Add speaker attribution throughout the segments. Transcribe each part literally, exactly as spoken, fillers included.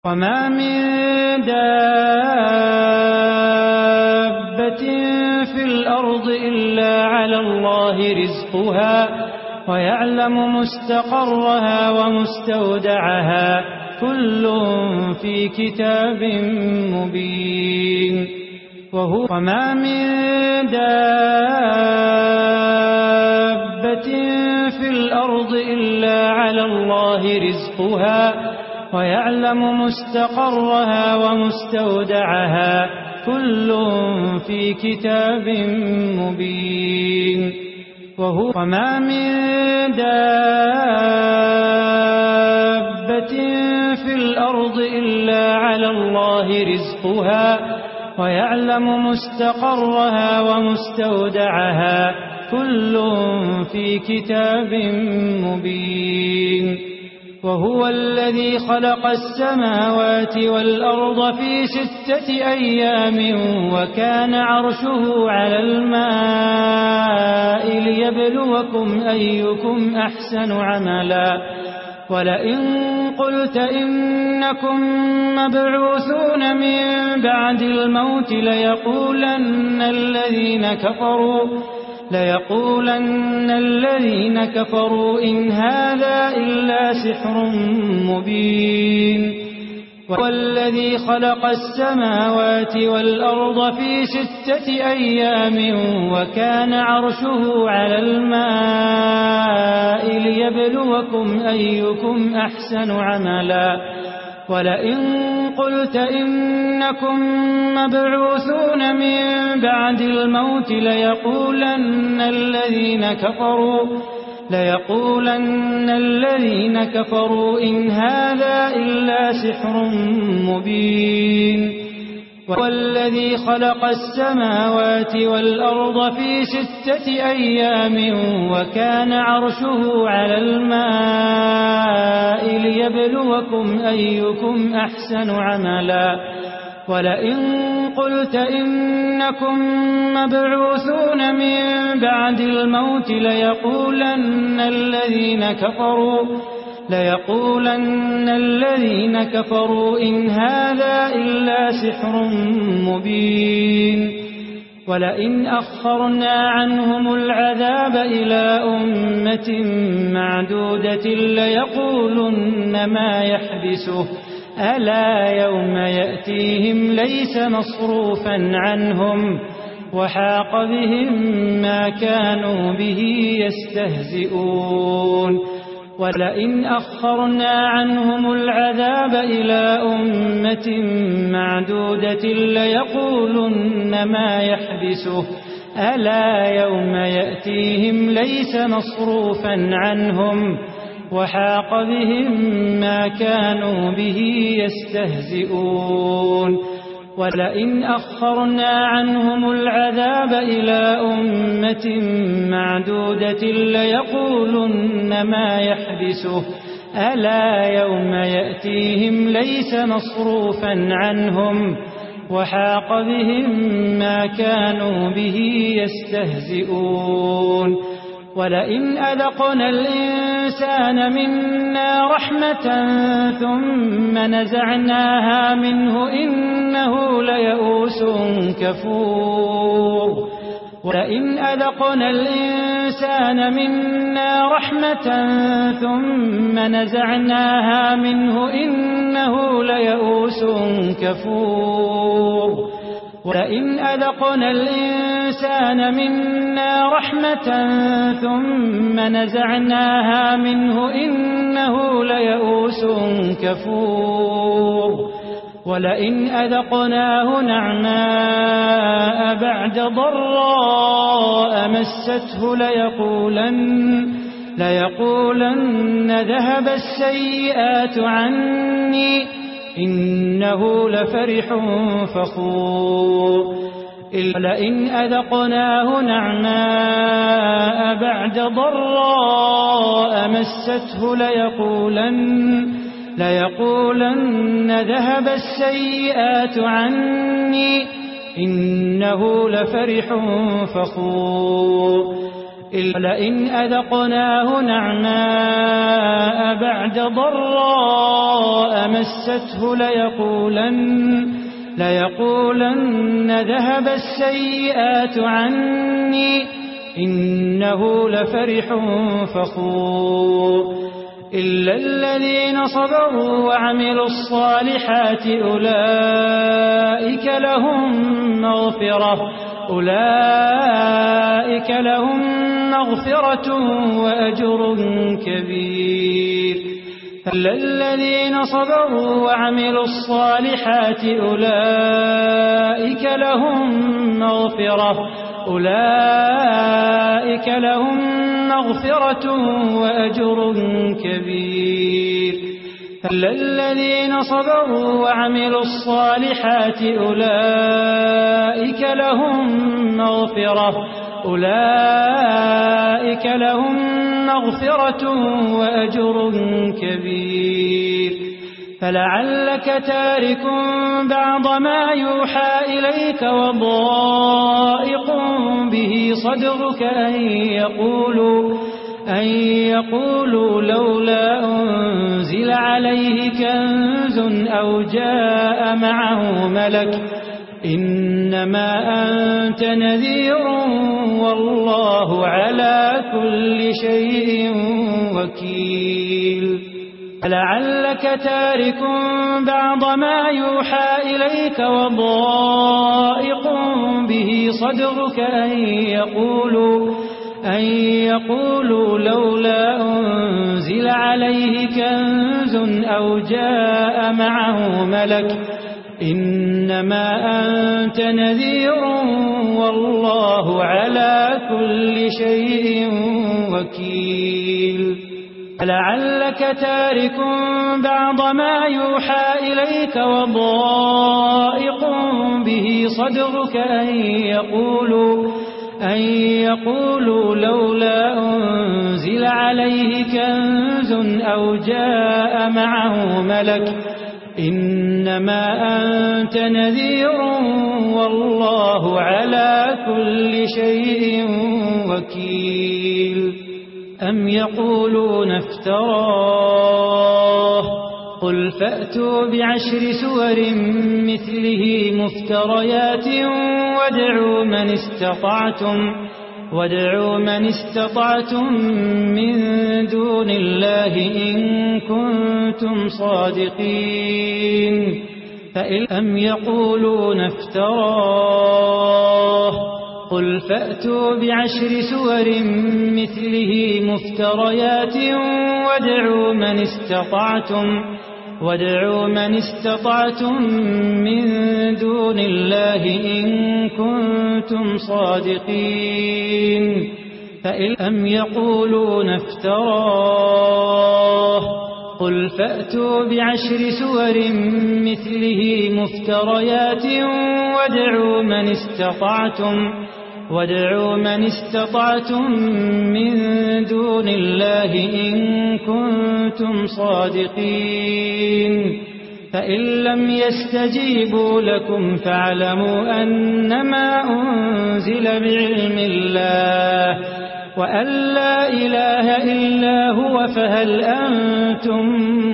Speaker 1: وما من دابة في الأرض إلا على الله رزقها ويعلم مستقرها ومستودعها كل في كتاب مبين. وهو وما من دابة في الأرض إلا على الله رزقها ويعلم مستقرها ومستودعها كل في كتاب مبين. وهو وما من دابة في الأرض إلا على الله رزقها ويعلم مستقرها ومستودعها كل في كتاب مبين. وهو الذي خلق السماوات والأرض في ستة أيام وكان عرشه على الماء ليبلوكم أيكم أحسن عملا. ولئن قلت إنكم مبعوثون من بعد الموت ليقولن الذين كفروا ليقولن الذين كفروا إن هذا إلا سحر مبين. والذي خلق السماوات والأرض في ستة أيام وكان عرشه على الماء ليبلوكم أيكم أحسن عملا. ولئن قلت إنكم مبعوثون من بعد الموت ليقولن الذين كفروا ليقولن الذين كفروا إن هذا إلا سحر مبين. والذي خلق السماوات والأرض في ستة أيام وكان عرشه على الماء ليبلوكم أيكم أحسن عملا. ولئن قلت إنكم مبعوثون من بعد الموت ليقولن الذين كفروا ليقولن الذين كفروا إن هذا إلا سحر مبين. ولئن أخرنا عنهم العذاب إلى أمة معدودة ليقولن ما يحبسه ألا يوم يأتيهم ليس مصروفا عنهم وحاق بهم ما كانوا به يستهزئون. ولئن أخرنا عنهم العذاب إلى أمة معدودة ليقولن ما يحبسه ألا يوم يأتيهم ليس مصروفا عنهم وحاق بهم ما كانوا به يستهزئون. ولئن أخرنا عنهم العذاب إلى أمة معدودة ليقولن ما يحبسه ألا يوم يأتيهم ليس مصروفا عنهم وحاق بهم ما كانوا به يستهزئون. ولئن أذقنا الإنسان منا رحمة ثم نزعناها منه إنه ليئوس كفور. ولئن أذقنا الإنسان منا رحمة ثم نزعناها منه إنه ليئوس كفور. ولئن أذقنا الإنسان منا رحمة ثم نزعناها منه إنه ليئوس كفور. ولئن أذقناه نعماء بعد ضراء مسته ليقولن ليقولن ذهب السيئات عني إنه لفرح فخور. لئن أذقناه نعماء بعد ضراء مسته ليقولن ليقولن ذهب السيئات عني إنه لفرح فخور. لئن أذقناه نعماء بعد ضراء مسته ليقولن, ليقولن ذهب السيئات عني إنه لفرح فخور إلا الذين صبروا وعملوا الصالحات أولئك لهم مغفرة أولئك لهم مغفرة وأجر كبير إلا الذين صبروا وعملوا الصالحات أولئك لهم مغفرة أولئك لهم مغفرة وأجر كبير إلا الذين صبروا وعملوا الصالحات أولئك لهم مغفرة أولئك لهم مغفرة وأجر كبير فلعلك تارك بعض ما يوحى إليك وضائق به صدرك أن يقولوا, أن يقولوا لولا أنزل عليه كنز أو جاء معه ملك إنما أنت نذير والله على كل شيء وكيل لعلك تارك بعض ما يوحى إليك وضائق به صدرك أن يقولوا, أن يقولوا لولا أنزل عليه كنز أو جاء معه ملك إنما أنت نذير والله على كل شيء وكيل لعلك تارك بعض ما يوحى إليك وضائق به صدرك أن يقولوا, أن يقولوا لولا أنزل عليه كنز أو جاء معه ملك إنما أنت نذير والله على كل شيء وكيل أم يقولون افتراه قل فأتوا بعشر سور مثله مفتريات وادعوا من استطعتم وادعوا من استطعتم من دون الله إن كنتم صادقين فإن أم يقولون افتراه قل فأتوا بعشر سور مثله مفتريات وادعوا من استطعتم وادعوا من استطعتم من دون الله إن كنتم صادقين فإن أم يقولون افتراه قل فأتوا بعشر سور مثله مفتريات وادعوا من استطعتم وادعوا من استطعتم من دون الله إن كنتم صادقين فإن لم يستجيبوا لكم فاعلموا أنما أنزل بعلم الله وأن لا إله إلا هو فهل أنتم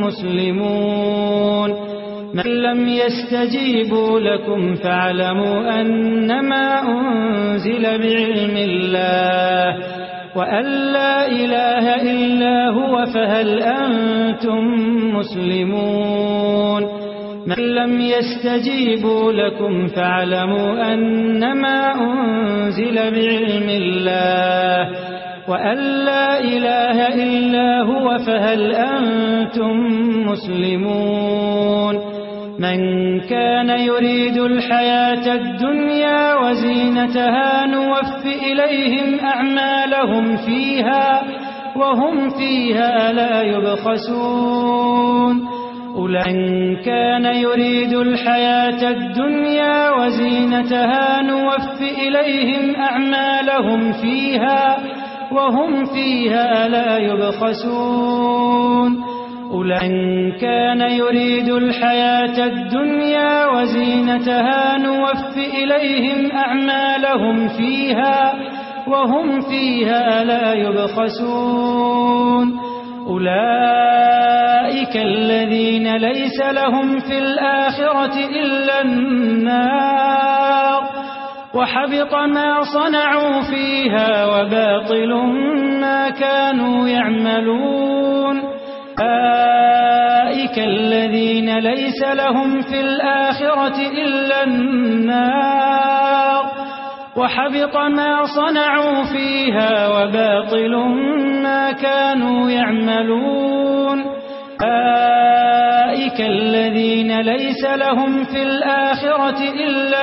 Speaker 1: مسلمون من لم يستجيبوا لكم فاعلموا أنما أنزل بعلم الله وأن لا إله إلا هو فهل أنتم مسلمون من لم يستجيبوا لكم فاعلموا أنما أنزل بعلم الله وأن لا إله إلا هو فهل أنتم مسلمون من كان يريد الحياة الدنيا وزينتها نوف إليهم أعمالهم فيها وهم فيها لا يبخسون من كان يريد الحياة الدنيا وزينتها نوف إليهم أعمالهم فيها وهم فيها لا يبخسون من كان يريد الحياة الدنيا وزينتها نوف إليهم أعمالهم فيها وهم فيها لا يبخسون أولئك الذين ليس لهم في الآخرة إلا النار وحبط ما صنعوا فيها وباطل ما كانوا يعملون أولئك الذين ليس لهم في الآخرة إلا النار وحبط ما صنعوا فيها وباطل ما كانوا يعملون أولئك الذين ليس لهم في الآخرة إلا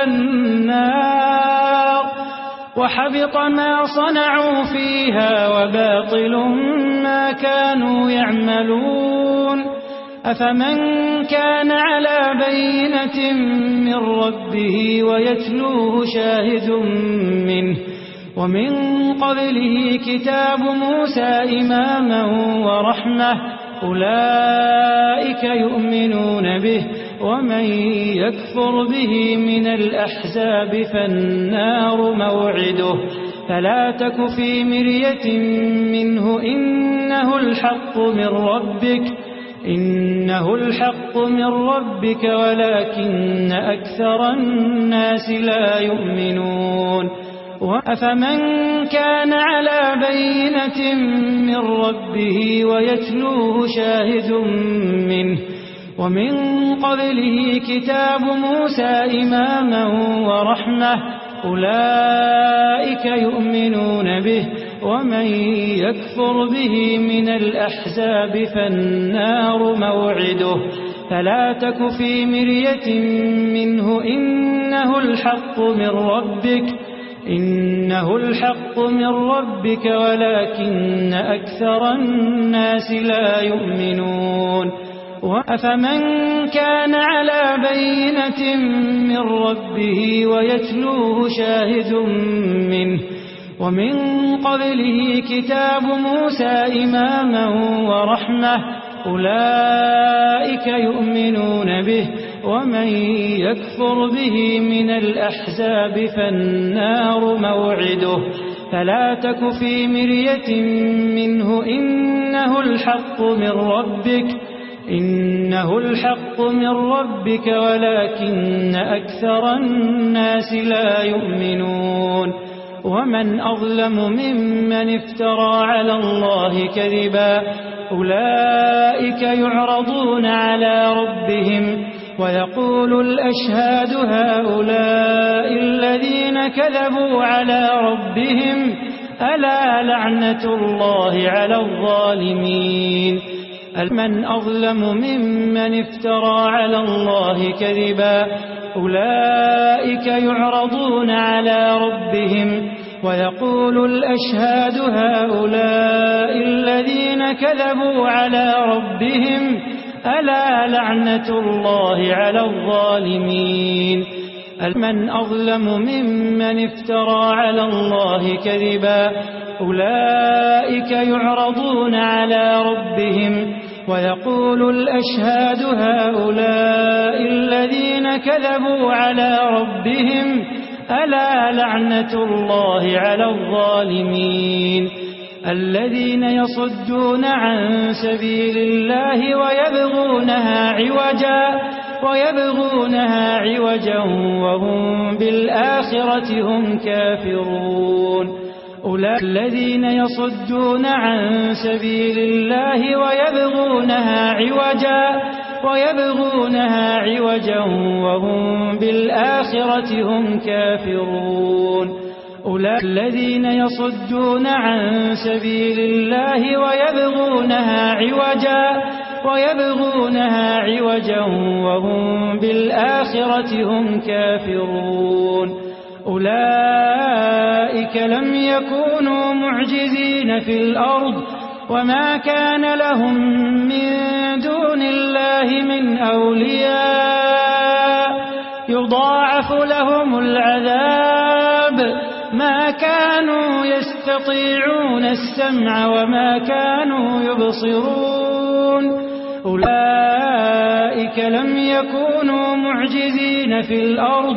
Speaker 1: النار وحبط ما صنعوا فيها وباطل ما كانوا يعملون أفمن كان على بينة من ربه ويتلوه شاهد منه ومن قبله كتاب موسى إماما ورحمة أولئك يؤمنون به ومن يكفر به من الأحزاب فالنار موعده فلا تك في مرية منه إنه الحق من ربك إنه الحق من ربك ولكن أكثر الناس لا يؤمنون أفمن كان على بينة من ربه ويتلوه شاهد منه ومن قبله كتاب موسى إماما ورحمة أولئك يؤمنون به ومن يكفر به من الأحزاب فالنار موعده فلا تك في مرية منه إنه الحق من ربك إنه الحق من ربك ولكن أكثر الناس لا يؤمنون أفمن كان على بينة من ربه ويتلوه شاهد منه ومن قبله كتاب موسى إماما ورحمة أولئك يؤمنون به ومن يكفر به من الأحزاب فالنار موعده فلا تك في مرية منه إنه الحق من ربك إنه الحق من ربك ولكن أكثر الناس لا يؤمنون ومن أظلم ممن افترى على الله كذبا أولئك يعرضون على ربهم ويقول الأشهاد هؤلاء الذين كذبوا على ربهم ألا لعنة الله على الظالمين من أظلم ممن افترى على الله كذبا أولئك يعرضون على ربهم ويقول الأشهاد هؤلاء الذين كذبوا على ربهم ألا لعنة الله على الظالمين من أظلم ممن افترى على الله كذبا أولئك يعرضون على ربهم ويقول الأشهاد هؤلاء الذين كذبوا على ربهم ألا لعنة الله على الظالمين الذين يصدون عن سبيل الله ويبغونها عوجا ويبغونها عوجا وهم بالآخرة هم كافرون أولئك الذين يصدون عن سبيل الله ويبغونها عوجا ويبغونها عوجا وهم بالآخرة هم كافرون أولئك الذين يصدون عن سبيل الله ويبغونها عوجا ويبغونها عوجا وهم بالآخرة هم كافرون أولئك لم يكونوا معجزين في الأرض وما كان لهم من دون الله من أولياء يضاعف لهم العذاب ما كانوا يستطيعون السمع وما كانوا يبصرون أولئك لم يكونوا معجزين في الأرض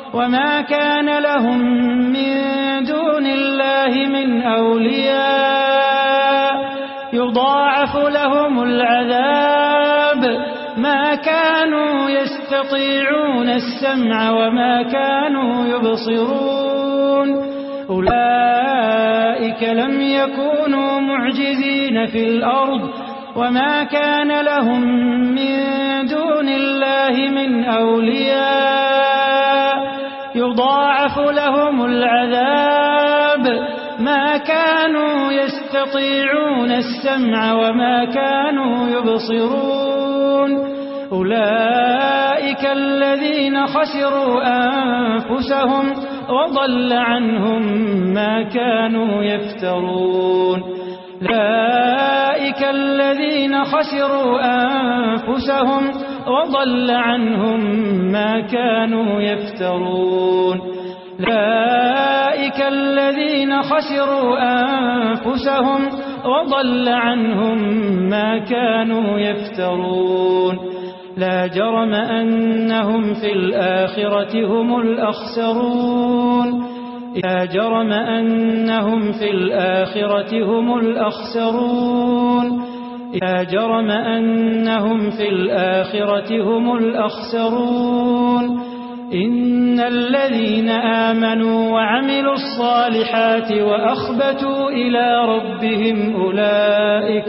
Speaker 1: وما كان لهم من دون الله من أولياء يضاعف لهم العذاب ما كانوا يستطيعون السمع وما كانوا يبصرون أولئك لم يكونوا معجزين في الأرض وما كان لهم من دون الله من أولياء يضاعف لهم العذاب ما كانوا يستطيعون السمع وما كانوا يبصرون أولئك الذين خسروا أنفسهم وضل عنهم ما كانوا يفترون أولئك الذين خسروا أنفسهم وضل عنهم ما كانوا يفترون أولئك الذين خسروا أنفسهم وضل عنهم ما كانوا يفترون لا جرم أنهم في الآخرة هم الأخسرون لا جرم أنهم في الآخرة هم الأخسرون لا جرم أنهم في الآخرة هم الأخسرون إن الذين آمنوا وعملوا الصالحات وأخبتوا إلى ربهم أولئك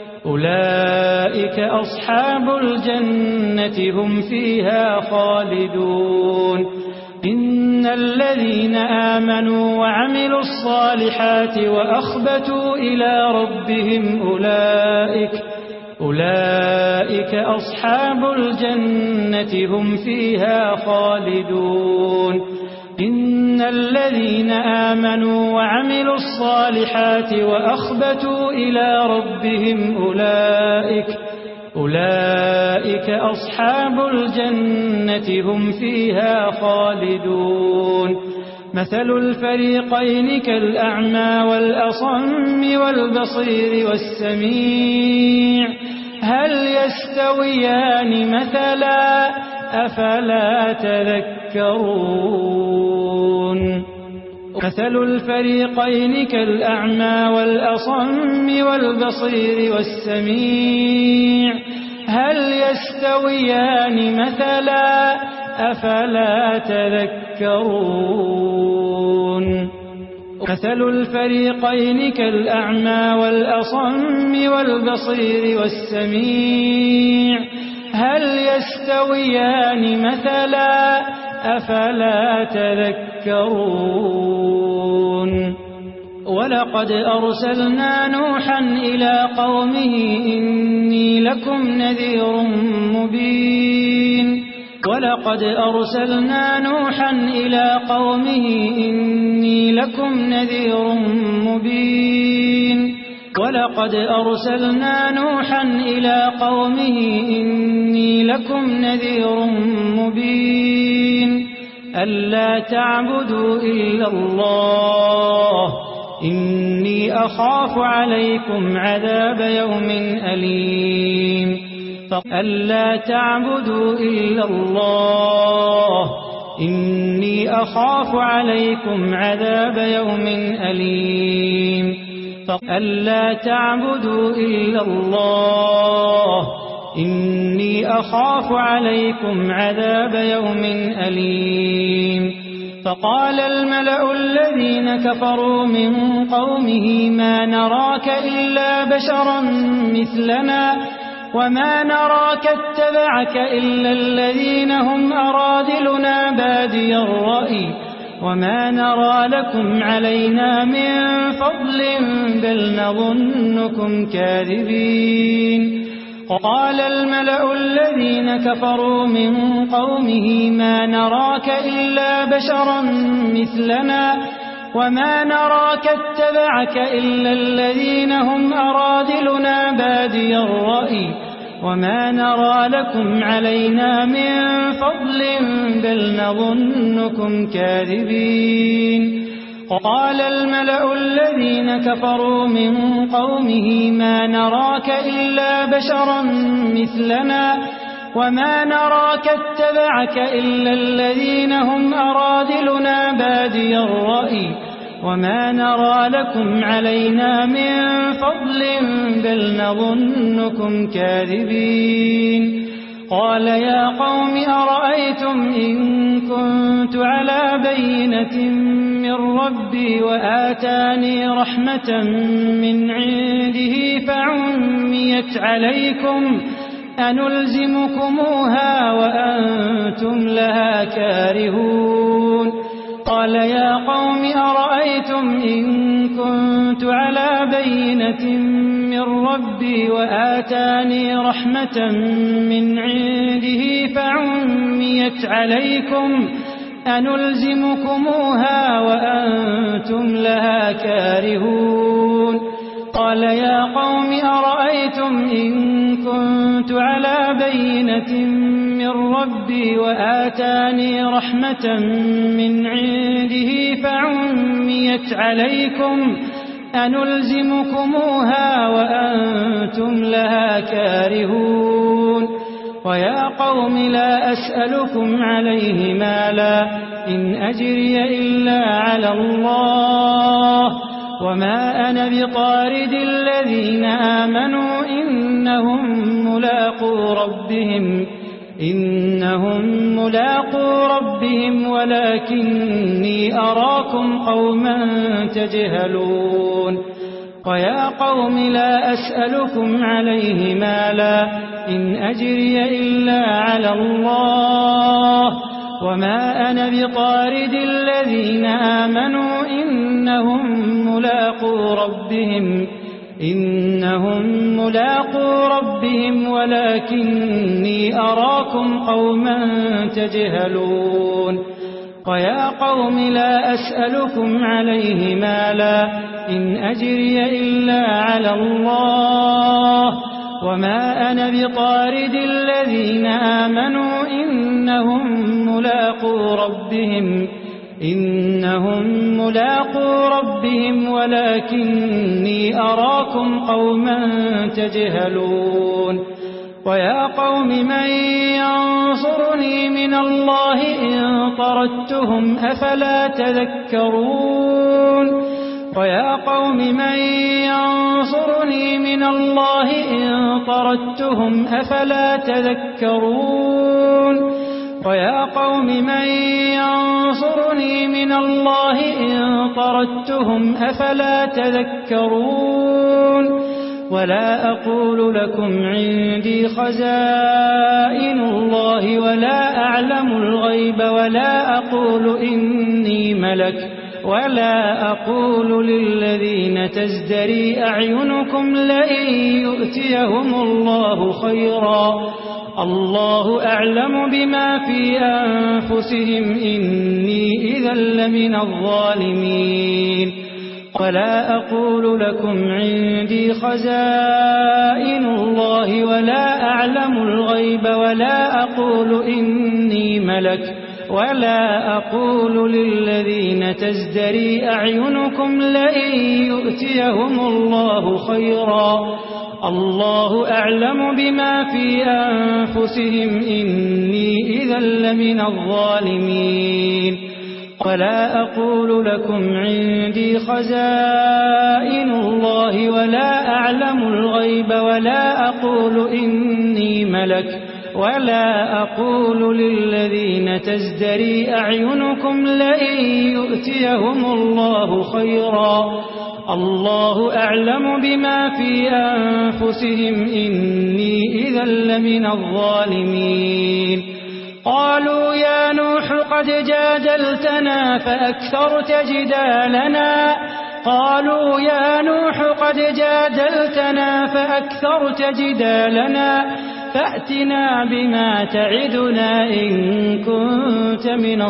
Speaker 1: أولئك أصحاب الجنة هم فيها خالدون إن الذين آمنوا وعملوا الصالحات وأخبتوا إلى ربهم أولئك أولئك أصحاب الجنة هم فيها خالدون إن الذين آمنوا وعملوا الصالحات وأخبتوا إلى ربهم أولئك أولئك أصحاب الجنة هم فيها خالدون مثل الفريقين كالأعمى والأصم والبصير والسميع هل يستويان مثلا أفلا تذكرون مثل الفريقين كالأعمى والأصم والبصير والسميع هل يستويان مثلا أفلا تذكرون مثل الفريقين كالأعمى والأصم والبصير والسميع هل يستويان مثلا أفلا تذكرون ولقد أرسلنا نوحا إلى قومه إني لكم نذير مبين ولقد أرسلنا نوحا إلى قومه إني لكم نذير مبين ولقد أرسلنا نوحا إلى قومه إني لكم نذير مبين ألا تعبدوا إلا الله إني أخاف عليكم عذاب يوم أليم ألا تعبدوا إلا الله إني أخاف عليكم عذاب يوم أليم ألا تعبدوا إلا الله إني أخاف عليكم عذاب يوم أليم فقال الملأ الذين كفروا من قومه ما نراك إلا بشرا مثلنا وما نراك اتبعك إلا الذين هم أراذلنا بادي الرأي وما نرى لكم علينا من فضل بل نظنكم كاذبين قال الملأ الذين كفروا من قومه ما نراك إلا بشرا مثلنا وما نراك اتبعك إلا الذين هم أراذلنا بادي الرأي وما نرى لكم علينا من فضل بل نظنكم كاذبين قال الملأ الذين كفروا من قومه ما نراك إلا بشرا مثلنا وما نراك اتبعك إلا الذين هم أراذلنا بادي الرأي وما نرى لكم علينا من فضل بل نظنكم كاذبين قال يا قوم أرأيتم إن كنت على بينة من ربي وآتاني رحمة من عنده فعميت عليكم أنلزمكموها وأنتم لها كارهون قال يا قوم أرأيتم إن كنت على بينة من ربي وآتاني رحمة من عنده فعميت عليكم أنلزمكموها وأنتم لها كارهون قال يا قوم أرأيتم إن كنت على بينة من ربي وآتاني رحمة من عنده فعميت عليكم أنلزمكموها وأنتم لها كارهون ويا قوم لا أسألكم عليه مالا إن أجري إلا على الله وما أنا بطارد الذين آمنوا إنهم ملاقو ربهم إنهم ملاقو ربهم ولكني أراكم قوما تجهلون ويا قوم لا أسألكم عليه مالا إن أجري إلا على الله وما أنا بطارد الذين آمنوا إنهم ملاقو ربهم إنهم ملاقو ربهم ولكني أراكم قوما تجهلون ويا قوم لا أسألكم عليه مالا إن أجري إلا على الله وما أنا بطارد الذين آمنوا إنهم ملاقو ربهم إنهم ملاقو ربهم ولكني أراكم قوما تجهلون ويا قوم من ينصرني من الله إن طردتهم أفلا تذكرون ويا قوم من ينصرني من الله إن طردتهم أفلا تذكرون ويا قوم من ينصرني من الله إن طردتهم أفلا تذكرون ولا أقول لكم عندي خزائن الله ولا أعلم الغيب ولا أقول إني ملك ولا أقول للذين تزدري أعينكم لئن يؤتيهم الله خيرا الله أعلم بما في أنفسهم إني إذا لمن الظالمين ولا أقول لكم عندي خزائن الله ولا أعلم الغيب ولا أقول إني ملك ولا أقول للذين تزدري أعينكم لئن يؤتيهم الله خيرا الله أعلم بما في أنفسهم إني إذا لمن الظالمين ولا أقول لكم عندي خزائن الله ولا أعلم الغيب ولا أقول إني ملك ولا أقول للذين تزدري أعينكم لئن يؤتيهم الله خيرا الله أعلم بما في أنفسهم إني إذا لمن الظالمين قالوا يا نوح قد جادلتنا فأكثرت جدالنا قالوا يا نوح قد جادلتنا فأكثرت جدالنا فأتنا بما تعدنا إن كنت من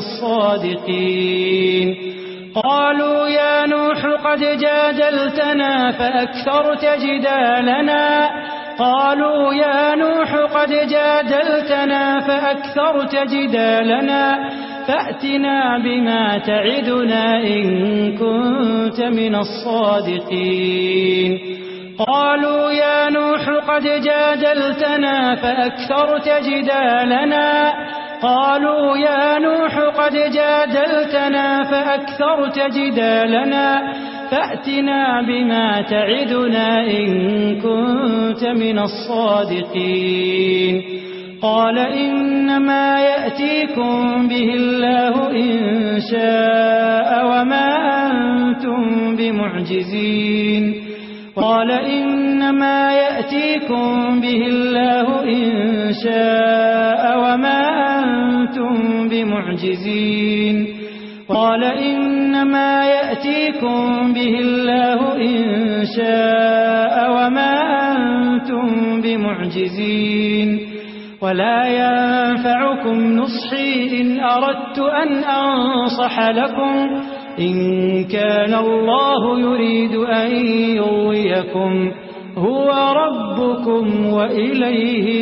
Speaker 1: الصادقين قالوا يا نوح قد جادلتنا فأكثرت جدالنا قالوا يا نوح قد جادلتنا فأكثرت جدالنا فأتنا بما تعدنا إن كنت من الصادقين قالوا يا نوح قد جادلتنا فأكثرت جدالنا قالوا يا نوح قد جادلتنا فأكثرت جدالنا فأتنا بما تعدنا إن كنت من الصادقين قال إنما يأتيكم به الله إن شاء وما أنتم بمعجزين قال إنما يأتيكم به الله إن شاء وما أنتم بمعجزين قال إنما يأتيكم به الله إن شاء وما أنتم بمعجزين ولا ينفعكم نصحي إن أردت أن أنصح لكم إن كان الله يريد أن يغويكم هو ربكم وإليه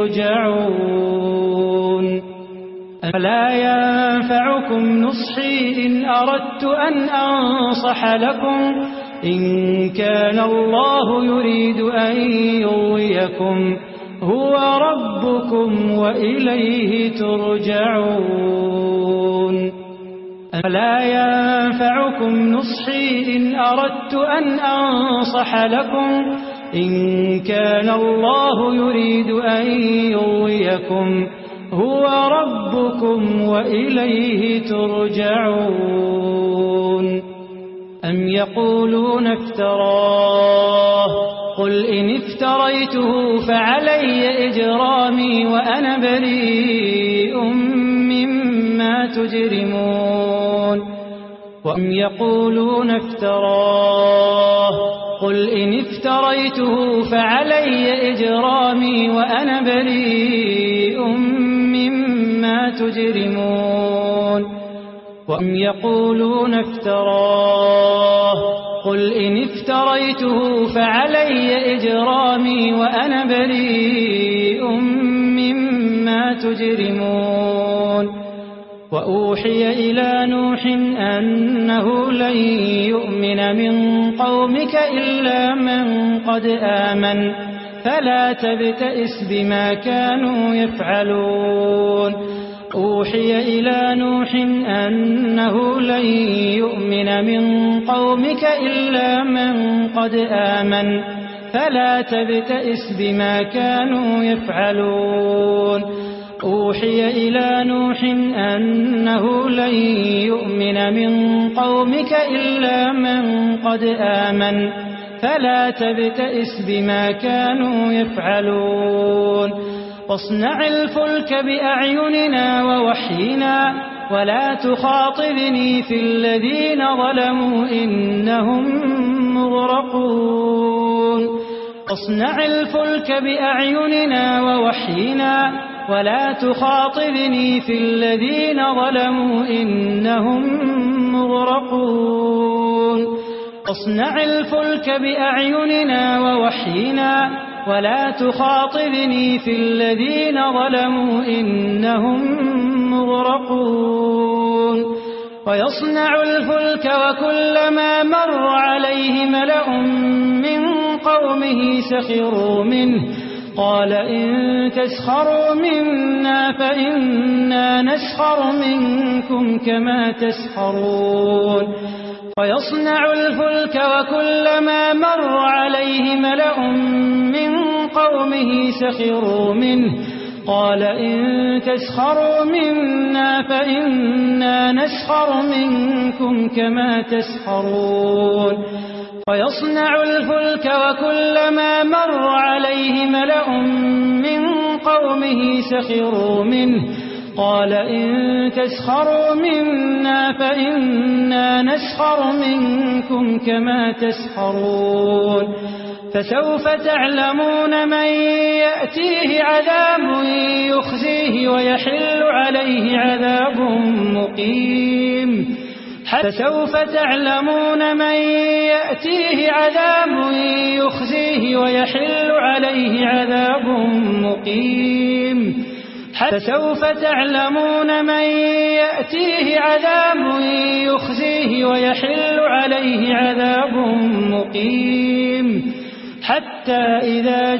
Speaker 1: ترجعون لا ينفعكم نصحي إن أردت أن أنصح لكم إن كان الله يريد أن يغويكم هو ربكم وإليه ترجعون لا ينفعكم نصحي إن أردت أن أنصح لكم إن كان الله يريد أن يغويكم هو ربكم وإليه ترجعون أم يقولون افتراه قل إن افتريته فعلي إجرامي وأنا بريء مما تجرمون وأم يقولون افتراه قل إن افتريته فعلي إجرامي وأنا بريء مما تجرمون وأم يقولون افتراه قل إن افتريته فعلي إجرامي وأنا بريء مما تجرمون وأوحي إلى نوح أنه لن يؤمن من قومك إلا من قد آمن فلا تبتئس بما كانوا يفعلون أوحي إلى نوح أنه لن يؤمن من قومك إلا من قد آمن فلا تبتئس بما كانوا يفعلون أوحي إلى نوح أنه لن يؤمن من قومك إلا من قد آمن فلا تبتئس بما كانوا يفعلون واصنع الفلك بأعيننا ووحينا ولا تخاطبني في الذين ظلموا إنهم مغرقون واصنع الفلك بأعيننا ووحينا ولا تخاطبني في الذين ظلموا إنهم مغرقون واصنع الفلك بأعيننا ووحينا ولا تخاطبني في الذين ظلموا إنهم مغرقون ويصنع الفلك وكلما مر عليه ملأ من قومه سخروا منه قال إن تسخروا منا فإنا نسخر منكم كما تسخرون ويصنع الفلك وكلما مر عليه ملأ من قومه سخروا منه قال إن تسخروا منا فإنا نسخر منكم كما تسخرون ويصنع الفلك وكلما مر عليه ملأ من قومه سخروا منه قال إن تسخروا منا فإنا نسخر منكم كما تسخرون فسوف تعلمون من يأتيه عذاب يخزيه ويحل عليه عذاب مقيم فسوف تعلمون من يأتيه عذاب يخزيه ويحل عليه عذاب مقيم فسوف تعلمون من يأتيه عذاب يخزيه ويحل عليه عذاب مقيم حتى إذا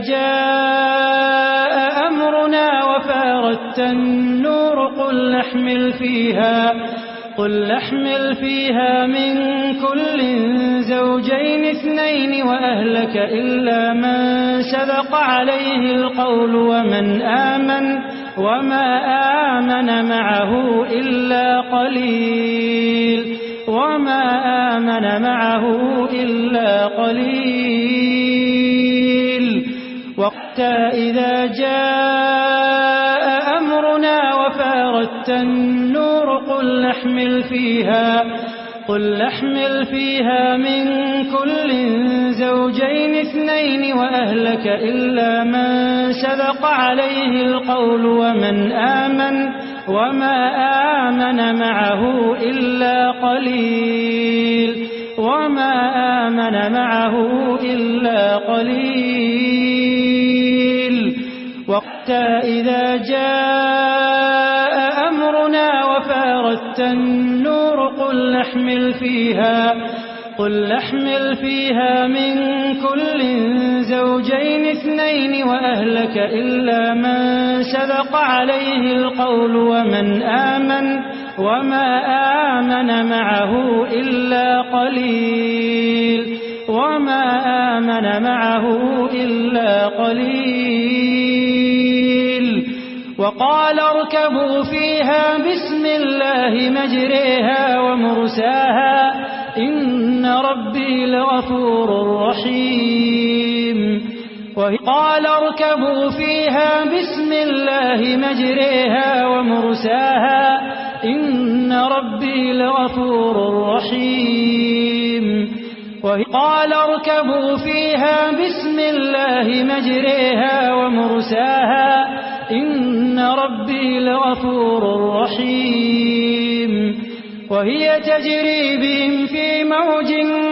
Speaker 1: جاء أمرنا وفارت النور قل نحمل فيها قل نحمل فيها من كل زوجين اثنين وأهلك إلا من سبق عليه القول ومن آمن وما آمن معه إلا قليل وما آمن معه إلا قليل وحتى إذا جاء أمرنا وفارت النور قل نحمل فيها قل نحمل فيها من كل زوجين اثنين وأهلك إلا من سبق عليه القول ومن آمن وما آمن معه إلا قليل وما آمن معه إلا قليل وحتى إذا جاء أمرنا وفارت النور قل نحمل فيها قل نحمل فيها من كل زوجين اثنين وأهلك إلا من سبق عليه القول ومن آمن وما آمن معه إلا قليل وما آمن معه إلا قليل وقال اركبوا فيها بسم الله مجريها ومرساها إن ربي لغفور رحيم وقال اركبوا فيها بسم الله مجريها ومرساها إن ربي لغفور رحيم وقال اركبوا فيها بسم الله مجريها ومرساها إن ربي لغفور رحيم وهي تجري بهم في موج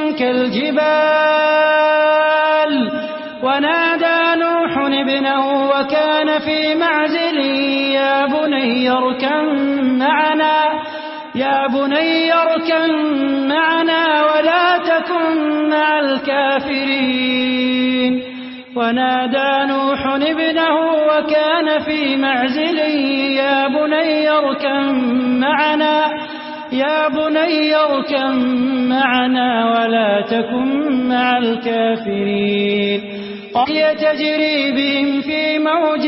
Speaker 1: كالجبال ونادى نوح ابنه وكان في معزل يا بني اركب معنا يا بني اركب معنا ولا تكن مع الكافرين ونادى نوح ابنه وكان في معزل يا بني اركب معنا يا بني اركب معنا ولا تكن مع الكافرين وهي تجري بهم في موج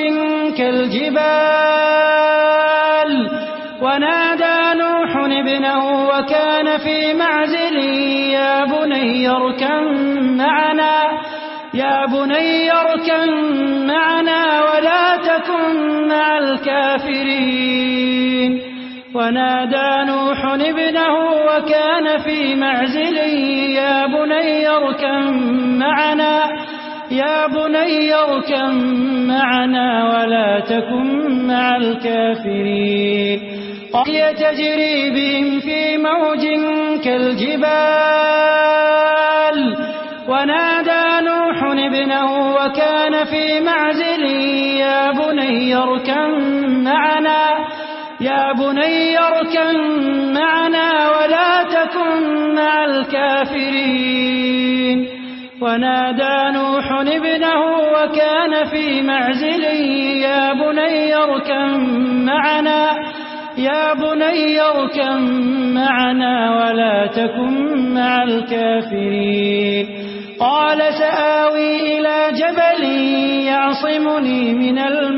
Speaker 1: كالجبال ونادى نوح ابنه وكان في معزل يا بني اركب معنا يا بني اركب معنا ولا تكن مع الكافرين ونادى نوح ابنه وكان في معزل يا بني اركب معنا يا بني اركب معنا ولا تكن مع الكافرين وهي تجري بهم في موج كالجبال ونادى نوح ابنه وكان في معزل يا بني اركب معنا يا بني اركب معنا ولا تكن مع الكافرين ونادى نوح ابنه وكان في معزل يا بني اركب معنا يا بني اركب معنا ولا تكن مع الكافرين قال سآوي إلى جبل يعصمني من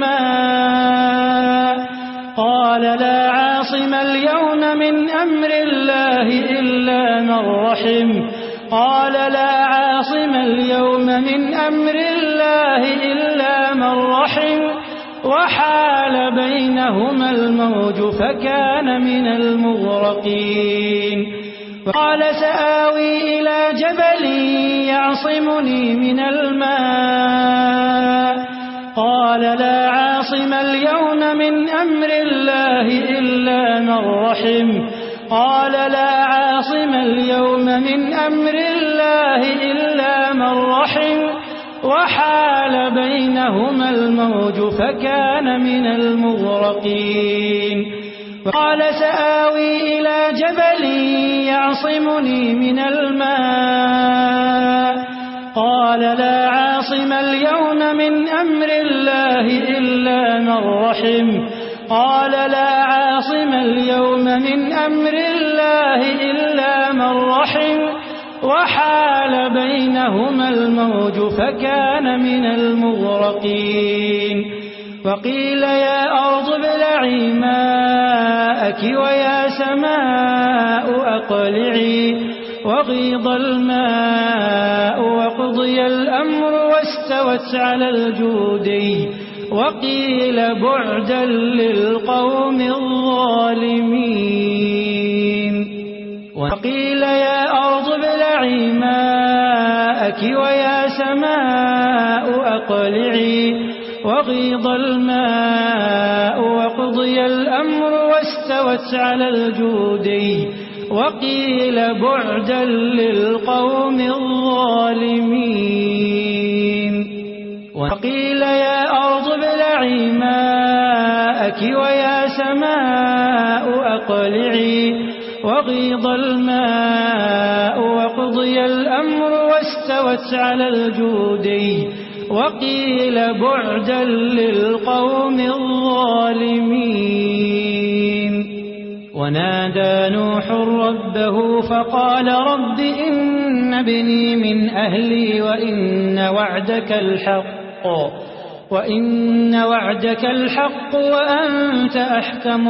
Speaker 1: الماء قال لا عاصم اليوم من أمر الله إلا من رحم قال لا عاصم اليوم من أمر الله إلا من رحم وحال بينهما الموج فكان من المغرقين قال سآوي إلى جبل يعصمني من الماء قال لا عاصم اليوم من أمر الله إلا من رحم قال لا عاصم اليوم من أمر الله إلا من رحم وحال بينهما الموج فكان من المغرقين قال سآوي إلى جبل يعصمني من الماء قال لا عاصم عاصم اليوم من أمر الله إلا من رحم قال لا عاصم اليوم من أمر الله إلا من رحم وحال بينهما الموج فكان من المغرقين وقيل يا أرض ابلعي ماءك ويا سماء أقلعي وغيض الماء وقضي الأمر واستوت على الجودي وقيل بعدا للقوم الظالمين وقيل يا أرض ابلعي ماءك ويا سماء أقلعي وغيض الماء وقضي الأمر واستوت على الجودي وقيل بعدا للقوم الظالمين وقيل يا أرض ابلعي ماءك ويا سماء أقلعي وغيض الماء وقضي الأمر واستوت على الجودي وقيل بعدا للقوم الظالمين ونادى نوح ربه فقال رب إن ابني من أهلي وإن وعدك الحق وإن وعدك الحق وأنت أحكم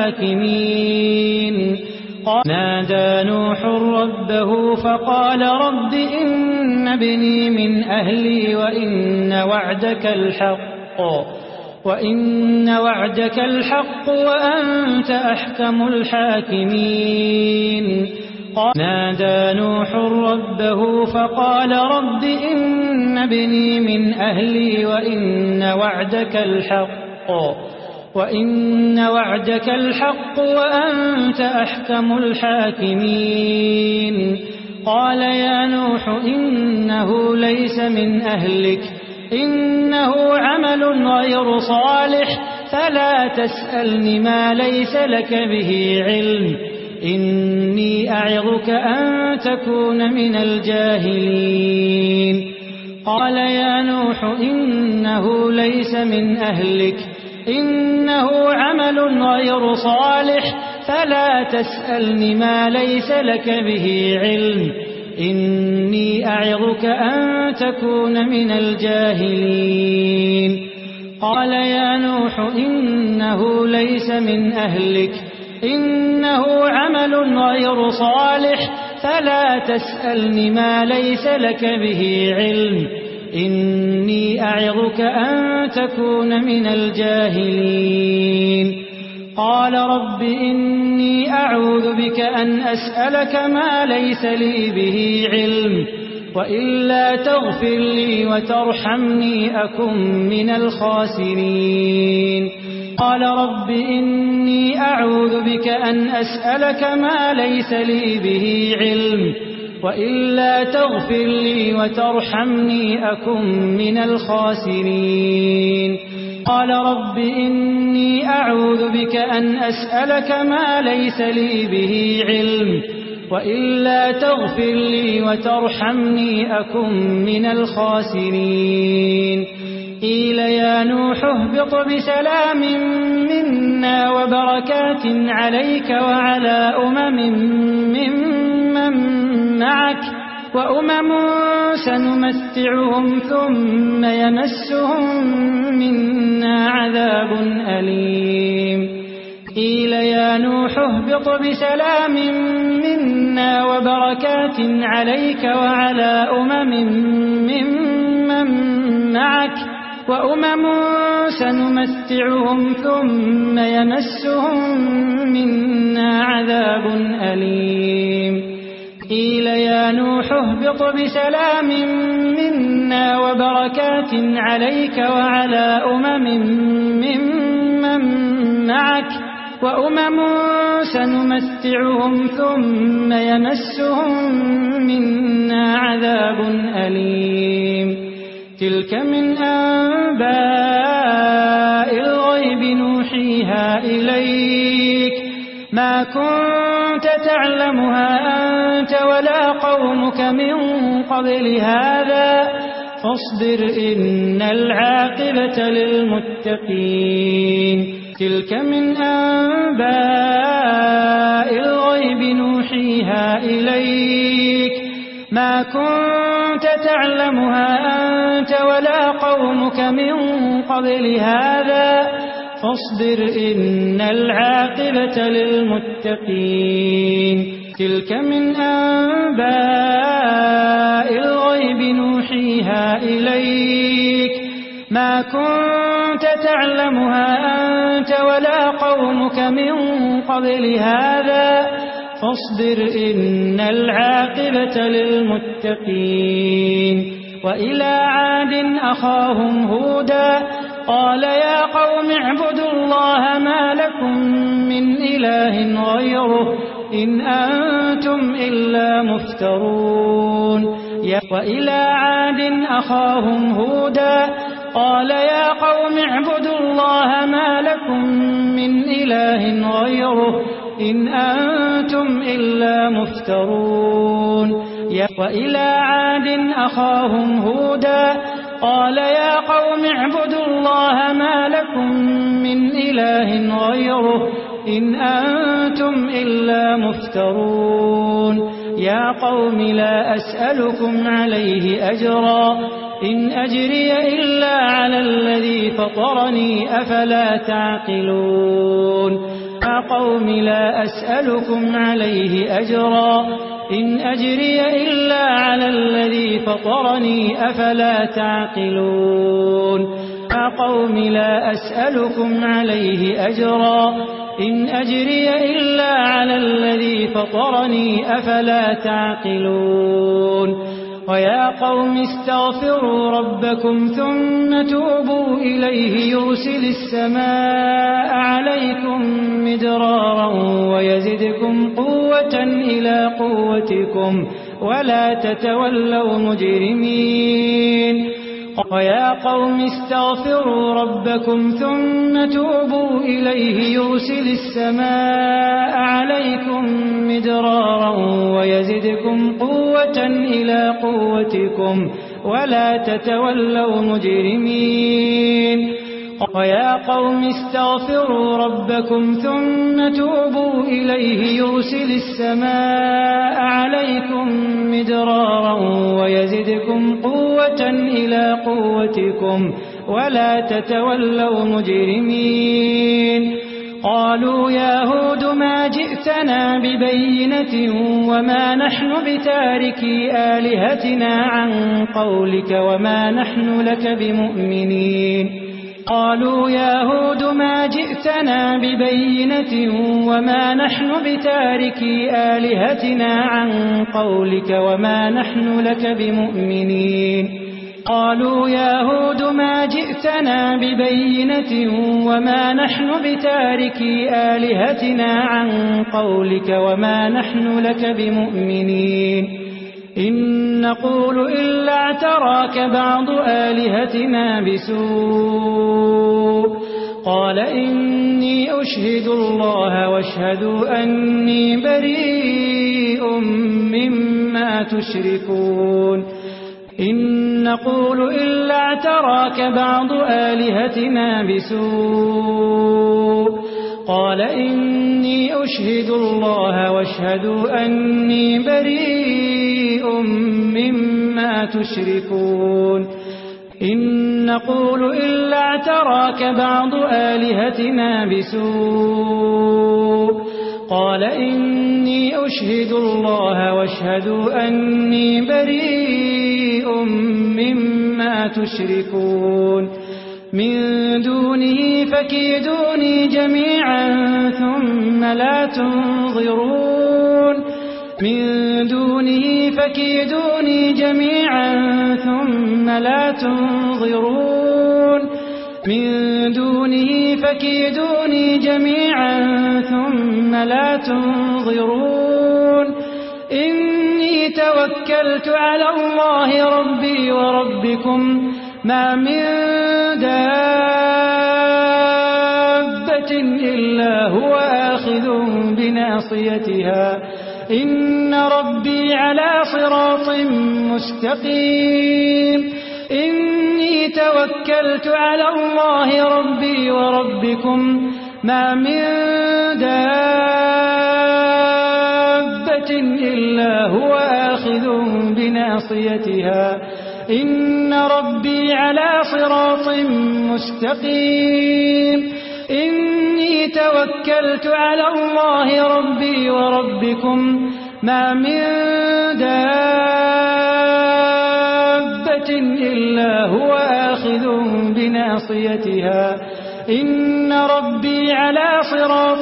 Speaker 1: الحاكمين نادى نوح ربه فقال رب إن ابني من أهلي وإن وعدك الحق وإن وعدك الحق وأنت أحكم الحاكمين نادى نوح ربه فقال رب إن ابني من أهلي وإن وعدك الحق وإن وعدك الحق وأنت أحكم الحاكمين قال يا نوح إنه ليس من أهلك إنه عمل غير صالح فلا تسألني ما ليس لك به علم إني أعظك أن تكون من الجاهلين قال يا نوح إنه ليس من أهلك إنه عمل غير صالح فلا تسألني ما ليس لك به علم إني أعظك أن تكون من الجاهلين قال يا نوح إنه ليس من أهلك إنه عمل غير صالح فلا تسألني ما ليس لك به علم إني أعظك أن تكون من الجاهلين قال رب إني أعوذ بك أن أسألك ما ليس لي به علم وإلا تغفر لي وترحمني أكن من الخاسرين قال رب إني أعوذ بك أن أسألك ما ليس لي به علم وإلا تغفر لي وترحمني أكن من الخاسرين قال رب إني أعوذ بك أن أسألك ما ليس لي به علم وإلا تغفر لي وترحمني أكن من الخاسرين قيل يا نوح اهبط بسلام منا وبركات عليك وعلى أمم ممن معك وأمم سنمتعهم ثم يمسهم منا عذاب أليم قيل يا نوح اهبط بسلام منا وبركات عليك وعلى أمم ممن معك وأمم سنمتعهم ثم يمسهم منا عذاب أليم قيل يا نوح اهبط بسلام منا وبركات عليك وعلى أمم ممن معك وأمم سنمتعهم ثم يمسهم منا عذاب أليم تلك من أنباء الغيب نوحيها إليك ما كنت تعلمها أنت ولا قومك من قبل هذا فاصبر إن العاقبة للمتقين تلك من أنباء الغيب نوحيها إليك ما كنت تعلمها أنت ولا قومك من قبل هذا فاصبر إن العاقبة للمتقين تلك من أنباء الغيب نوحيها إليك ما كنت تعلمها أنت ولا قومك من قبل هذا فاصبر إن العاقبة للمتقين وإلى عاد أخاهم هودا قال يا قوم اعبدوا الله ما لكم من إله غيره إن أنتم إلا مفترون وإلى عاد أخاهم هودا قال يا قوم اعبدوا الله ما لكم من إله غيره إن أنتم إلا مفترون وإلى عاد أخاهم هودا قال يا قوم اعبدوا الله ما لكم من إله غيره إن أنتم إلا مفترون يا قوم لا أسألكم عليه أجرا إن أجري إلا على الذي فطرني أفلا تعقلون يا قوم لا أسألكم عليه أجرا إن أجري إلا على الذي فطرني أفلا تعقلون يا قوم لا أسألكم عليه أجرا إن أجري إلا على الذي فطرني أفلا تعقلون ويا قوم استغفروا ربكم ثم توبوا إليه يرسل السماء عليكم مدرارا ويزدكم قوة إلى قوتكم ولا تتولوا مجرمين ويا قوم استغفروا ربكم ثم توبوا إليه يرسل السماء عليكم مدرارا ويزدكم قوة إلى قوتكم ولا تتولوا مجرمين ويا قوم استغفروا ربكم ثم توبوا إليه يرسل السماء عليكم مدرارا ويزدكم قوة إلى قوتكم ولا تتولوا مجرمين قالوا يا هود ما جئتنا ببينة وما نحن بتاركي آلهتنا عن قولك وما نحن لك بمؤمنين قالوا يا هود ما جئتنا ببينة وما نحن بتاركي آلهتنا عن قولك وما نحن لك بمؤمنين قالوا يا هود ما جئتنا ببينة وما نحن بتاركي آلهتنا عن قولك وما نحن لك بمؤمنين إن نقول إلا اعتراك بعض آلهتنا بسوء قال إني أشهد الله واشهدوا أني بريء مما تشركون إن نقول إلا اعتراك بعض آلهتنا بسوء قال إني أشهد الله واشهدوا أني بريء مما تشركون إن نقول إلا اعتراك بعض آلهتنا بسوء قال إني أشهد الله واشهدوا أني بريء مما تشركون من دونه فكيدوني جميعا ثم لا تنظرون من دونه فكيدوني جميعا ثم لا تنظرون من دونه فكيدوني جميعا ثم لا تنظرون إني توكلت على الله ربي وربكم ما من دابة إلا هو آخذ بناصيتها إن ربي على صراط مستقيم إني توكلت على الله ربي وربكم ما من دابة إلا هو آخذ بناصيتها إن ربي على صراط مستقيم إني توكلت على الله ربي وربكم ما من دابة إلا هو آخذ بناصيتها إن ربي على صراط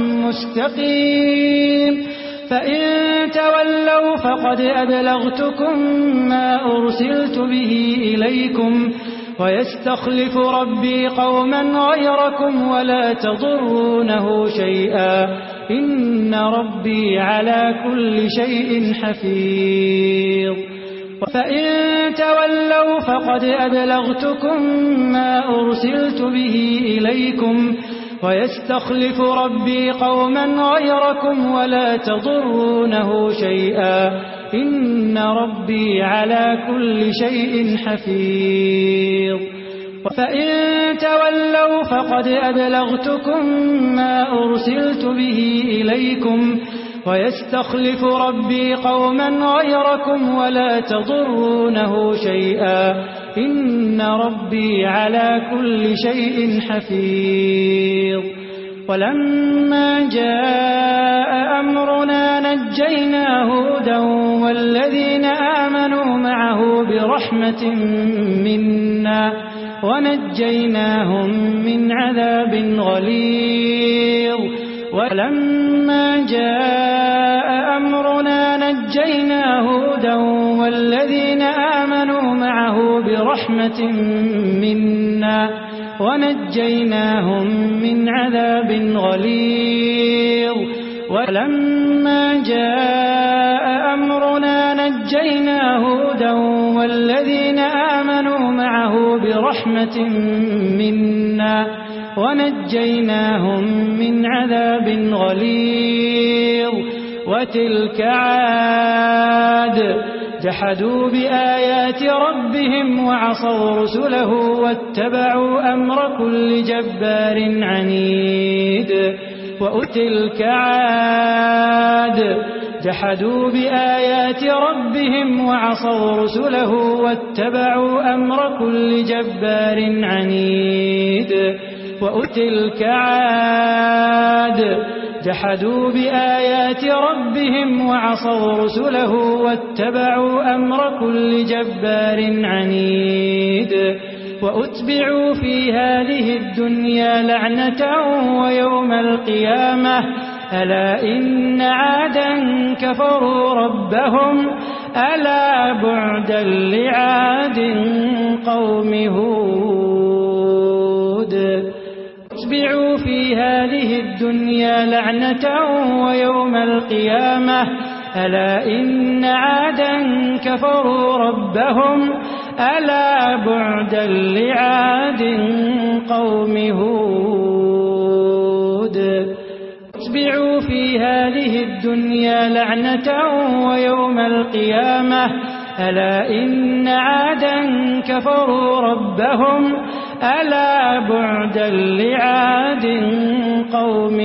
Speaker 1: مستقيم فإن تولوا فقد أبلغتكم ما أرسلت به إليكم ويستخلف ربي قوما غيركم ولا تضرونه شيئا إن ربي على كل شيء حفيظ فإن تولوا فقد أبلغتكم ما أرسلت به إليكم ويستخلف ربي قوما غيركم ولا تضرونه شيئا إن ربي على كل شيء حفيظ فإن تولوا فقد أبلغتكم ما أرسلت به إليكم ويستخلف ربي قوما غيركم ولا تضرونه شيئا إن ربي على كل شيء حفيظ ولما جاء أمرنا نجينا هودا والذين آمنوا معه برحمة منا ونجيناهم من عذاب غليظ ولما جاء أمرنا نجينا هودا والذين آمنوا معه برحمة منا ونجيناهم من عذاب غليظ ولما جاء أمرنا نجينا هودا والذين آمنوا معه برحمة منا ونجيناهم من عذاب غليظ وتلك عاد جحدوا بآيات ربهم وعصوا رسله واتبعوا أمر كل جبار عنيد وتلك عاد جحدوا بآيات ربهم وعصوا رسله واتبعوا أمر كل جبار عنيد وتلك عاد جحدوا بآيات ربهم وعصوا رسله واتبعوا أمر كل جبار عنيد وأتبعوا في هذه الدنيا لعنة ويوم القيامة ألا إن عادا كفروا ربهم ألا بعدا لعاد قوم هود أتبعوا في هذه الدنيا لعنة ويوم القيامة ألا إن عادا كفروا ربهم ألا بعدا لعاد قوم هود أتبعوا في هذه الدنيا لعنة ويوم القيامة ألا إن عادا كفروا ربهم ألا بعدا لعاد قوم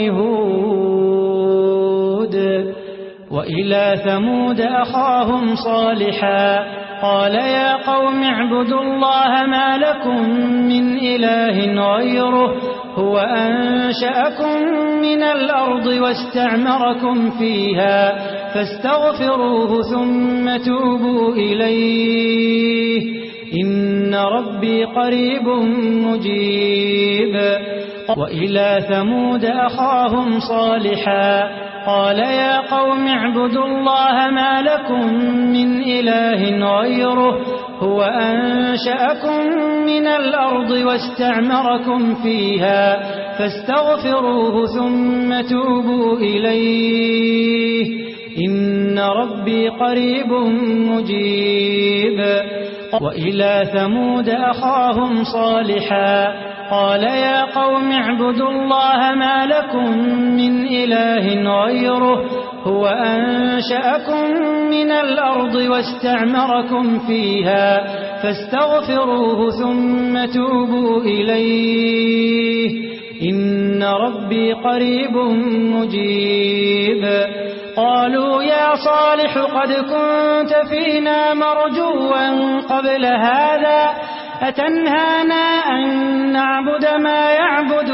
Speaker 1: هود وإلى ثمود أخاهم صالحا قال يا قوم اعبدوا الله ما لكم من إله غيره هو أنشأكم من الأرض واستعمركم فيها فاستغفروه ثم توبوا إليه إن ربي قريب مجيب وإلى ثمود أخاهم صالحا قال يا قوم اعبدوا الله ما لكم من إله غيره هو أنشأكم من الأرض واستعمركم فيها فاستغفروه ثم توبوا إليه إن ربي قريب مجيب وإلى ثمود أخاهم صالحا قال يا قوم اعبدوا الله ما لكم من إله غيره هو أنشأكم من الأرض واستعمركم فيها فاستغفروه ثم توبوا إليه إن ربي قريب مجيب. قالوا يا صالح قد كنت فينا مرجوا قبل هذا أتنهانا أن نعبد ما يعبد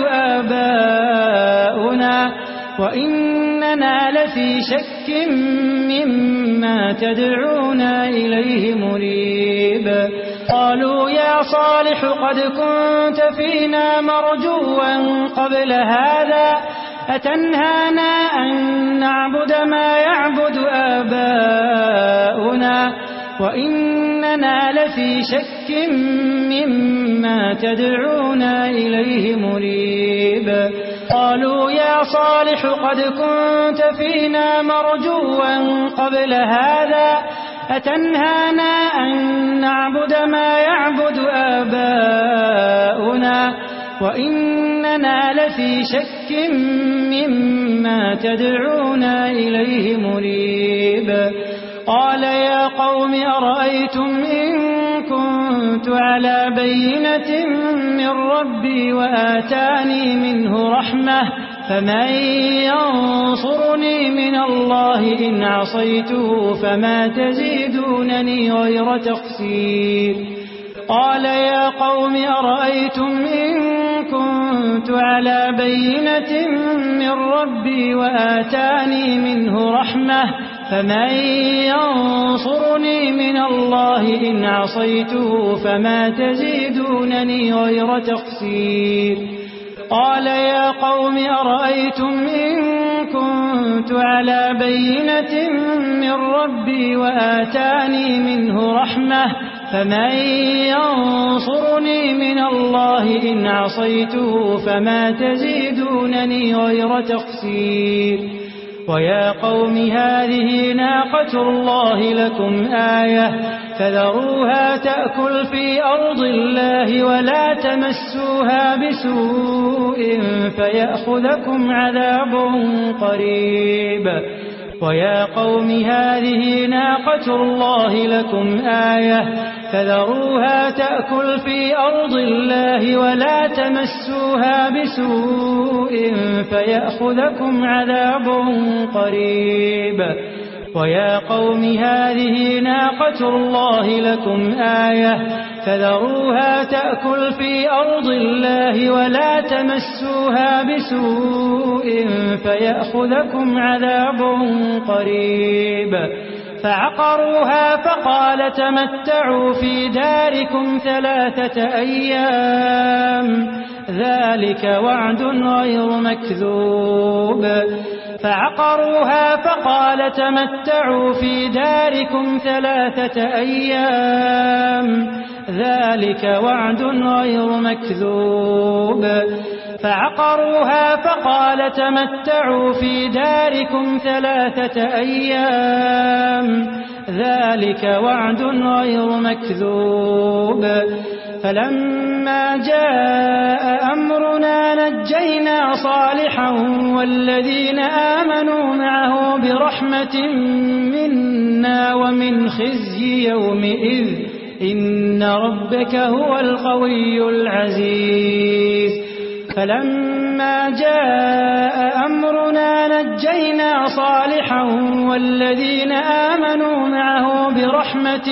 Speaker 1: آباؤنا وإننا لفي شك مما تدعونا إليه مريب. قالوا يا صالح قد كنت فينا مرجوا قبل هذا أتنهانا أن نعبد ما يعبد آباؤنا وإننا لفي شك مما تدعونا إليه مريب. قالوا يا صالح قد كنت فينا مرجوا قبل هذا أتنهانا أن نعبد ما يعبد آباؤنا وإننا لفي شك مما تدعونا إليه مريب. قال يا قوم أرأيتم إن كنت على بينة من ربي وآتاني منه رحمة فمن ينصرني من الله إن عصيته فما تزيدونني غير تخسير. قال يا قوم أرأيتم إن كنت على بينة من ربي وآتاني منه رحمة فمن ينصرني من الله إن عصيته فما تزيدونني غير تخسير. قال يا قوم أرأيتم إن كنت على بينة من ربي وآتاني منه رحمة فمن ينصرني من الله إن عصيته فما تزيدونني غير تخسير. ويا قوم هذه ناقة الله لكم آية فذروها تأكل في أرض الله ولا تمسوها بسوء فيأخذكم عذاب قريب. ويا قوم هذه ناقة الله لكم آية فذروها تأكل في أرض الله ولا تمسوها بسوء فيأخذكم عذاب قريب. ويا قوم هذه ناقة الله لكم آية فذروها تأكل في أرض الله ولا تمسوها بسوء فيأخذكم عذاب قريب. فعقروها فقال تمتعوا في داركم ثلاثة أيام ذلك وعد غير مكذوب. فعقروها فقال تمتعوا في داركم ثلاثة أيام ذلك وعد غير مكذوب. فعقروها فقال تمتعوا في داركم ثلاثة أيام ذلك وعد غير مكذوب. فلما جاء أمرنا نجينا صالحا والذين آمنوا معه برحمة منا ومن خزي يومئذ إن ربك هو القوي العزيز. فلما جاء أمرنا نجينا صالحا والذين آمنوا معه برحمة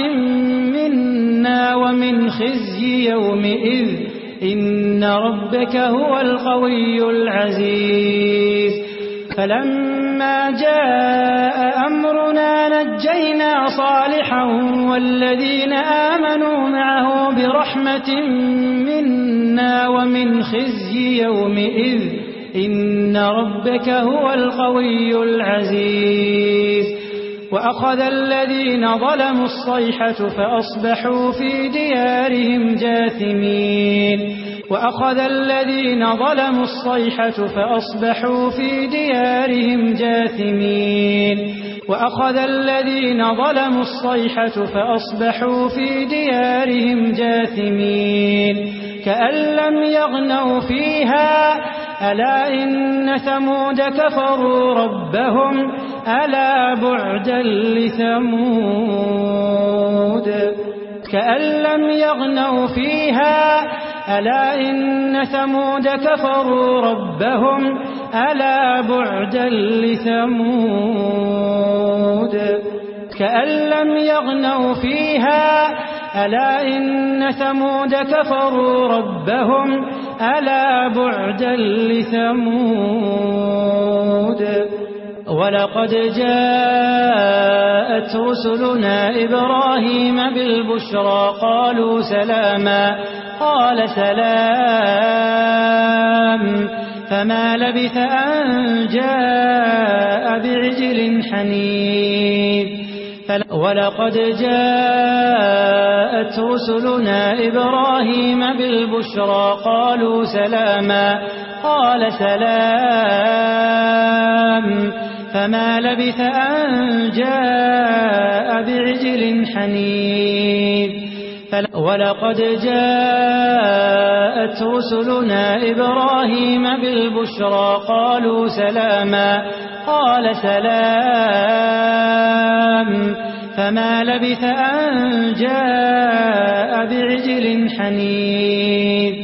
Speaker 1: منا ومن خزي يومئذ إن ربك هو القوي العزيز. فلما جاء أمرنا نجينا صالحا والذين آمنوا معه برحمة منا ومن خزي يومئذ إن ربك هو القوي العزيز. وأخذ الذين ظلموا الصيحة فأصبحوا في ديارهم جاثمين. وأخذ الذين ظلموا الصيحة فأصبحوا في ديارهم جاثمين. وأخذ الذين ظلموا الصيحة فأصبحوا في ديارهم جاثمين كأن لم يغنوا فيها ألا إن ثمود كفروا ربهم ألا بعدا لثمود كأن لم يغنوا فيها ألا إن ثمود كفروا ربهم ألا بعدا لثمود كأن لم يغنوا فيها ألا إن ثمود كفروا ربهم ألا بعدا لثمود ولقد جاءت رسلنا إبراهيم بالبشرى قالوا سلاما قال سلام فما لبث أن جاء بعجل حنيذ ولقد جاءت رسلنا إبراهيم بالبشرى قالوا سلاما قال سلام فما لبث أن جاء بعجل حنيذ ولقد جاءت رسلنا إبراهيم بالبشرى قالوا سلاما قال سلام فما لبث أن جاء بعجل حنيذ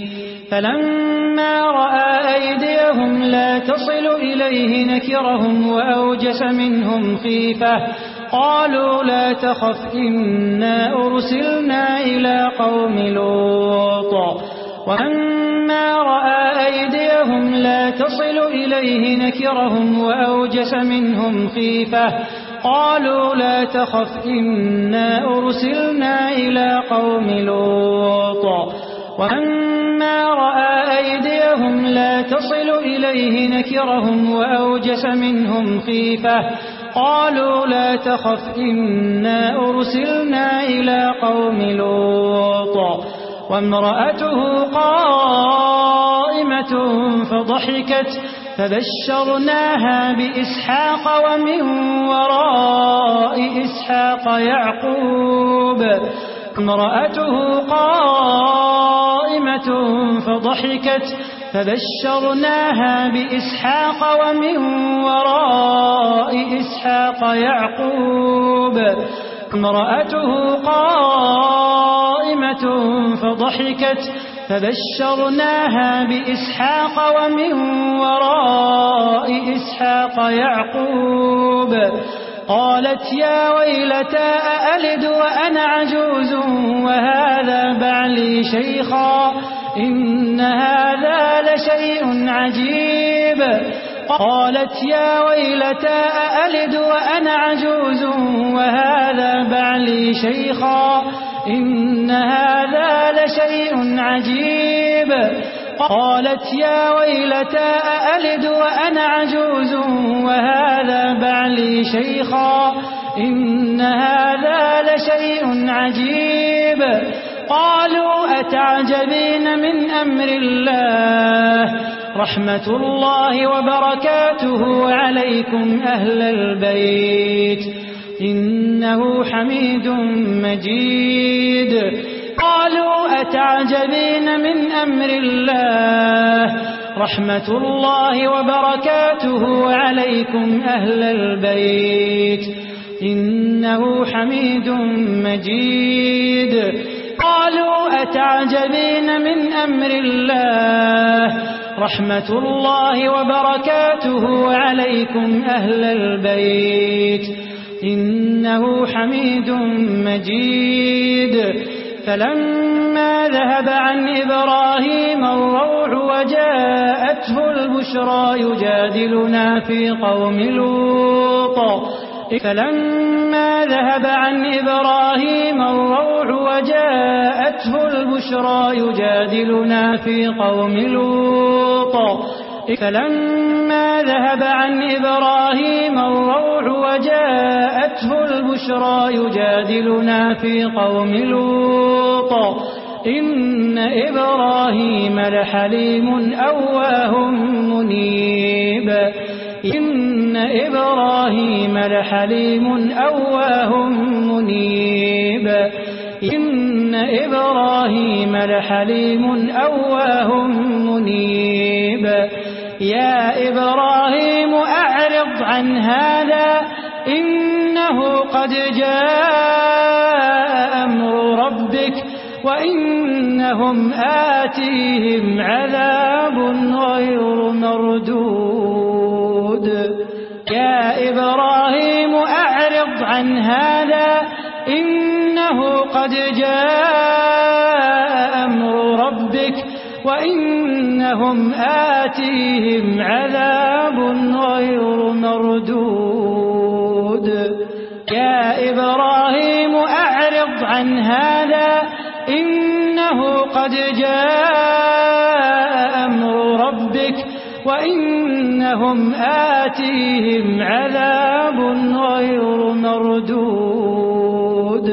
Speaker 1: فلما رأى أيديهم لا تصل إليه نكرهم وأوجس منهم خيفة قالوا لا تخف إنا أرسلنا إلى قوم لوط ولما رأى أيديهم لا تصل إليه نكرهم وأوجس منهم خيفة قالوا لا تخف إنا أرسلنا إلى قوم لوط ولما رأى أيديهم لا تصل إليه نكرهم وأوجس منهم خيفة قالوا لا تخف إنا أرسلنا إلى قوم لوط وامرأته قائمة فضحكت فبشرناها بإسحاق ومن وراء إسحاق يعقوب امرأته قائمة فضحكت فبشرناها بإسحاق ومن وراء إسحاق يعقوب امرأته قائمة فضحكت فبشرناها بإسحاق ومن وراء إسحاق يعقوب قالت يا ويلتى أألد وأنا عجوز وهذا بعلي شيخا إن هذا لشيء عجيب قالت يا ويلتى أألد وأنا عجوز وهذا بعلي شيخا إن هذا لشيء عجيب قالت يا ويلتى أألد وأنا عجوز وهذا بعلي شيخا إن هذا لشيء عجيب قالوا أتعجبين من أمر الله رحمة الله وبركاته عليكم أهل البيت إنه حميد مجيد قالوا أتعجبين من أمر الله رحمة الله وبركاته عليكم أهل البيت إنه حميد مجيد قالوا أتعجبين من أمر الله رحمة الله وبركاته عليكم أهل البيت إنه حميد مجيد فلما ذهب عن إبراهيم الروع وجاءته البشرى يجادلنا في قوم لوط فلما ذهب عن إبراهيم الروع وجاءته البشرى يجادلنا في قوم لوط فلما ذهب عن إبراهيم الروع وجاءته البشرى يجادلنا في قوم لوط إن إبراهيم لحليم أواه منيب إن إبراهيم لحليم أواه منيب إن إبراهيم لحليم أواه منيب يا إبراهيم أعرض عن هذا إنه قد جاء أمر ربك وإنهم آتيهم عذاب غير مردود يا إبراهيم أعرض عن هذا إنه قد جاء أمر ربك وإنهم آتيهم عذاب غير مردود يا إبراهيم أعرض عن هذا إنه قد جاء أمر ربك وإنهم آتيهم عذاب غير مردود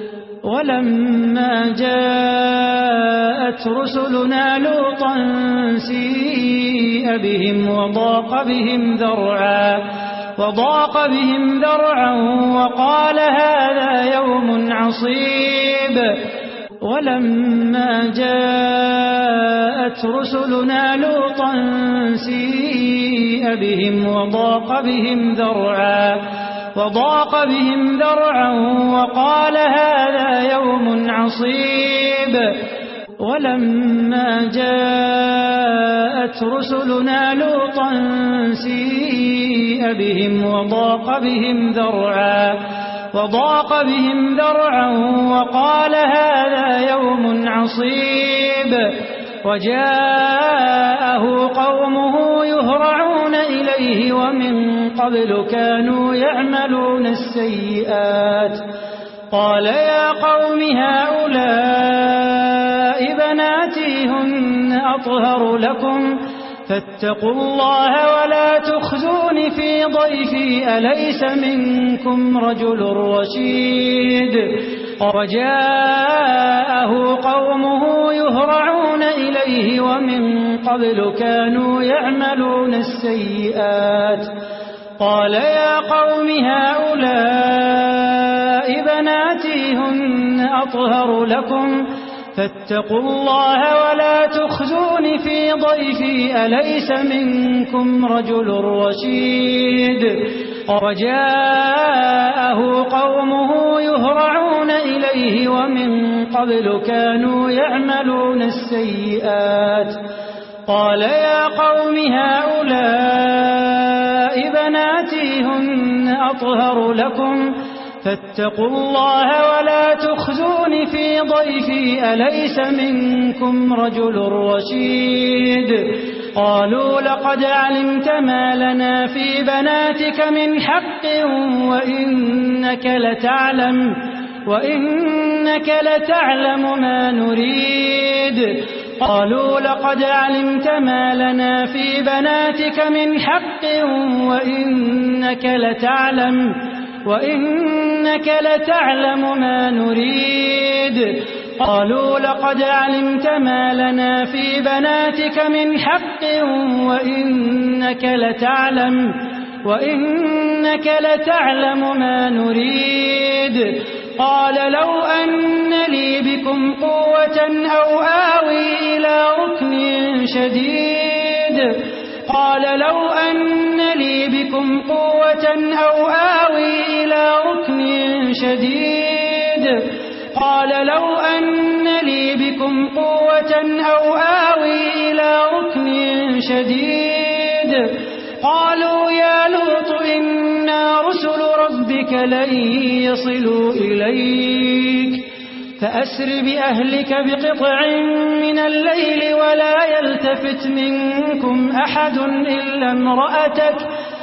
Speaker 1: ولما جاءت رسلنا لوطا سيء بهم وضاق بهم ذرعا وضاق بهم ذرعا وقال هذا يوم عصيب ولما جاءت رسلنا لوطا سيء بهم وضاق بهم ذرعا وضاق بهم ذرعا وقال هذا يوم عصيب ولما جاءت رسلنا لوطا سيء بهم وضاق بهم ذرعا وضاق بهم ذرعا وقال هذا يوم عصيب وجاءه قومه يهرعون إليه ومن قبل كانوا يعملون السيئات قال يا قوم هؤلاء بناتي هن أطهر لكم فاتقوا الله ولا تخزون في ضيفي أليس منكم رجل رشيد وجاءه قومه يهرعون إليه ومن قبل كانوا يعملون السيئات قال يا قوم هؤلاء بناتي هن أطهر لكم فاتقوا الله ولا تخزون في ضيفي أليس منكم رجل رشيد وجاءه قومه يهرعون إليه ومن قبل كانوا يعملون السيئات قال يا قوم هؤلاء بناتي هن أطهر لكم فاتقوا الله ولا تخزون في ضيفي أليس منكم رجل رشيد قالوا لقد علمت ما لنا في بناتك من حق وإنك لتعلم وإنك لتعلم ما نريد قالوا لقد علمت ما لنا في بناتك من حق وإنك لتعلم وإنك لتعلم ما نريد قالوا لقد علمت ما لنا في بناتك من حق وإنك لتعلم وإنك لتعلم ما نريد قال لو أن لي بكم قوة أو آوي إلى ركن شديد قال لو أن لي بكم قوة أو آوي إلى ركن شديد قال لو أن لي بكم قوة أو آوي إلى ركن شديد قالوا يا لوط إنا رسل ربك لن يصلوا إليك فأسر بأهلك بقطع من الليل ولا يلتفت منكم أحد إلا امرأتك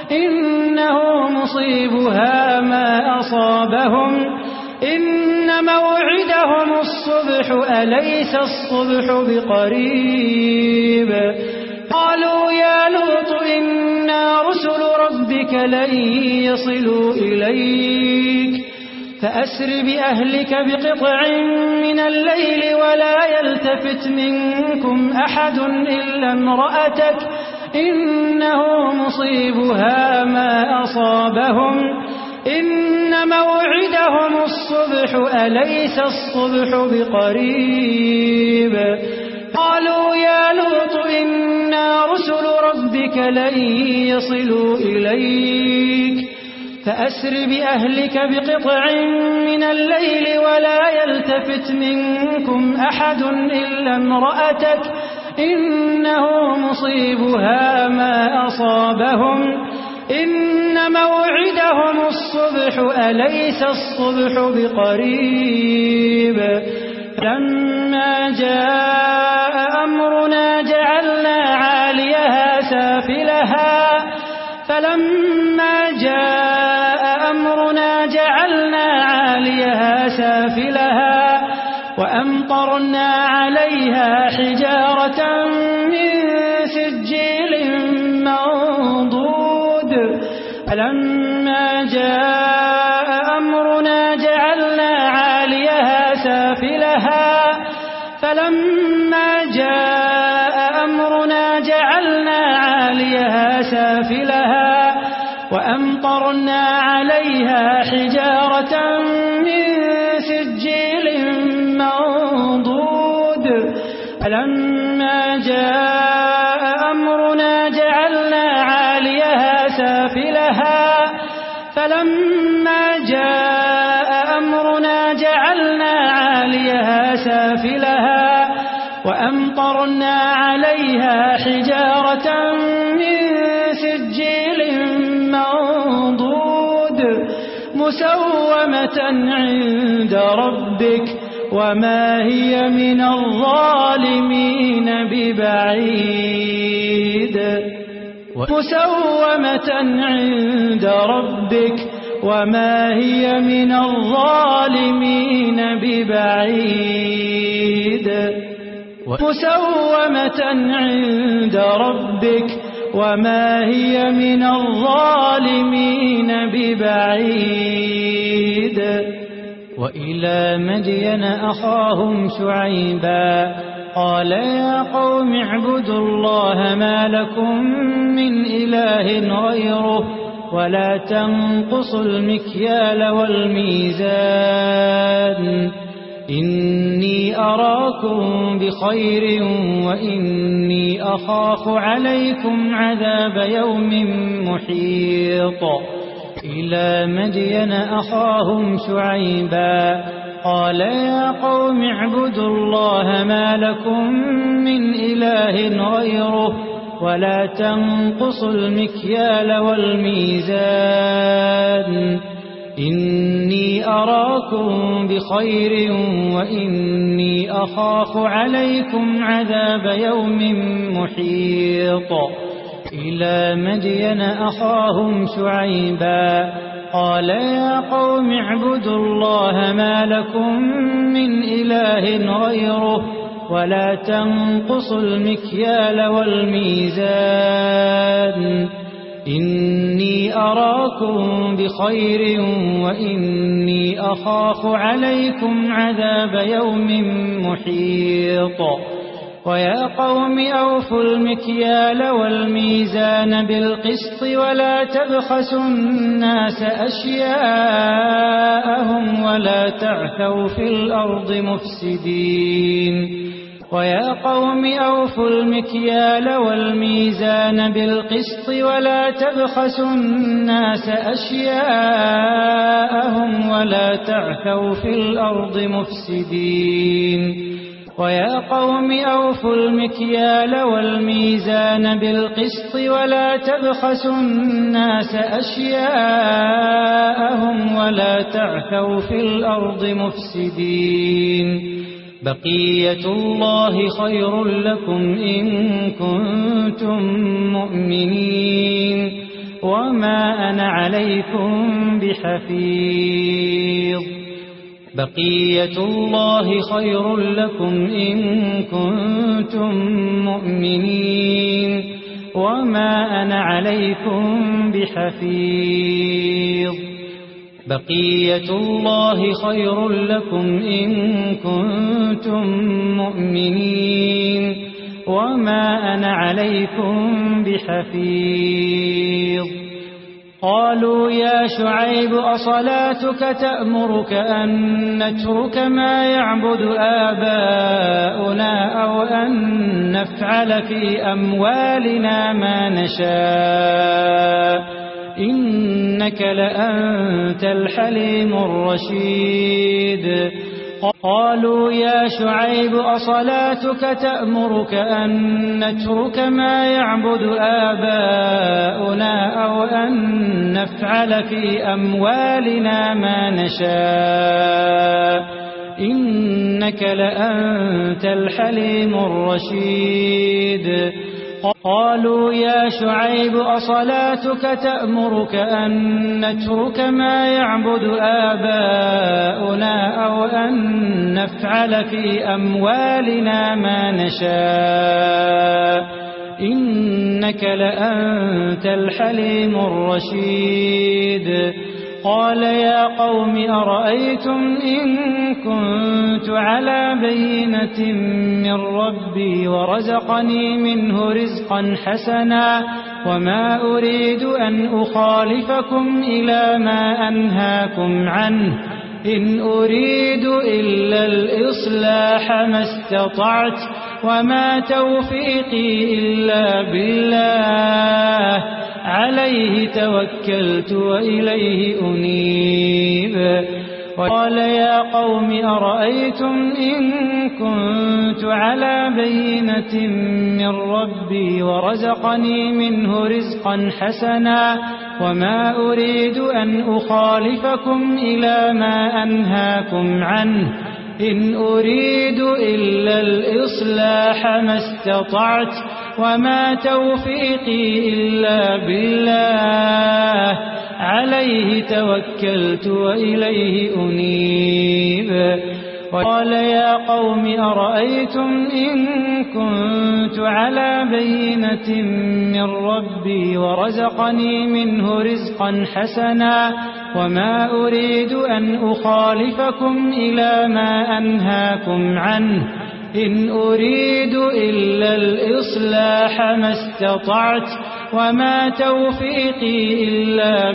Speaker 1: إنه مصيبها ما أصابهم إن موعدهم الصبح أليس الصبح بقريب قالوا يا لوط إنا رسل ربك لن يصلوا إليك فأسر بأهلك بقطع من الليل ولا يلتفت منكم أحد إلا امرأتك إنه مصيبها ما أصابهم إن موعدهم الصبح أليس الصبح بقريب قالوا يا لوط إنا رسل ربك لن يصلوا إليك فأسر بأهلك بقطع من الليل ولا يلتفت منكم أحد إلا امرأتك إنه مصيبها ما أصابهم إن موعدهم الصبح أليس الصبح بقريب فلما جاء أمرنا جعلنا عاليها سافلها فلما جاء أمرنا جعلنا عاليها سافلها وأمطرنا عليها حجارة من سجيل منضود فلما جاء أمرنا جعلنا عاليها سافلها فلما جاء أمرنا جعلنا عاليها سافلها وأمطرنا عليها حجارة من سجيل منضود فلما جاء أمرنا جعلنا عاليها سافلها فلما جاء أمرنا جعلنا عاليها سافلها وأمطرنا عليها حجارة من سجيل منضود مسومة عند ربك وما هي من الظالمين ببعيد مسومة عند ربك وما هي من الظالمين ببعيد مسومة عند ربك وما هي من الظالمين ببعيد وإلى مدين أخاهم شعيبا قال يا قوم اعبدوا الله ما لكم من إله غيره ولا تنقصوا المكيال والميزان إني أراكم بخير وإني أخاف عليكم عذاب يوم محيط إلى مدين أخاهم شعيبا قال يا قوم اعبدوا الله ما لكم من إله غيره ولا تنقصوا المكيال والميزان إني أراكم بخير وإني أخاف عليكم عذاب يوم محيط إلى مدين أخاهم شعيبا قال يا قوم اعبدوا الله ما لكم من إله غيره ولا تنقصوا المكيال والميزان إني أراكم بخير وإني أخاف عليكم عذاب يوم محيط ويا قوم أوفوا المكيال والميزان بالقسط ولا تبخسوا الناس أشياءهم ولا تعثوا في الأرض مفسدين ويا قوم أوفوا المكيال والميزان بالقسط ولا تبخسوا الناس أشياءهم ولا تعثوا في الأرض مفسدين ويا قوم أوفوا المكيال والميزان بالقسط ولا تبخسوا الناس أشياءهم ولا تعثوا في الأرض مفسدين بقية الله خير لكم إن كنتم مؤمنين وما أنا عليكم بحفيظ بقية الله خير لكم إن كنتم مؤمنين وما أنا عليكم بحفيظ بقية الله خير لكم إن كنتم مؤمنين وما أنا عليكم بحفيظ قالوا يا شعيب أصلاتك تأمرك أن نترك ما يعبد آباؤنا أو أن نفعل في أموالنا ما نشاء إنك لأنت الحليم الرشيد قالوا يا شعيب أصلاتك تأمرك أن نترك ما يعبد آباؤنا أو أن نفعل في أموالنا ما نشاء إنك لأنت الحليم الرشيد قالوا يا شعيب أصلاتك تأمرك أن نترك ما يعبد آباؤنا أو أن نفعل في أموالنا ما نشاء إنك لأنت الحليم الرشيد قال يا قوم أرأيتم إن كنت على بينة من ربي ورزقني منه رزقا حسنا وما أريد أن أخالفكم إلى ما أنهاكم عنه إن أريد إلا الإصلاح ما استطعت وما توفيقي إلا بالله عليه توكلت وإليه أنيب وقال يا قوم أرأيتم إن كنت على بينة من ربي ورزقني منه رزقا حسنا وما أريد أن أخالفكم إلى ما أنهاكم عنه إن أريد إلا الإصلاح ما استطعت وما توفيقي إلا بالله عليه توكلت وإليه أنيب وقال يا قوم أرأيتم إن كنت على بينة من ربي ورزقني منه رزقا حسنا وما أريد أن أخالفكم إلى ما أنهاكم عنه إن أريد إلا الإصلاح ما استطعت وما توفيقي إلا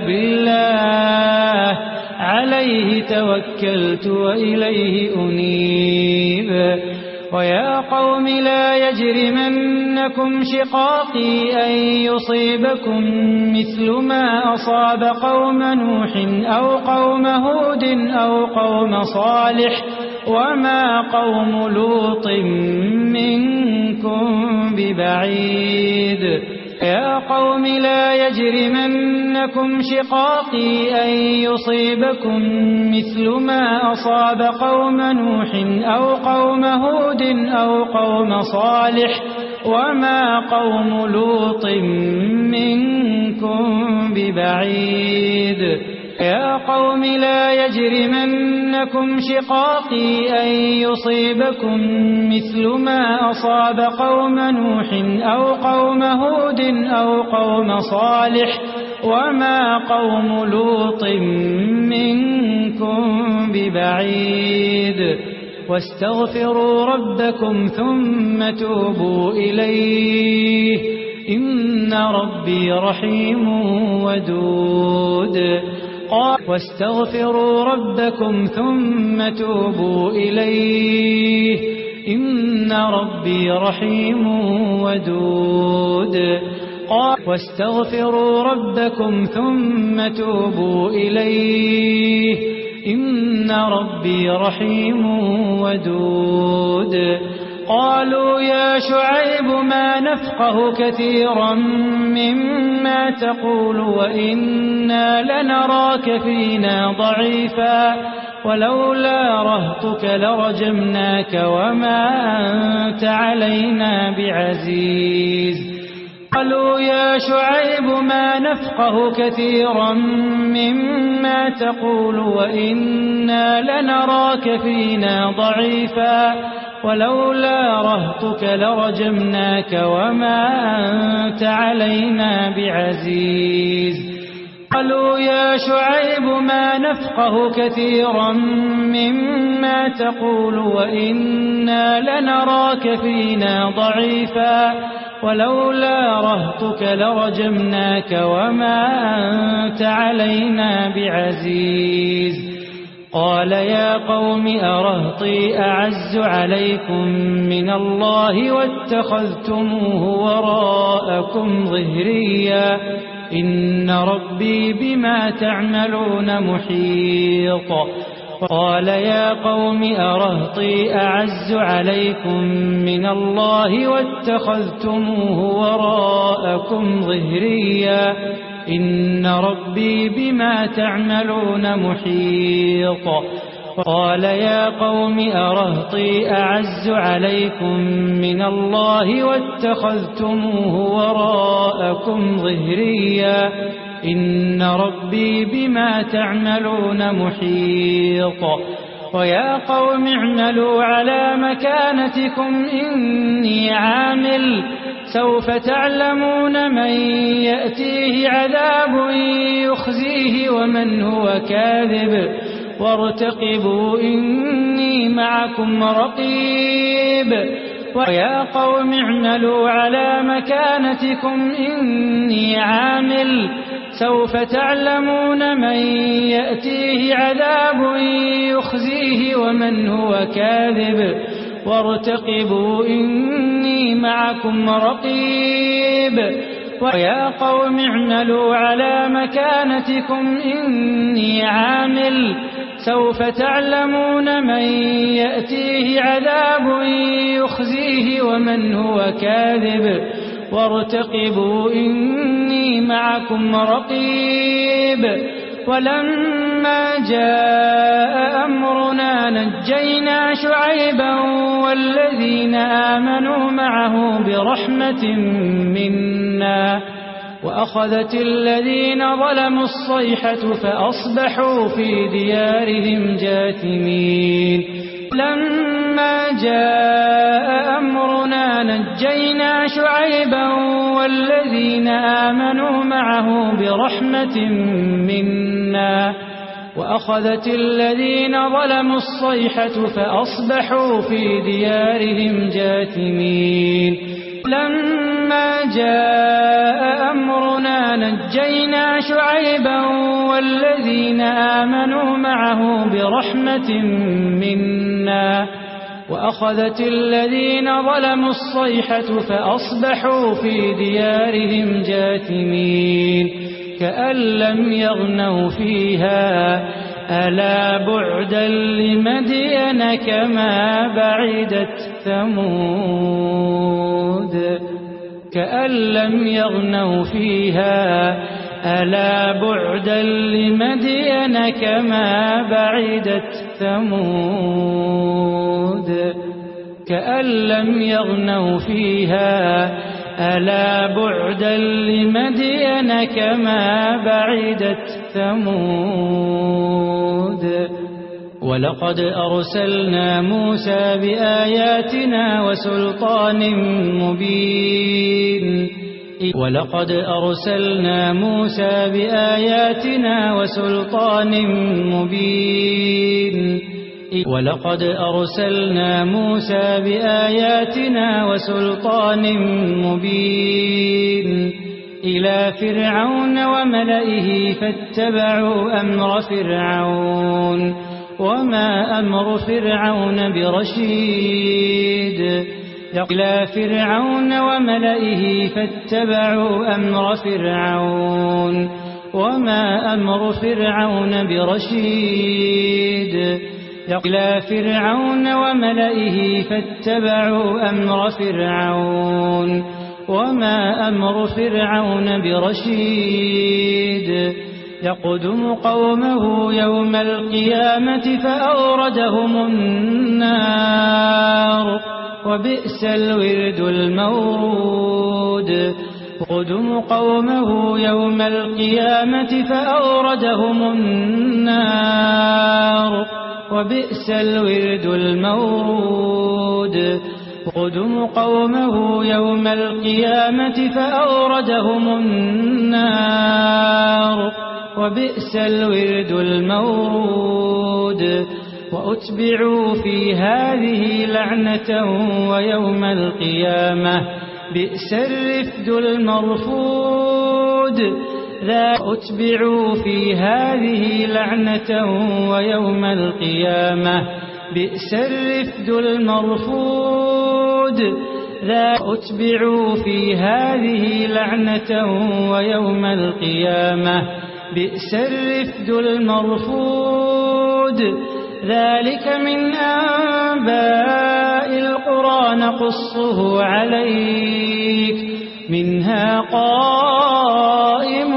Speaker 1: بالله عليه توكلت وإليه أنيب ويا قوم لا يجرمنكم شقاقي أن يصيبكم مثل ما أصاب قوم نوح أو قوم هود أو قوم صالح وما قوم لوط منكم ببعيد يا قوم لا يجرمنكم شقاقي أن يصيبكم مثل ما أصاب قوم نوح أو قوم هود أو قوم صالح وما قوم لوط منكم ببعيد يا قوم لا يجرمنكم شقاقي أن يصيبكم مثل ما أصاب قوم نوح أو قوم هود أو قوم صالح وما قوم لوط منكم ببعيد واستغفروا ربكم ثم توبوا إليه إن ربي رحيم ودود واستغفروا ربكم ثم توبوا إليه إن ربي رحيم ودود واستغفروا ربكم ثم توبوا إليه إن ربي رحيم ودود قالوا يا شعيب ما نفقه كثيرا مما تقول وإنا لنراك فينا ضعيفا ولولا رهطك لرجمناك وما أنت علينا بعزيز قالوا يا شعيب ما نفقه كثيرا مما تقول وإنا لنراك فينا ضعيفا ولولا رهطك لرجمناك وما أنت علينا بعزيز قالوا يا شعيب ما نفقه كثيرا مما تقول وإنا لنراك فينا ضعيفا ولولا رهطك لرجمناك وما أنت علينا بعزيز قال يا قوم أرهطي أعز عليكم من الله واتخذتموه وراءكم ظهريا إن ربي بما تعملون محيط قال يا قوم أرهطي أعز عليكم من الله واتخذتموه وراءكم ظهريا إن ربي بما تعملون محيط قال يا قوم أرهطي أعز عليكم من الله واتخذتموه وراءكم ظهريا إن ربي بما تعملون محيط ويا قوم اعملوا على مكانتكم إني عامل سوف تعلمون من يأتيه عذاب يخزيه ومن هو كاذب وارتقبوا إني معكم رقيب ويا قوم اعملوا على مكانتكم إني عامل سوف تعلمون من يأتيه عذاب يخزيه ومن هو كاذب وارتقبوا إني معكم رقيب ويا قوم اعملوا على مكانتكم إني عامل سوف تعلمون من يأتيه عذاب يخزيه ومن هو كاذب وارتقبوا إني معكم رقيب ولما جاء أمرنا نجينا شعيبا والذين آمنوا معه برحمة منا وأخذت الذين ظلموا الصيحة فأصبحوا في ديارهم جاثمين لما جاء أمرنا نجينا شعيبا والذين آمنوا معه برحمة منا وأخذت الذين ظلموا الصيحة فأصبحوا في ديارهم جاثمين لما جاء أمرنا نجينا شعيبا والذين آمنوا معه برحمة منا وأخذت الذين ظلموا الصيحة فأصبحوا في ديارهم جاثمين كأن لم يغنوا فيها ألا بعدا لمدين كما بعدت ثمود كأن لم يغنوا فيها ألا بعدا لمدين كما بعدت ثمود كأن لم يغنوا فيها ألا بعدا لمدين كما بعدت ثمود ولقد أرسلنا موسى بآياتنا وسلطان مبين ولقد أرسلنا موسى بآياتنا وسلطان مبين ولقد أرسلنا موسى بآياتنا وسلطان مبين إلى فرعون وملئه فاتبعوا أمر فرعون وما أمر فرعون برشيد إلى فرعون وملئه فاتبعوا أمر فرعون وما أمر فرعون برشيد إلى فرعون وملئه فاتبعوا أمر فرعون وما أمر فرعون برشيد يقدم قومه يوم القيامة فأوردهم النار وبئس الورد المورود يقدم قومه يوم القيامة فأوردهم النار وبئس الورد المورود يقدم قومه يوم القيامة فأوردهم النار وبئس الورد المورود وأتبعوا في هذه لعنة ويوم القيامة بئس الرفد المرفود ذا أتبعوا في هذه لعنة ويوم القيامة بئس الرفد المرفود أتبعوا في هذه لعنة ويوم القيامة بئس الرفد المرفود ذلك من أنباء القرى نقصه عليك منها قائم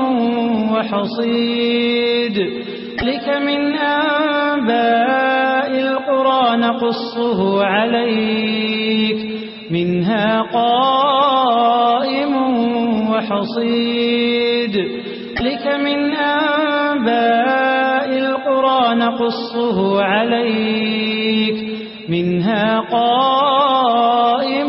Speaker 1: وحصيد ذلك من أنباء القرى نقصه عليك منها قائم وحصيد ذلك من أنباء القرى نقصه عليك منها قائم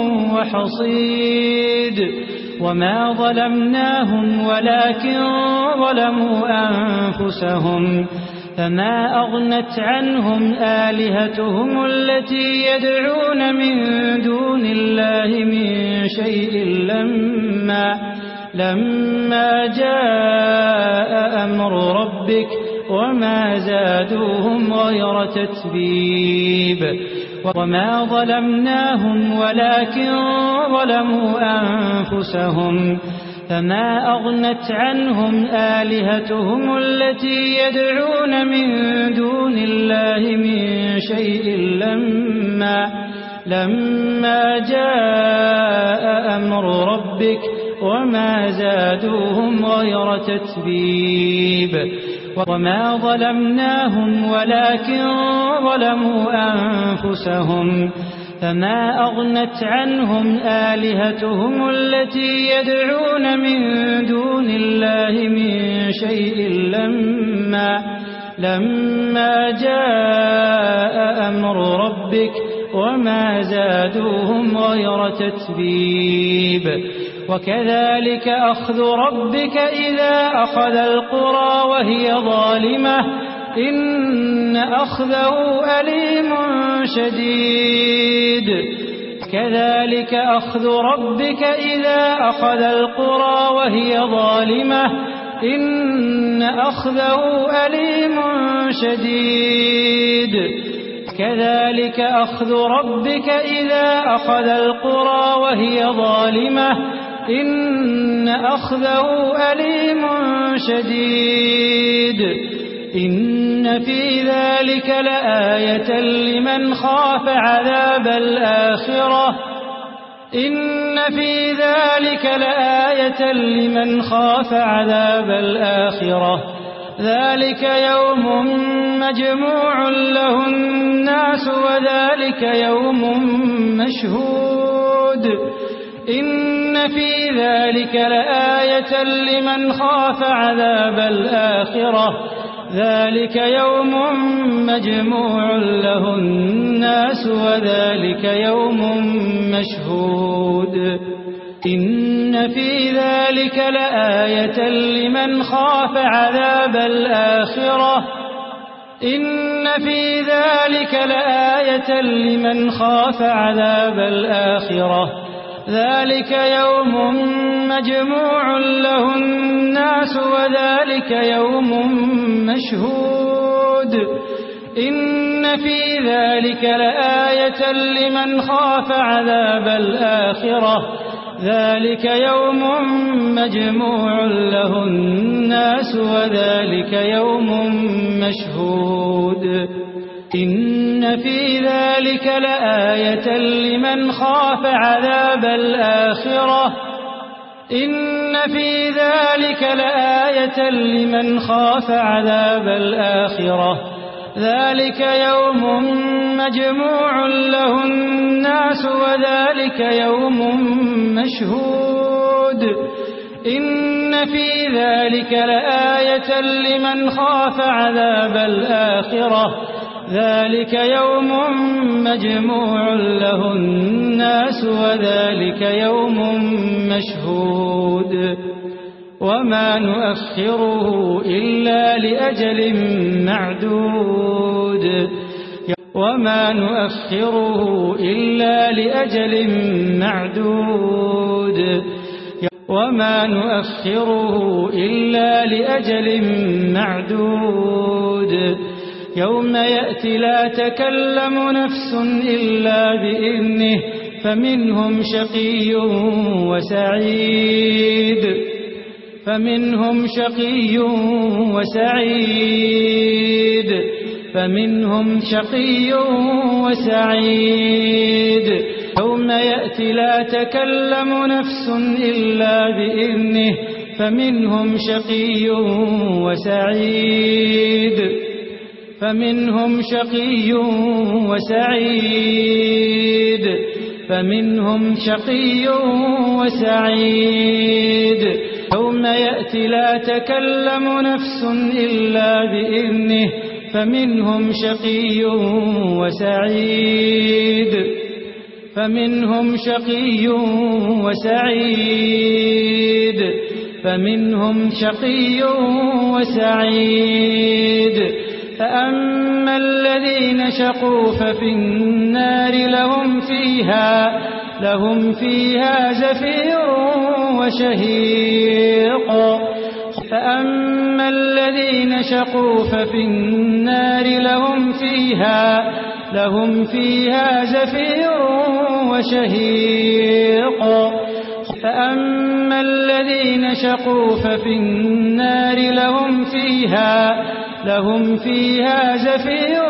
Speaker 1: وحصيد وما ظلمناهم ولكن ظلموا أنفسهم فما أغنت عنهم آلهتهم التي يدعون من دون الله من شيء لما لما جاء أمر ربك وما زادوهم غير تتبيب وما ظلمناهم ولكن ظلموا أنفسهم فما أغنت عنهم آلهتهم التي يدعون من دون الله من شيء لما لما جاء أمر ربك وما زادوهم غير تتبيب وما ظلمناهم ولكن ظلموا أنفسهم فما أغنت عنهم آلهتهم التي يدعون من دون الله من شيء لما لما جاء أمر ربك وما زادوهم غير تتبيب وكذلك أخذ ربك إذا أخذ القرى وهي ظالمة إن أخذه أليم شديد كذلك أخذ ربك إذا أخذ القرى وهي ظالمة إن أخذه أليم شديد كذلك أخذ ربك إذا أخذ القرى وهي ظالمة إن أخذه أليم شديد إن في ذلك لآية لمن خاف عذاب الآخرة إن في ذلك لآية لمن خاف عذاب الآخرة ذلك يوم مجموع له الناس وذلك يوم مشهود إن في ذلك لآية لمن خاف عذاب الآخرة ذلك يوم مجموع له الناس وذلك يوم مشهود إن في ذلك لآية لمن خاف عذاب الآخرة إن في ذلك لآية لمن خاف عذاب الآخرة ذلك يوم مجموع له الناس وذلك يوم مشهود إن في ذلك لآية لمن خاف عذاب الآخرة ذلك يوم مجموع له الناس وذلك يوم مشهود إن في ذلك لآية لمن خاف عذاب الآخرة إن في ذلك لآية لمن خاف عذاب الآخرة ذلك يوم مجموع له الناس وذلك يوم مشهود إن في ذلك لآية لمن خاف عذاب الآخرة ذلك يوم مجموع له الناس وذلك يوم مشهود وما نؤخره إلا لأجل معدود وما نؤخره إلا لأجل معدود وما نؤخره إلا لأجل معدود يوم يأتي لا تكلم نفس إلا بإذنه فمنهم شقي وسعيد فمنهم شقي وسعيد فمنهم شقي وسعيد يوم يأتي لا تكلم نفس إلا بإذنه فمنهم شقي وسعيد فمنهم شقي وسعيد فمنهم شقي وسعيد يوم يأتي لا تكلم نفس إلا بإذنه فمنهم شقي وسعيد فمنهم شقي وسعيد فمنهم شقي وسعيد فأما الذين شقوا ففي النار لهم فيها لهم فيها زفير وشهيق فأما الذين شقوا ففي النار لهم فيها لهم فيها زفير وشهيق فأما الذين شقوا ففي النار لهم فيها لهم فيها زفير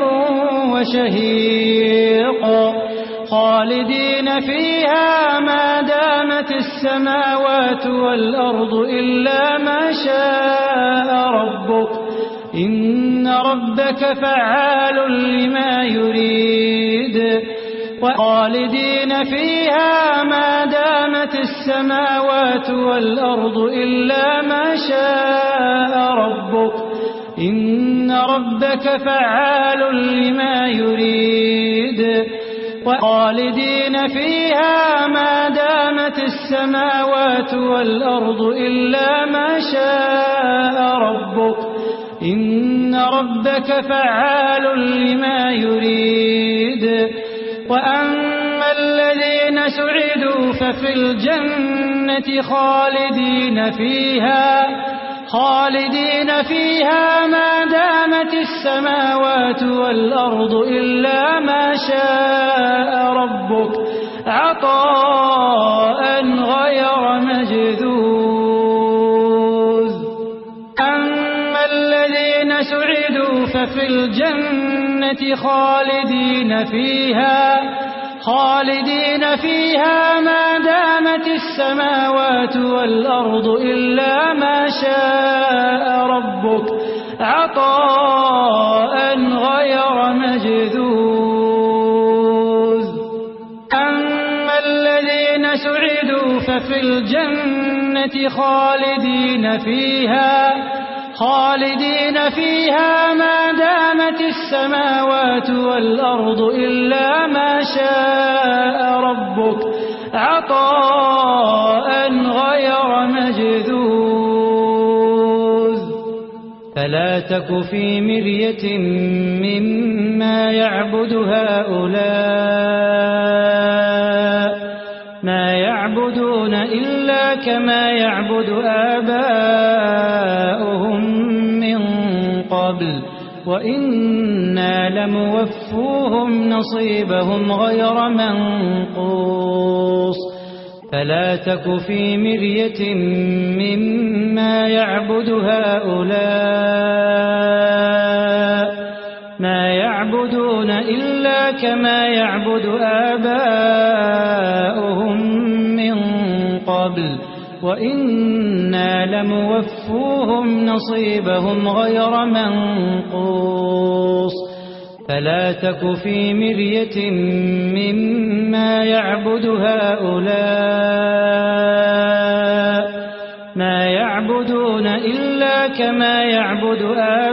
Speaker 1: وشهيق خالدين فيها ما دامت السماوات والأرض إلا ما شاء ربك إن ربك فعال لما يريد وخالدين فيها ما دامت السماوات والأرض إلا ما شاء ربك إن ربك فعال لما يريد وخالدين فيها ما دامت السماوات والأرض إلا ما شاء ربك إن ربك فعال لما يريد وأما الذين سعدوا ففي الجنة خالدين فيها خالدين فيها ما دامت السماوات والأرض إلا ما شاء ربك عطاء غير مجذوذ أما الذين سعدوا ففي الجنة خالدين فيها خالدين فيها ما دامت السماوات والأرض إلا ما شاء ربك عطاء غير مجذوذ أما الذين سعدوا ففي الجنة خالدين فيها خالدين فيها ما دامت السماوات والأرض إلا ما شاء ربك عطاء غير مجذوذ فلا تك في مرية مما يعبد هؤلاء ما يعبدون إلا كما يعبد آباؤهم من قبل وإنا لموفوهم نصيبهم غير منقوص فلا تك في مرية مما يعبد هؤلاء ما يعبدون إلا كما يعبد آباؤهم من قبل وإنا لموفوهم نصيبهم غير منقوص فلا تك في مرية مما يعبد هؤلاء ما يعبدون إلا كما يعبد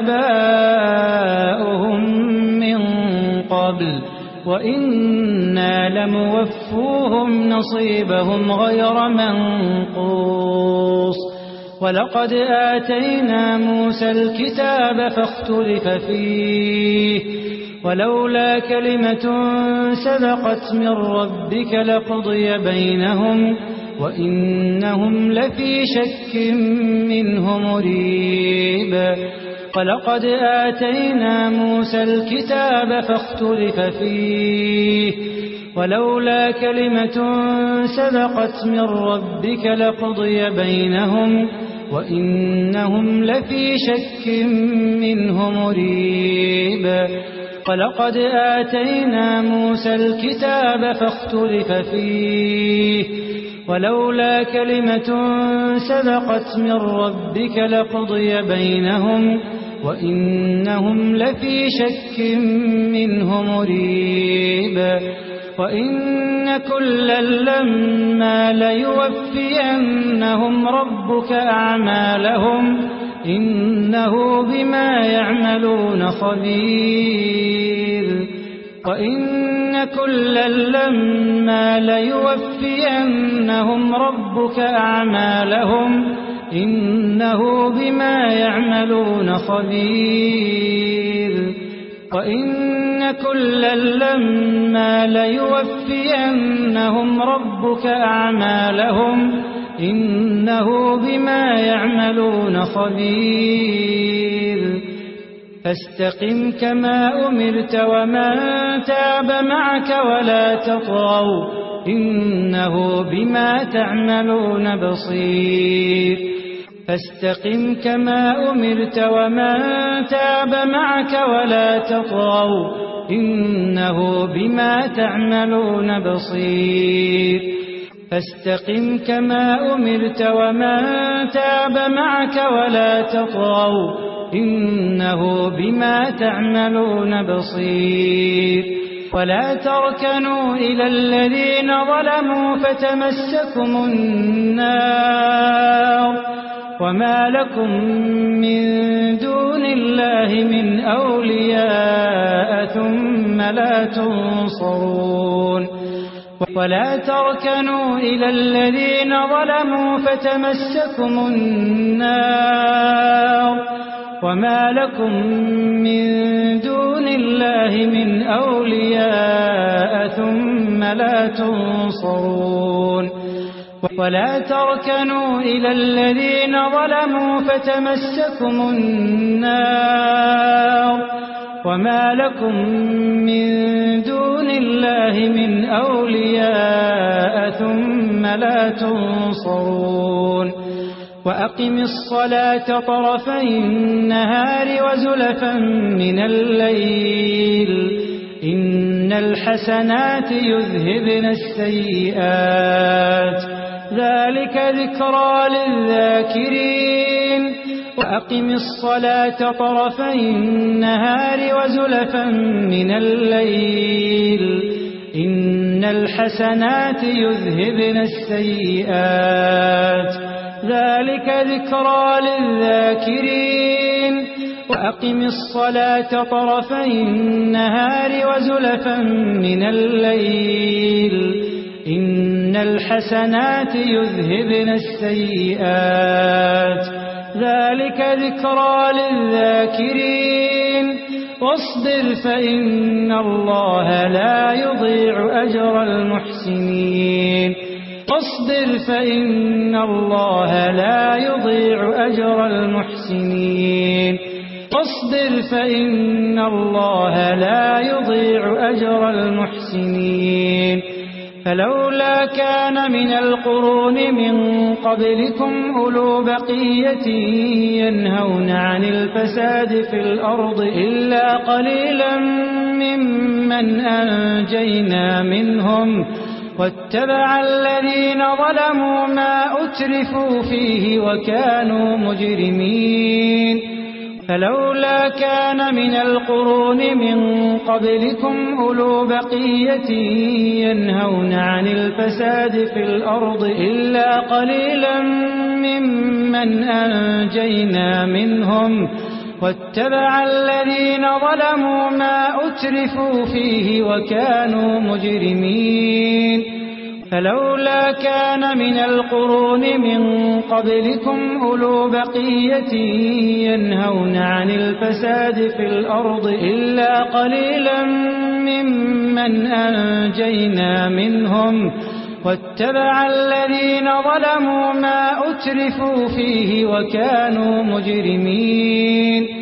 Speaker 1: آباؤهم من قبل وإنا لموفوهم نصيبهم غير منقوص ولقد آتينا موسى الكتاب فاختلف فيه ولولا كلمة سبقت من ربك لقضي بينهم وإنهم لفي شك منه مريب ولقد آتينا موسى الكتاب فاختلف فيه ولولا كلمة سبقت من ربك لقضي بينهم وإنهم لفي شك منه مريب ولقد آتينا موسى الكتاب فاختلف فيه ولولا كلمة سبقت من ربك لقضي بينهم وإنهم لفي شك منه مريب وإن كلا لما ليوفينهم ربك أعمالهم إنه بما يعملون خبير وإن كلا لما ليوفينهم ربك أعمالهم إنه بما يعملون خبير وإن كلا لما ليوفينهم ربك أعمالهم إنه بما يعملون خبير فاستقم كما أمرت ومن تاب معك ولا تطغوا إنه بما تعملون بصير فاستقم كما أمرت ومن تاب معك ولا تطغوا إنه بما تعملون بصير فاستقم كما أمرت ومن تاب معك ولا تطغوا إنه بما تعملون بصير ولا تركنوا إلى الذين ظلموا فتمسكم النار وما لكم من دون الله من أولياء ثم لا تنصرون ولا تركنوا إلى الذين ظلموا فتمسكم النار وما لكم من دون الله من أولياء ثم لا تنصرون ولا تركنوا إلى الذين ظلموا فتمسكم النار وما لكم من دون الله من أولياء ثم لا تنصرون وأقم الصلاة طرفي النهار وزلفا من الليل إن الحسنات يذهبن السيئات ذلك ذكرى للذاكرين وأقم الصلاة طرفي النهار وزلفا من الليل إن الحسنات يذهبن السيئات ذلك ذكرى للذاكرين وأقم الصلاة طرفي النهار وزلفا من الليل إن الحسنات يذهبن السيئات ذلك ذكرى للذاكرين واصبر فإن الله لا يضيع أجر المحسنين واصبر فإن الله لا يضيع أجر المحسنين واصبر فإن الله لا يضيع أجر المحسنين فلولا كان من القرون من قبلكم أولو بقية ينهون عن الفساد في الأرض إلا قليلا ممن أنجينا منهم واتبع الذين ظلموا ما أترفوا فيه وكانوا مجرمين فلولا كان من القرون من قبلكم أولو بقية ينهون عن الفساد في الأرض إلا قليلا ممن أنجينا منهم واتبع الذين ظلموا ما أترفوا فيه وكانوا مجرمين فلولا كان من القرون من قبلكم أولو بقية ينهون عن الفساد في الأرض إلا قليلا ممن أنجينا منهم واتبع الذين ظلموا ما أترفوا فيه وكانوا مجرمين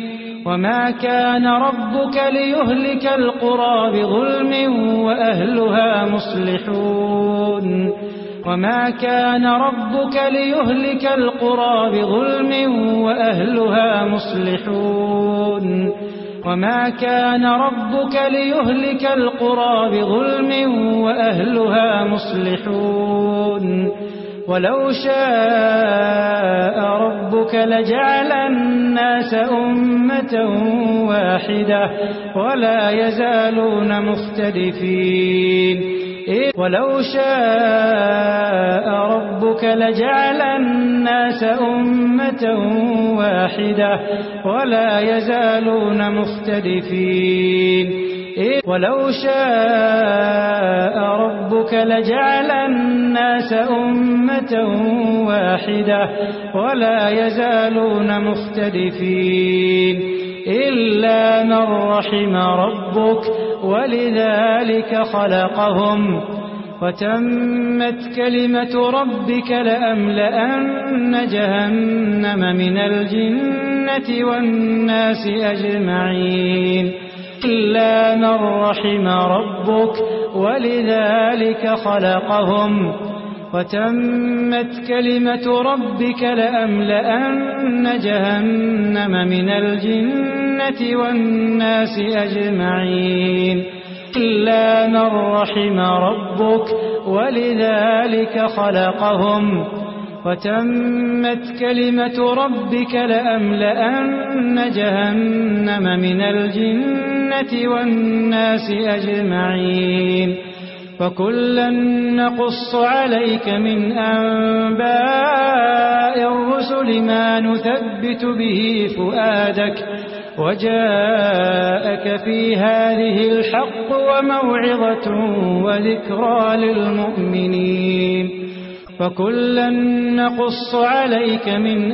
Speaker 1: وما كان ربك ليهلك القرى بظلم وأهلها مصلحون وما كان ربك ليهلك القرى بظلم وأهلها مصلحون وما كان ربك ليهلك القرى بظلم وأهلها مصلحون ولو شاء ربك لجعل الناس أمة واحدة ولا يزالون مختلفين ولو شاء ربك لجعل الناس أمة واحدة ولا يزالون مختلفين ولو شاء ربك لجعل الناس أمة واحدة ولا يزالون مختلفين إلا من رحم ربك ولذلك خلقهم وتمت كلمة ربك لأملأن جهنم من الجنة والناس أجمعين إلا من رحم ربك ولذلك خلقهم وتمت كلمة ربك لأملأن جهنم من الجنة والناس أجمعين إلا من رحم ربك ولذلك خلقهم وتمت كلمة ربك لأملأن جهنم من الجنة والناس أجمعين فكلا نقص عليك من أنباء الرسل ما نثبت به فؤادك وجاءك في هذه الحق وموعظة وذكرى للمؤمنين فكلا نقص عليك من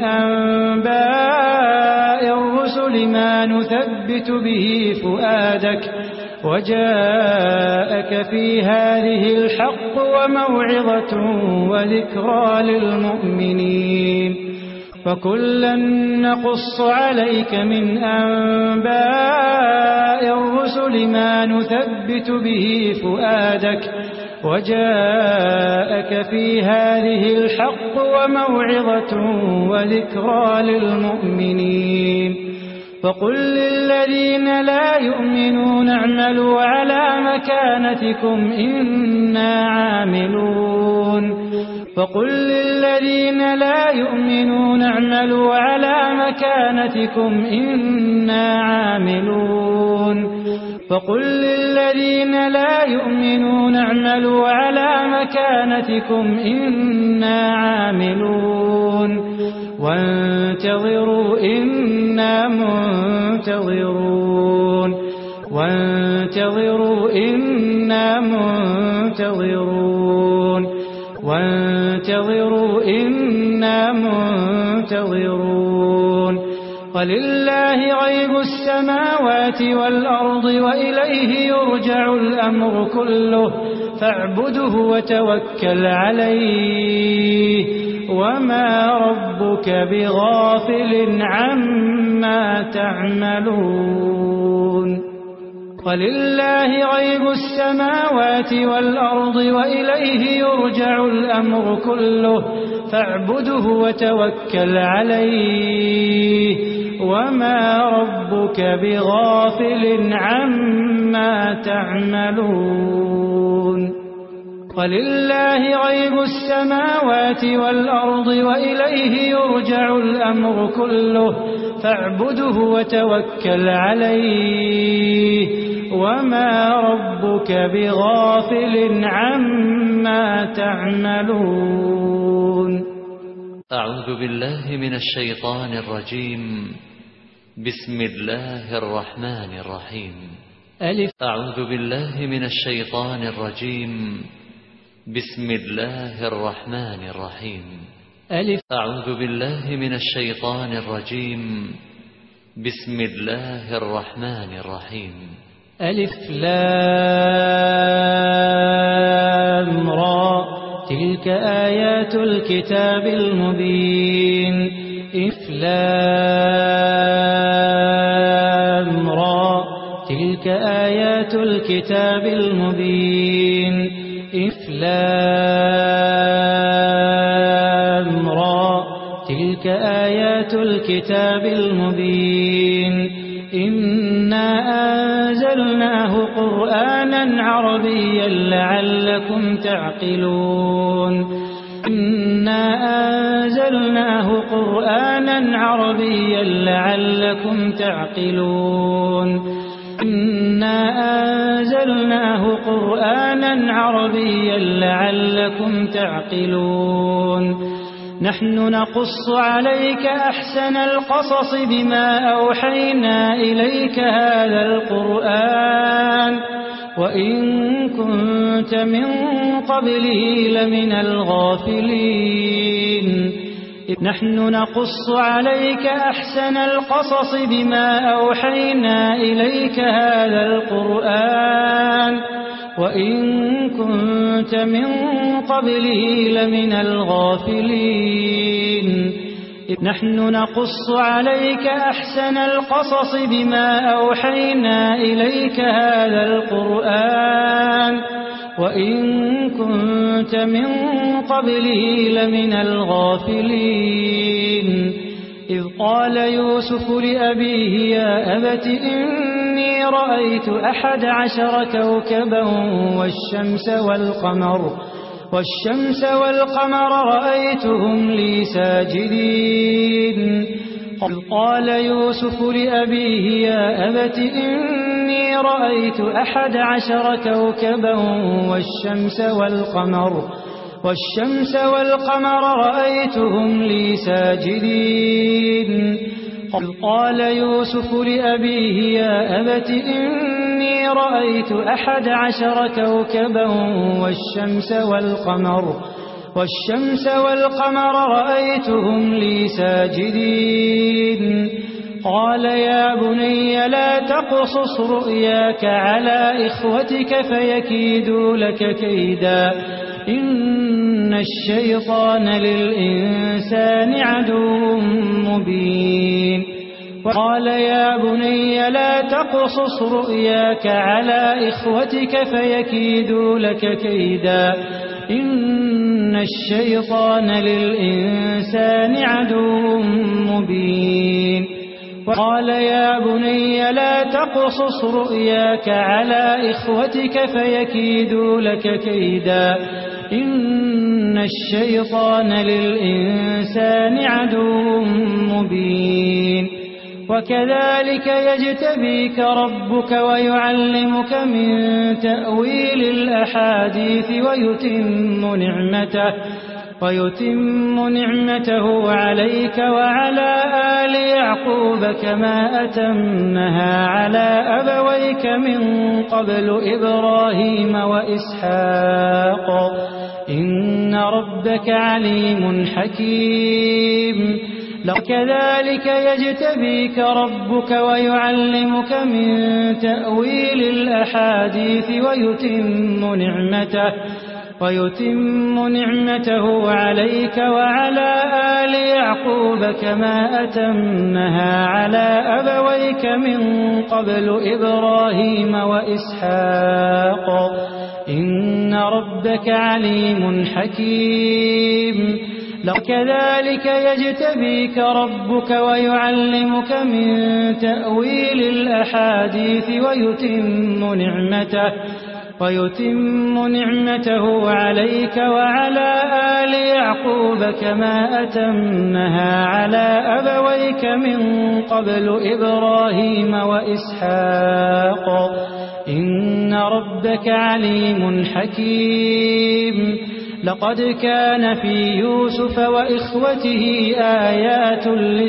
Speaker 1: أنباء الرسل ما نثبت به فؤادك وجاءك في هذه الحق وموعظة وذكرى للمؤمنين فكلا نقص عليك من أنباء الرسل ما نثبت به فؤادك وجاءك في هذه الحق وموعظة وذكرى للمؤمنين فقل للذين لا يؤمنون اعملوا على مكانتكم إنا عاملون فقل للذين لا يؤمنون اعملوا على مكانتكم إنا عاملون فقل للذين لا يؤمنون اعملوا على مكانتكم إنا عاملون وانتظروا إنا منتظرون وانتظروا إنا منتظرون وانتظروا إنا منتظرون ولله غيب السماوات والأرض وإليه يرجع الأمر كله فاعبده وتوكل عليه وما ربك بغافل عما تعملون ولله غيب السماوات والأرض وإليه يرجع الأمر كله فاعبده وتوكل عليه وما ربك بغافل عما تعملون ولله غيب السماوات والأرض وإليه يرجع الأمر كله فاعبده وتوكل عليه وما ربك بغافل عما تعملون.
Speaker 2: أعوذ بالله من الشيطان الرجيم. بسم الله الرحمن الرحيم.
Speaker 1: ألف.
Speaker 2: أعوذ بالله من الشيطان الرجيم. بسم الله الرحمن الرحيم.
Speaker 1: ألف.
Speaker 2: أعوذ بالله من الشيطان الرجيم. بسم الله الرحمن الرحيم.
Speaker 1: ألف لام را تلك آيات الكتاب المبين. ألف لام لام را تلك آيات الكتاب المبين ألف لام را تلك آيات الكتاب المبين إنا أنزلناه قرآنا عربيا لعلكم تعقلون إنا أنزلناه قرآنا عربيا لعلكم تعقلون إنا أنزلناه قرآنا عربيا لعلكم تعقلون نحن نقص عليك أحسن القصص بما أوحينا إليك هذا القرآن وإن كنت من قبله لمن الغافلين نحن نقص عليك أحسن القصص بما أوحينا إليك هذا القرآن وإن كنت من قبله لمن الغافلين نحن نقص عليك أحسن القصص بما أوحينا إليك هذا القرآن وإن كنت من قبله لمن الغافلين إذ قال يوسف لأبيه يا أبت إني رأيت أحد عشر كوكبا والشمس والقمر والشمس والقمر رأيتهم لي ساجدين إذ قال يوسف لأبيه يا أبت إني رأيت أحد عشر كوكبا والشمس والقمر والشمس والقمر رأيتهم لي ساجدين قال يوسف لأبيه يا أبت إني رأيت أحد عشر كوكبا والشمس والقمر والشمس والقمر رأيتهم لي ساجدين قال يا بني لا تقصص رؤياك على إخوتك فيكيدوا لك كيدا إن الشيطان للإنسان عدو مبين وقال يا بني لا تقصص رؤياك على إخوتك فيكيدوا لك كيدا إن الشيطان للإنسان عدو مبين وقال يا بني لا تقصص رؤياك على إخوتك فيكيدوا لك كيدا إن الشيطان للإنسان عدو مبين وكذلك يجتبيك ربك ويعلمك من تأويل الأحاديث ويتم نعمته ويتم نعمته عليك وعلى آل يعقوب كما أتمها على أبويك من قبل إبراهيم وإسحاق إن ربك عليم حكيم كذلك يجتبيك ربك ويعلمك من تأويل الأحاديث ويتم نعمته ويتم نعمته عليك وعلى آل يعقوب كما أتمها على أبويك من قبل إبراهيم وإسحاق إن ربك عليم حكيم كذلك يجتبيك ربك ويعلمك من تأويل الأحاديث ويتم نعمته ويتم نعمته عليك وعلى آل يعقوب كما أتمها على أبويك من قبل إبراهيم وإسحاق إن ربك عليم حكيم لقد كان في يوسف وإخوته آيات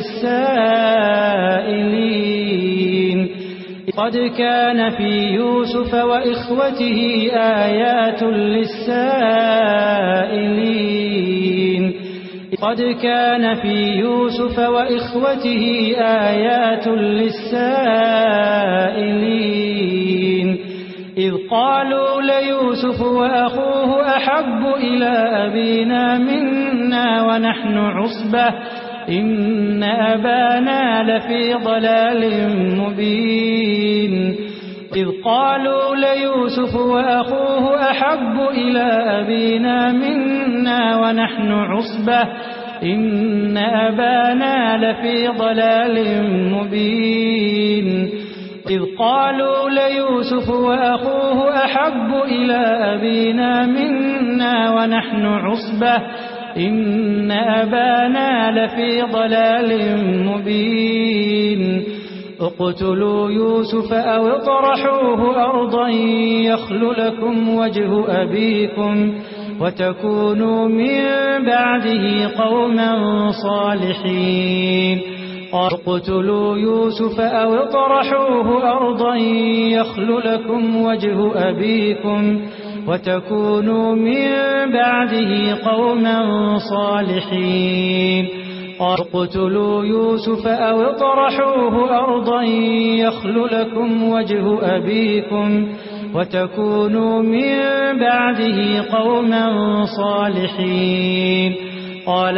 Speaker 1: للسائلين قد كان في يوسف وإخوته آيات للسائلين قد كان في يوسف وإخوته آيات للسائلين إذ قالوا ليوسف وأخوه أحب إلى أبينا منا ونحن عصبة إن أبانا لفي ضلال مبين إذ قالوا ليوسف وأخوه أحب إلى أبينا منا ونحن عصبة إن أبانا لفي ضلال مبين إذ قالوا ليوسف وأخوه أحب إلى أبينا منا ونحن عصبة إن أبانا لفي ضلال مبين اقتلوا يوسف أو اطرحوه أرضا يخل لكم وجه أبيكم وتكونوا من بعده قوما صالحين اقتلوا يوسف أو اطرحوه أرضا يخل لكم وجه أبيكم وتكونوا من بعده قوما صالحين اقتلوا يوسف أو اطرحوه أرضا يخل لكم وجه أبيكم وتكونوا من بعده قوما صالحين قال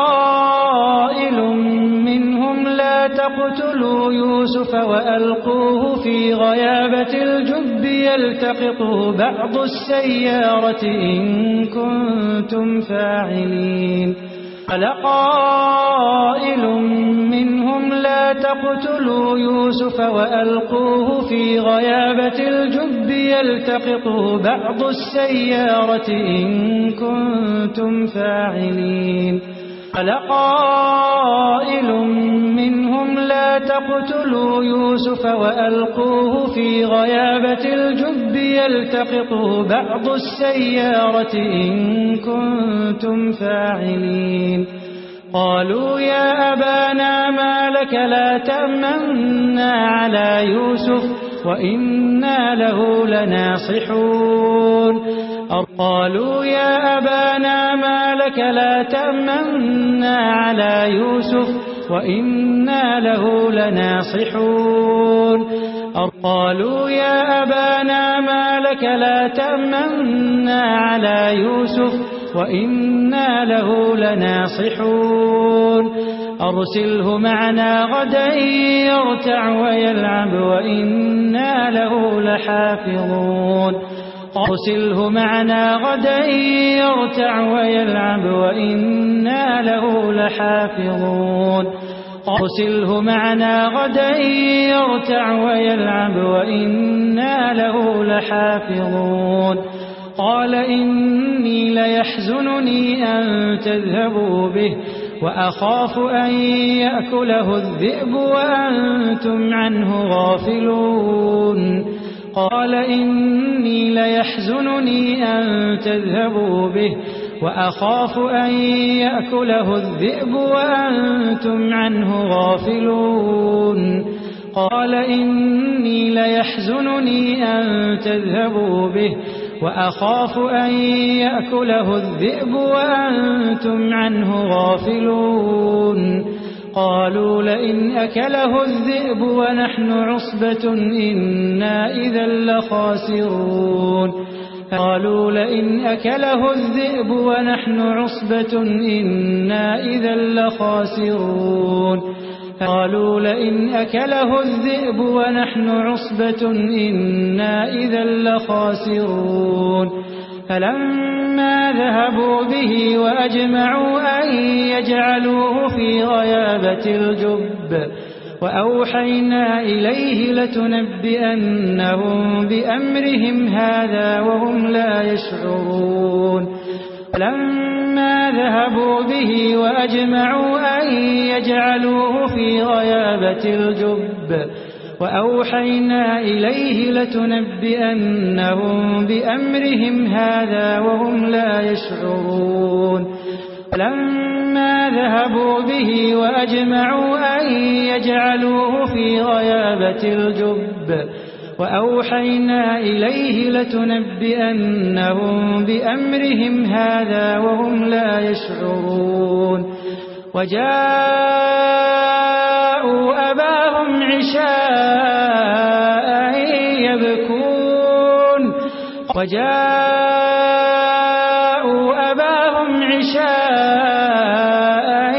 Speaker 1: قائل منهم لا تقتلوا يوسف وألقوه في غيابة الجب يلتقطه بعض السيارة إن كنتم فاعلين قال قائل منهم لا تقتلوا يوسف وألقوه في غيابة الجب يلتقطه بعض السيارة إن كنتم فاعلين قال قائل منهم لا تقتلوا يوسف وألقوه في غيابة الجب يلتقطه بعض السيارة إن كنتم فاعلين قالوا يا أبانا ما لك لا تأمنا على يوسف وإنا له لناصحون قالوا يا أبانا ما لك لا تأمنا على يوسف وإنا له لناصحون قالوا يا أبانا ما لك لا تأمنا على يوسف وإنا له لناصحون أرسله معنا غدا يرتع ويلعب وإنا له لحافظون أرسله معنا غدا يرتع ويلعب وإنا له لحافظون أرسله معنا غدا يرتع ويلعب وإنا له لحافظون قال إني ليحزنني أن تذهبوا به وأخاف أن يأكله الذئب وأنتم عنه غافلون قال إني ليحزنني أن تذهبوا به وأخاف أن يأكله الذئب وأنتم عنه غافلون قال إني ليحزنني أن تذهبوا به وأخاف أن يأكله الذئب وأنتم عنه غافلون قالوا لئن أكله الذئب ونحن عصبة إنا إذا لخاسرون قالوا لئن أكله الذئب ونحن عصبة إنا إذا لخاسرون قالوا لئن أكله الذئب ونحن عصبة إنا إذا لخاسرون فلما ذهبوا به وأجمعوا أن يجعلوه في غيابة الجب وأوحينا إليه لتنبئنهم بأمرهم هذا وهم لا يشعرون فلما ذهبوا به وأجمعوا أن يجعلوه في غيابة الجب وأوحينا إليه لتنبئنهم بأمرهم هذا وهم لا يشعرون فلما ذهبوا به وأجمعوا أن يجعلوه في غيابة الجب وأوحينا إليه لتنبئنهم بأمرهم هذا وهم لا يشعرون وجاءوا أباهم عشاء يبكون وجاءوا أباهم عشاء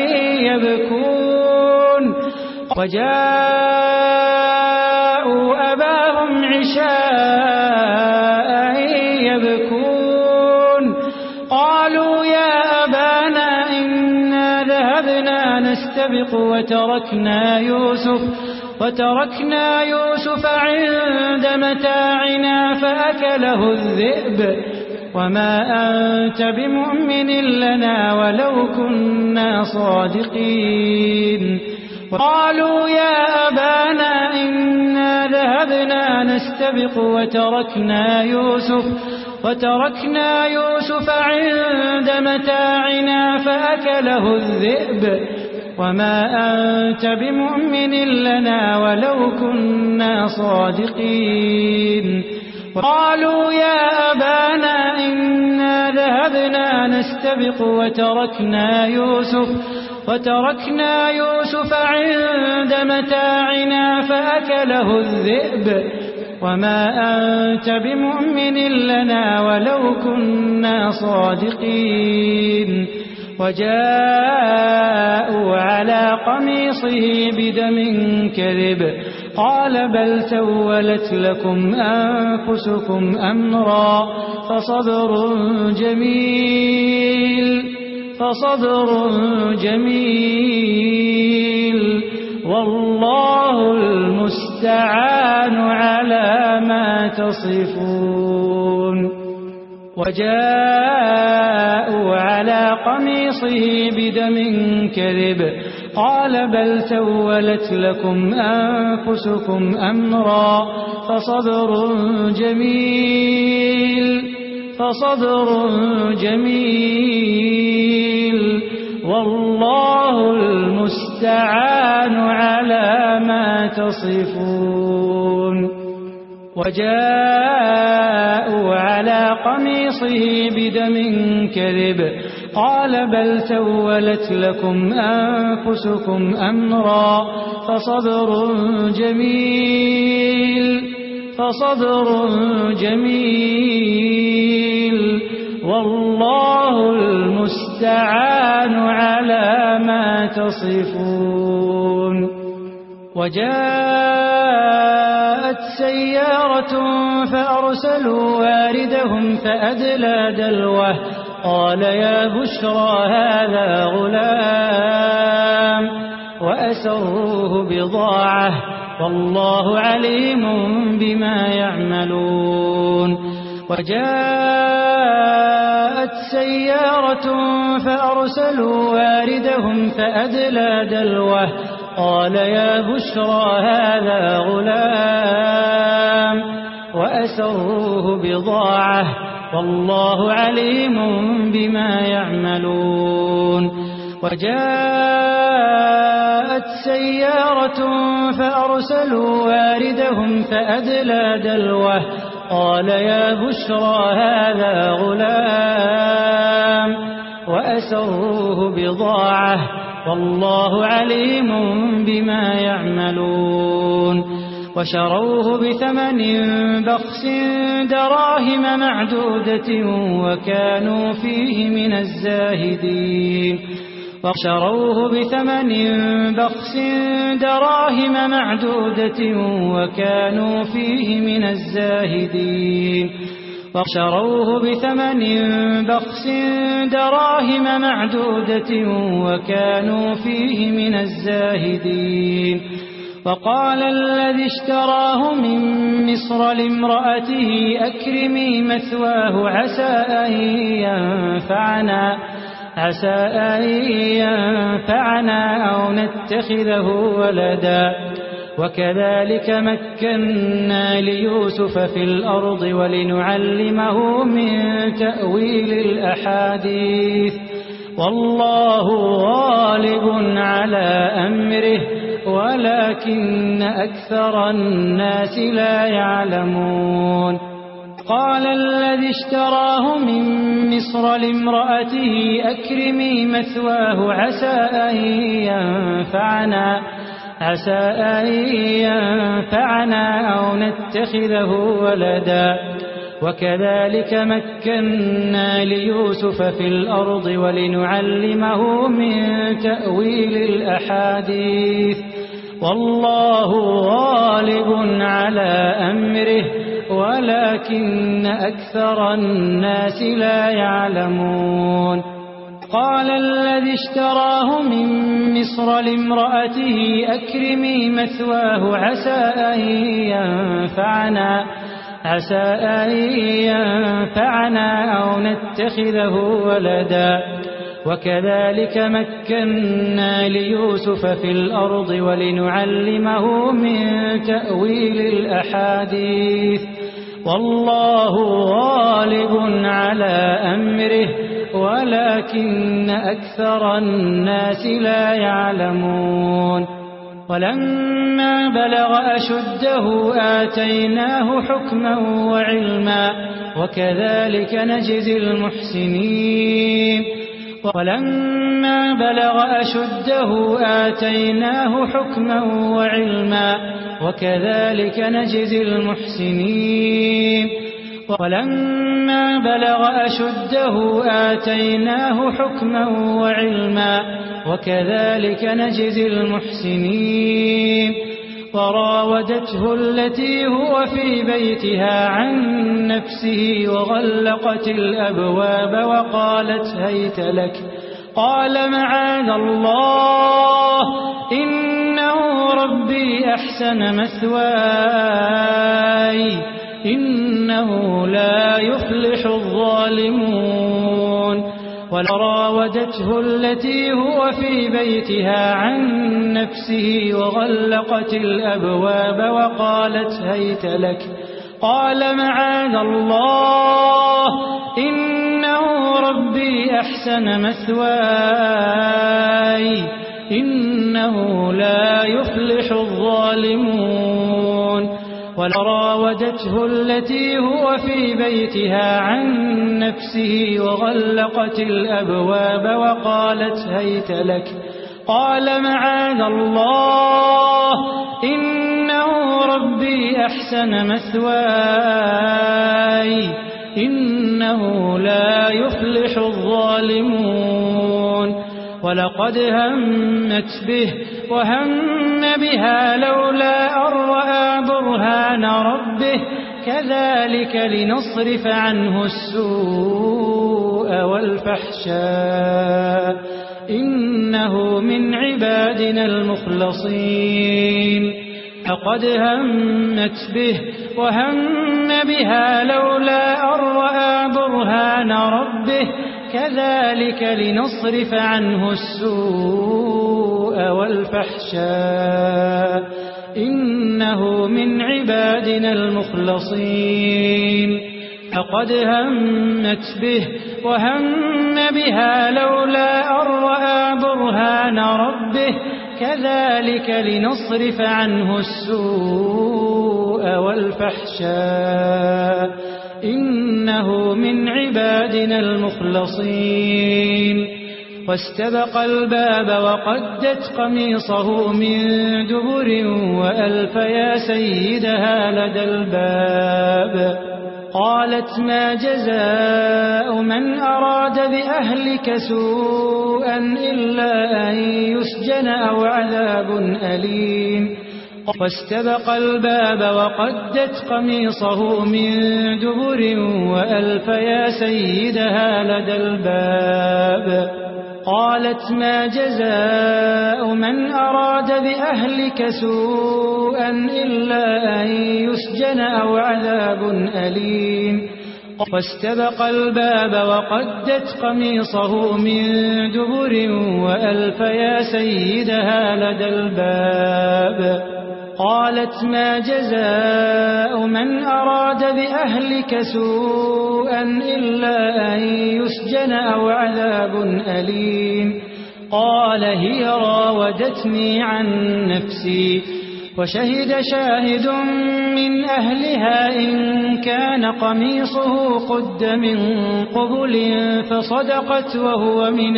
Speaker 1: يبكون وجاءوا أباهم عشاء عشاء يبكون قالوا يا أبانا إنا ذهبنا نستبق وتركنا يوسف وتركنا يوسف عند متاعنا فأكله الذئب وما أنت بمؤمن لنا ولو كنا صادقين قالوا يا أبانا إنا ذهبنا نستبق وتركنا يوسف وتركنا يوسف عند متاعنا فأكله الذئب وما أنت بمؤمن لنا ولو كنا صادقين قالوا يا أبانا إنا ذهبنا نستبق وتركنا يوسف وتركنا يوسف عند متاعنا فأكله الذئب وما أنت بمؤمن لنا ولو كنا صادقين وجاءوا على قميصه بدم كذب قال بل سولت لكم أنفسكم أمرا فصبر جميل فصبر جميل والله المستعان على ما تصفون وجاءوا على قميصه بدم كذب قال بل سولت لكم أنفسكم أمرا فصبر جميل فصبر جميل والله المستعان على ما تصفون وجاءوا على قميصه بدم كذب قال بل سولت لكم أنفسكم أمرا فصبر جميل فصبر جميل والله المستعان على ما تصفون وجاءت سيارة فأرسلوا واردهم فأدلى دلوه قال يا بشرى هذا غلام وأسروه بضاعة والله عليم بما يعملون وجاءت سيارة فأرسلوا واردهم فأدلى دلوه قال يا بشرى هذا غلام وأسروه بضاعة والله عليم بما يعملون وجاءت سيارة فأرسلوا واردهم فأدلى دلوه قال يا بشرى هذا غلام وأسروه بضاعة والله عليم بما يعملون وشروه بثمن بخس دراهم معدودة وكانوا فيه من الزاهدين وشروه بثمن بخس دراهم معدودة وكانوا فيه من الزاهدين وشروه بثمن بخس دراهم معدودة وكانوا فيه من الزاهدين وقال الذي اشتراه من مصر لامرأته أكرمي مثواه عسى أن ينفعنا عسى أن ينفعنا أو نتخذه ولدا وكذلك مكنا ليوسف في الأرض ولنعلمه من تأويل الأحاديث والله غالب على أمره ولكن أكثر الناس لا يعلمون قال الذي اشتراه من مصر لامرأته أكرمي مثواه عسى أن ينفعنا عسى أن ينفعنا أو نتخذه ولدا وكذلك مكنا ليوسف في الأرض ولنعلمه من تأويل الأحاديث والله غالب على أمره ولكن أكثر الناس لا يعلمون قال الذي اشتراه من مصر لامرأته أكرمي مثواه عسى أن ينفعنا عسى أن ينفعنا أو نتخذه ولدا وكذلك مكنا ليوسف في الأرض ولنعلمه من تأويل الأحاديث والله غالب على أمره ولكن أكثر الناس لا يعلمون ولما بلغ أشده آتيناه حكما وعلما وكذلك نجزي المحسنين ولما بلغ أشده آتيناه حكما وعلما وكذلك نجزي المحسنين ولما بلغ أشده آتيناه حكما وعلما وكذلك نجزي المحسنين وراودته التي هو في بيتها عن نفسه وغلقت الأبواب وقالت هيت لك قال معاذ الله إنه ربي أحسن مثواي إنه لا يفلح الظالمون وراودته التي هو في بيتها عن نفسه وغلقت الأبواب وقالت هيت لك قال معاذ الله إنه ربي أحسن مثواي إنه لا يفلح الظالمون وراودته التي هو في بيتها عن نفسه وغلقت الأبواب وقالت هيت لك قال معاذ الله إنه ربي أحسن مثواي إنه لا يفلح الظالمون ولقد همت به وهم بها لولا أن رأى برهان ربه كذلك لنصرف عنه السوء والفحشاء إنه من عبادنا المخلصين لقد همت به وهم بها لولا أن رأى برهان ربه كذلك لنصرف عنه السوء والفحشاء إنه من عبادنا المخلصين لقد همت به وهم بها لولا أن رأى برهان ربه كذلك لنصرف عنه السوء والفحشاء إنه من عبادنا المخلصين واستبق الباب وقدت قميصه من دبر وألف يا سيدها لدى الباب قالت ما جزاء من أراد بأهلك سوءا إلا أن يسجن أو عذاب أليم واستبق الباب وقدت قميصه من دبر وألف يا سيدها لدى الباب قالت ما جزاء من أراد بأهلك سوءا إلا أن يسجن أو عذاب أليم واستبق الباب وقدت قميصه من دبر وألف يا سيدها لدى الباب قالت ما جزاء من أراد بأهلك سوءا إلا أن يسجن أو عذاب أليم قال هي راودتني عن نفسي وشهد شاهد من أهلها إن كان قميصه قد من قبل فصدقت وهو من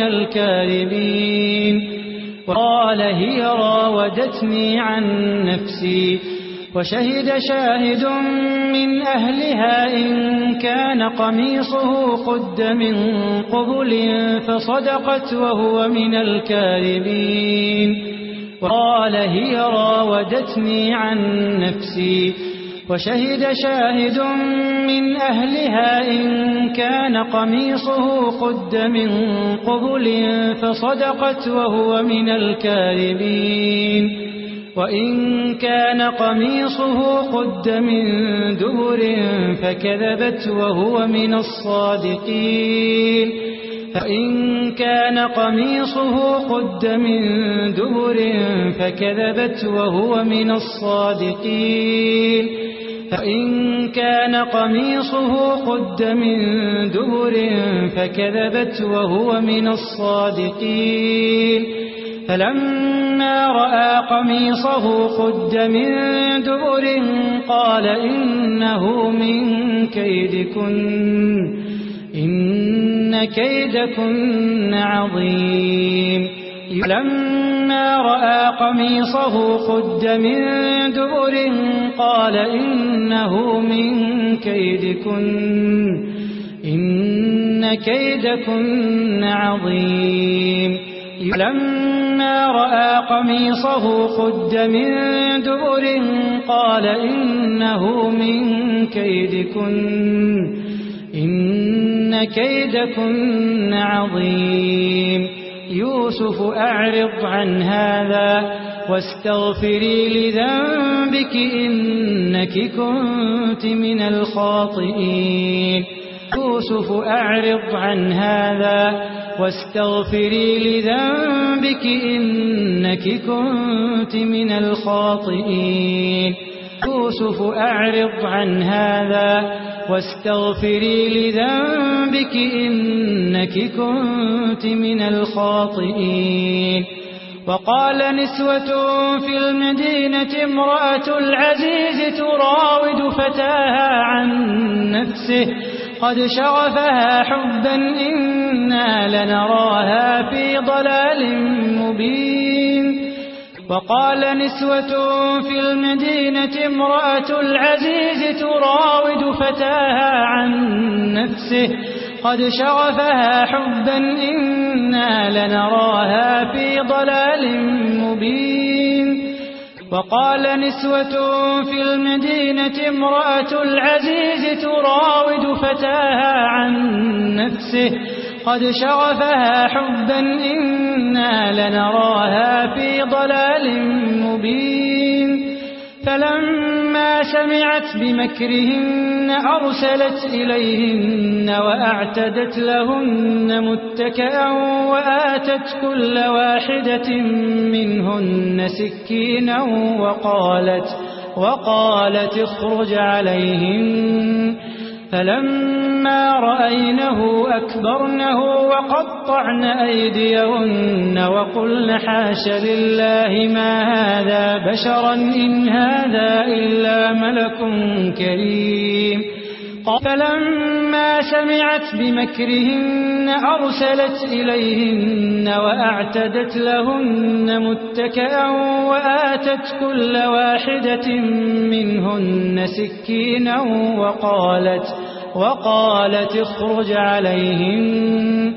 Speaker 1: الكاذبين قال هي راودتني عن نفسي وشهد شاهد من أهلها إن كان قميصه قد من قبل فصدقت وهو من الكاذبين وقال هي راودتني عن نفسي. وشهد شاهد من أهلها إن كان قميصه قد من قبل فصدقت وهو من الكاذبين. وإن كان قميصه قد من دبر فكذبت وهو من الصادقين. فإن كان قميصه قد من دبر فكذبت وهو من الصادقين. فإن كان قميصه قد من دبر فكذبت وهو من الصادقين. فلما رأى قميصه قد من دبر قال إنه من كيدكن إن كيدكن عظيم. فلما رأى قميصه قد من دبر قال إنه من كيدكن إن كيدكن عظيم. فلما رأى قميصه قد من دبر قال إنه من كيدكن إن كيدكن عظيم. يوسف أعرض عن هذا واستغفري لذنبك إنك كنت من الخاطئين. يوسف أعرض عن هذا واستغفري لذنبك إنك كنت من الخاطئين. يوسف أعرض عن هذا واستغفري لذنبك إنك كنت من الخاطئين. وقال نسوة في المدينة امرأة العزيز تراود فتاها عن نفسه قد شغفها حبا إنا لنراها في ضلال مبين. وقال نسوة في المدينة امرأة العزيز تراود فتاها عن نفسه قد شغفها حبا إنا لنراها في ضلال مبين. وقال نسوة في المدينة امرأة العزيز تراود فتاها عن نفسه قد شغفها حبا إنا لنراها في ضلال مبين. فلما سمعت بمكرهن أرسلت إليهن وأعتدت لهن متكئا وآتت كل واحدة منهن سكينا وقالت وقالت اخرج عليهن. فلما رأينه أكبرنه وقطعن أيديهن وقلن حاش لله ما هذا بشرا إن هذا إلا ملك كريم. فلما سمعت بمكرهن أرسلت إليهن وأعتدت لهن متكئا وآتت كل واحدة منهن سكينا وقالت وقالت اخرج عليهن.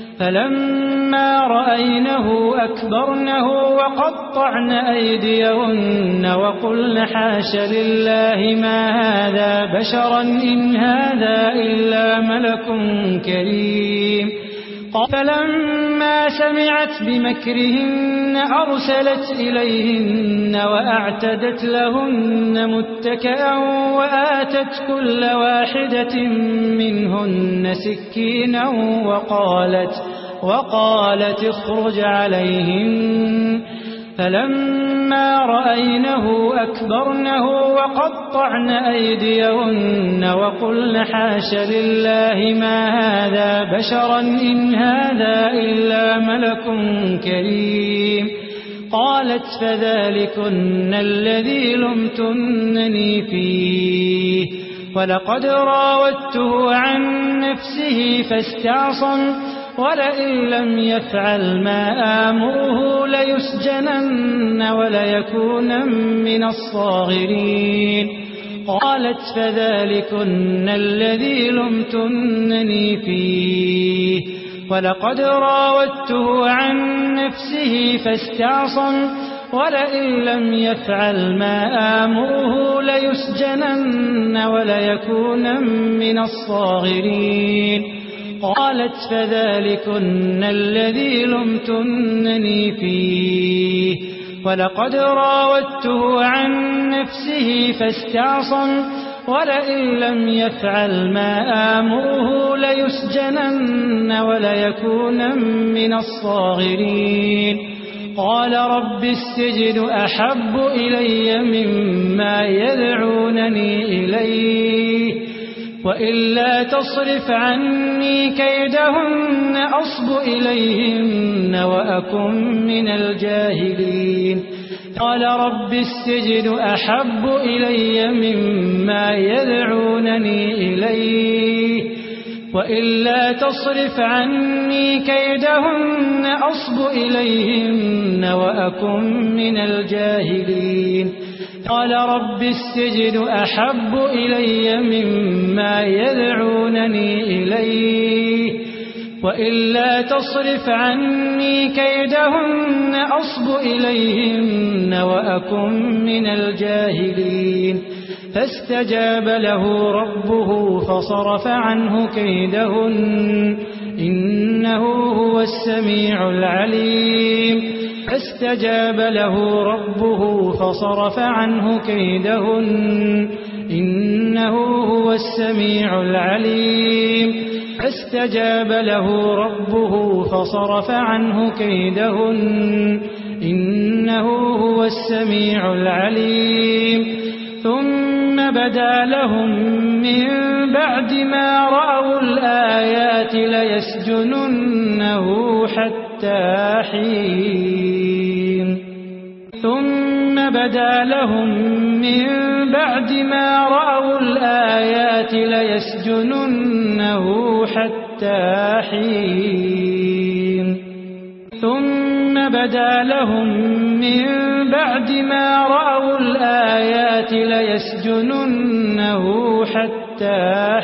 Speaker 1: فلما رأينه أكبرنه وقطعن أيديهن وقلن حاش لله ما هذا بشرا إن هذا إلا ملك كريم. فلما سمعت بمكرهن أرسلت إليهن وأعتدت لهن متكئا وآتت كل واحدة منهن سكينا وقالت وقالت اخرج عليهن. فلما رأينه أكبرنه وقطعن أيديهن وقلن حاش لله ما هذا بشرا إن هذا إلا ملك كريم. قالت فذلكن الذي لمتنني فيه ولقد راودته عن نفسه فاستعصم ولئن لم يفعل ما آمره ليسجنن وليكون من الصاغرين. قالت فذلكن الذي لمتنني فيه ولقد راودته عن نفسه فاستعصم ولئن لم يفعل ما آمره ليسجنن وليكونن من الصاغرين قالت فذلكن الذي لمتنني فيه ولقد راودته عن نفسه فاستعصم ولئن لم يفعل ما آمره ليسجنن وليكونن من الصاغرين قال رب السجن أحب إلي مما يدعونني إليه وإلا تصرف عني كيدهن أصب إليهن وأكن من الجاهلين قال رب السجن أحب إلي مما يدعونني إليه وإلا تصرف عني كيدهن أصب إليهن وأكن من الجاهلين قال رب السجن أحب إلي مما يدعونني إليه وإلا تصرف عني كيدهن أصب إليهن وأكن من الجاهلين فاستجاب له ربه فصرف عنه كيدهن إنه هو السميع العليم فاستجاب له ربه فصرف عنه كيدهن إنه هو السميع العليم فاستجاب له ربه فصرف عنه كيدهن إنه هو السميع العليم ثم بدا لهم من بعد ما رأوا الآيات ليسجننه حتى حين ثم بدا لهم من بعد ما رأوا الآيات ليسجننه حتى حين ثم بدا لهم من بعد ما رأوا الآيات ليسجننه حتى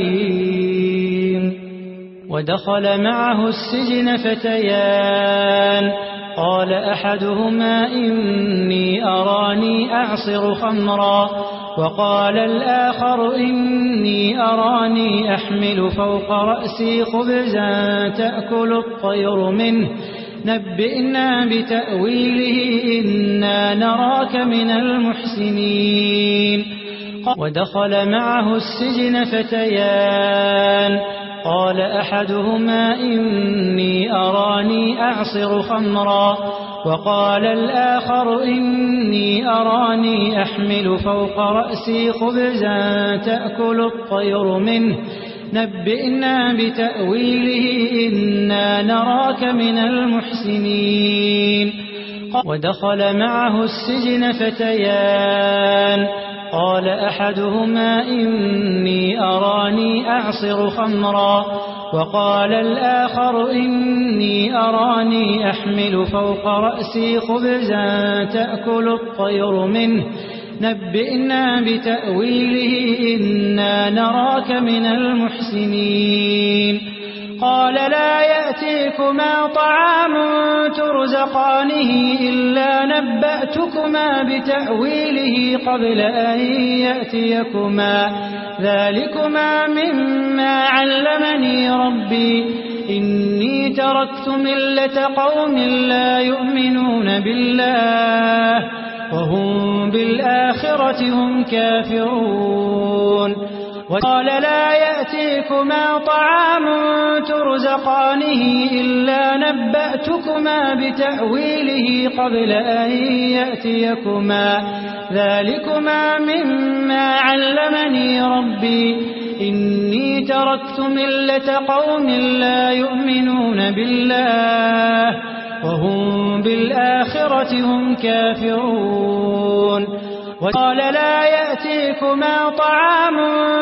Speaker 1: حين ودخل معه السجن فتيان قال أحدهما إني أراني أعصر خمرا وقال الآخر إني أراني أحمل فوق رأسي خبزا تأكل الطير منه نبئنا بتأويله إنا نراك من المحسنين ودخل معه السجن فتيان قال أحدهما إني أراني أعصر خمرا وقال الآخر إني أراني أحمل فوق رأسي خبزا تأكل الطير منه نبئنا بتأويله إنا نراك من المحسنين ودخل معه السجن فتيان قال أحدهما إني أراني أعصر خمرا وقال الآخر إني أراني أحمل فوق رأسي خبزا تأكل الطير منه نبئنا بتأويله إنا نراك من المحسنين قال لا يأتيكما طعام ترزقانه إلا نبأتكما بتأويله قبل أن يأتيكما ذلكما مما علمني ربي إني تركت ملة قوم لا يؤمنون بالله وهم بالآخرة هم كافرون وقال لا يأتيكما طعام ترزقانه إلا نبأتكما بتأويله قبل أن يأتيكما ذلكما مما علمني ربي إني تركت ملة قوم لا يؤمنون بالله وهم بالآخرة هم كافرون وقال لا يأتيكما طعام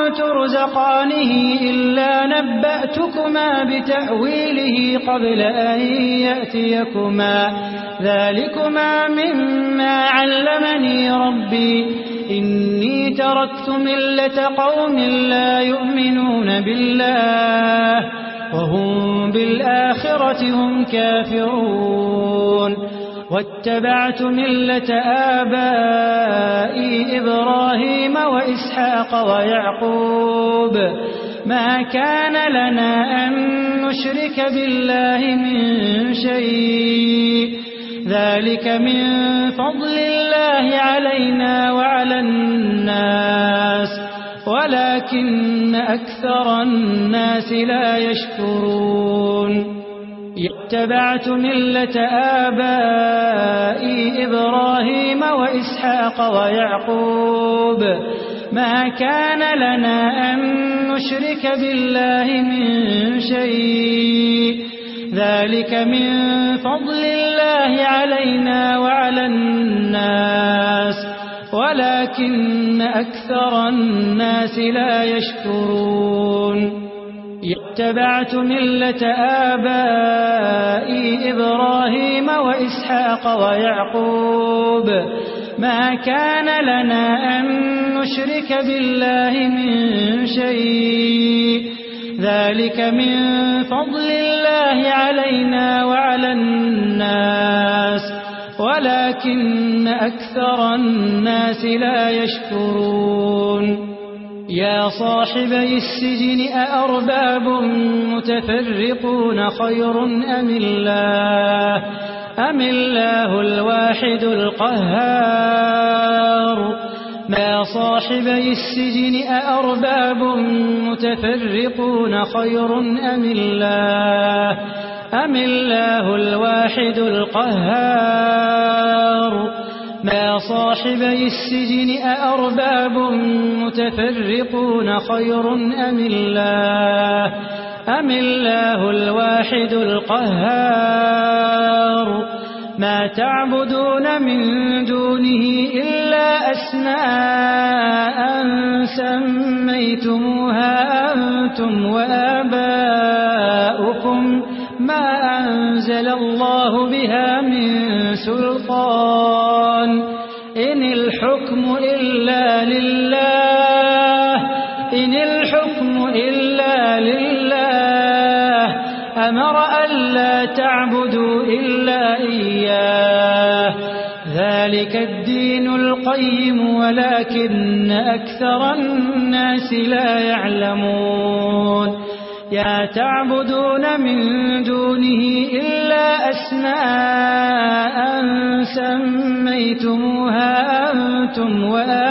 Speaker 1: ترزقانه إلا نبأتكما بتأويله قبل أن يأتيكما ذلكما مما علمني ربي إني تركت ملة قوم لا يؤمنون بالله وهم بالآخرة هم كافرون واتبعت ملة آبائي إبراهيم وإسحاق ويعقوب ما كان لنا أن نشرك بالله من شيء ذلك من فضل الله علينا وعلى الناس ولكن أكثر الناس لا يشكرون اتبعت ملة آبائي إبراهيم وإسحاق ويعقوب ما كان لنا أن نشرك بالله من شيء ذلك من فضل الله علينا وعلى الناس ولكن أكثر الناس لا يشكرون اتبعت ملة آبائي إبراهيم وإسحاق ويعقوب ما كان لنا أن نشرك بالله من شيء ذلك من فضل الله علينا وعلى الناس ولكن أكثر الناس لا يشكرون يا صاحبي السجن أأرباب متفرقون خير أم الله أم الله الواحد القهار ما صاحبي السجن أأرباب متفرقون خير أم الله أم الله الواحد القهار ما صاحبي السجن أأرباب متفرقون خير أم الله أم الله الواحد القهار ما تعبدون من دونه إلا أسماء سميتموها أنتم وآباؤكم ما أنزل الله بها من سلطان إن الحكم إلا لله إن الحكم إلا لله أمر ألا تعبدوا إلا إياه ذلك الدين القيم ولكن أكثر الناس لا يعلمون يا تعبدون من دونه إلا أسماء سميتموها أنتم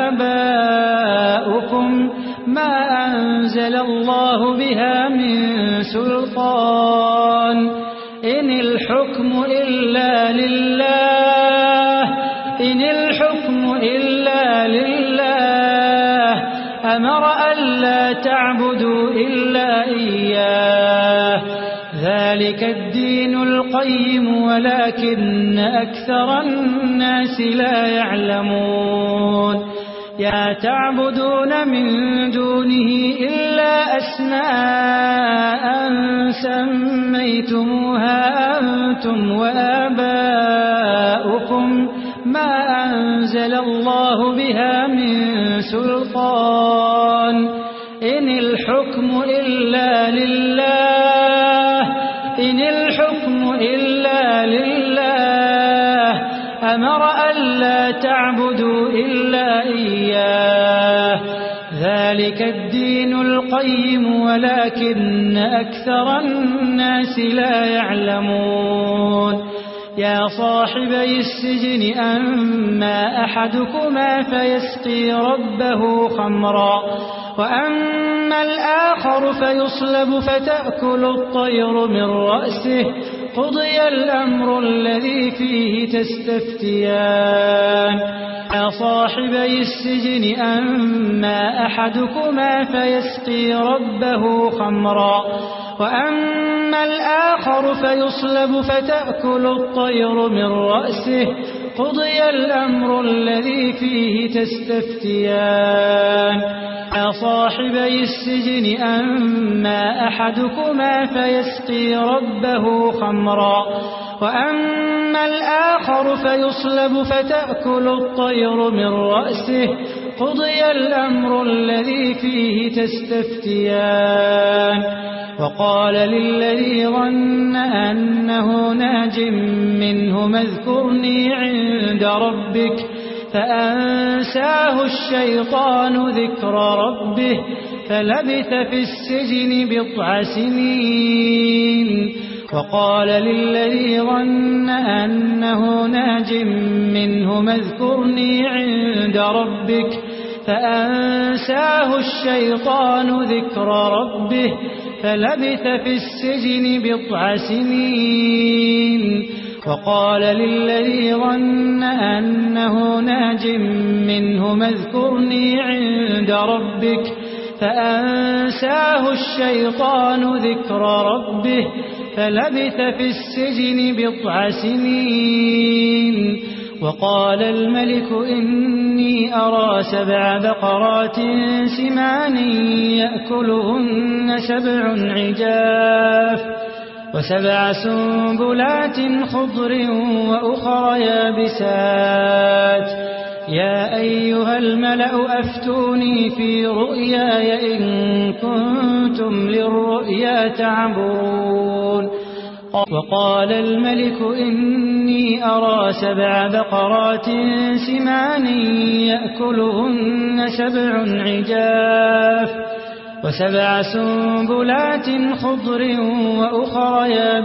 Speaker 1: وآباؤكم ما أنزل الله بها من سلطان إن الحكم إلا لله إن الحكم إلا لله أمر ألا تعبدوا إلا إياه ذلك الدين القيم ولكن أكثر الناس لا يعلمون يا تعبدون من دونه إلا أسماء سميتموها أنتم وآباؤكم ما أنزل الله بها من سلطان إن الحكم إلا لله إن الحكم إلا لله أمر ألا تعبدوا إلا إياه ذلك الدين القيم ولكن أكثر الناس لا يعلمون يا صاحبي السجن أما أحدكما فيسقي ربه خمرا وأما الآخر فيصلب فتأكل الطير من رأسه قضي الأمر الذي فيه تستفتيان يا صاحبي السجن أما أحدكما فيسقي ربه خمرا وأما الآخر فيصلب فتأكل الطير من رأسه قضي الأمر الذي فيه تستفتيان يا صاحبي السجن أما أحدكما فيسقي ربه خمرا وأما الآخر فيصلب فتأكل الطير من رأسه قضي الأمر الذي فيه تستفتيان وقال للذي ظن أنه ناج منه اذكرني عند ربك فأنساه الشيطان ذكر ربه فلبث في السجن بضع سنين وقال للذي ظن أنه ناج منه اذكرني عند ربك فأنساه الشيطان ذكر ربه فلبث في السجن بضع سنين وقال للذي ظن أنه ناج منه اذكرني عند ربك فأنساه الشيطان ذكر ربه فلبث في السجن بضع سنين وقال الملك إني أرى سبع بقرات سمان يأكلهن سبع عجاف وسبع سنبلات خضر وأخر يابسات يا أيها الملأ أفتوني في رؤياي إن كنتم للرؤيا تعبرون وقال الملك إني أرى سبع بقرات سمان يأكلهن سبع عجاف وسبع سنبلات خضر وأخر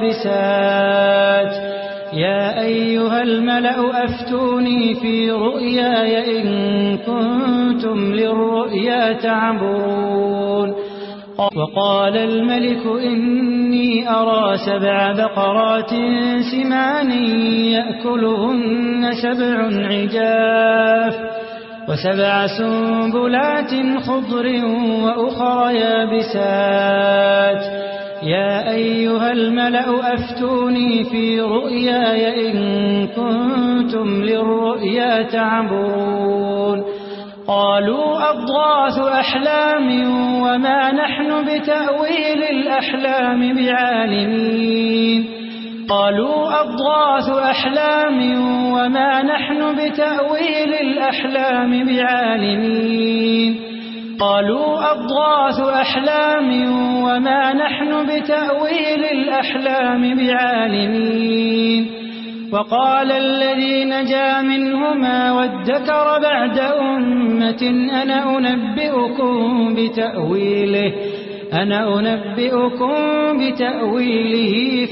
Speaker 1: يابسات يا أيها الملأ أفتوني في رؤياي إن كنتم للرؤيا تعبرون وقال الملك إني أرى سبع بقرات سمان يأكلهن سبع عجاف وسبع سنبلات خضر وأخر يابسات يا أيها الملأ أفتوني في رؤياي إن كنتم للرؤيا تعبرون قالوا أضغاث أحلام وما نحن بتأويل الأحلام بعالمين قالوا أضغاث أحلام وما نحن بتأويل الأحلام بعالمين قالوا أضغاث أحلام وما نحن بتأويل الأحلام بعالمين وقال الذي نجا منهما وادكر بعد أمة أنا أنبئكم بتأويله أنا أنبئكم بتأويله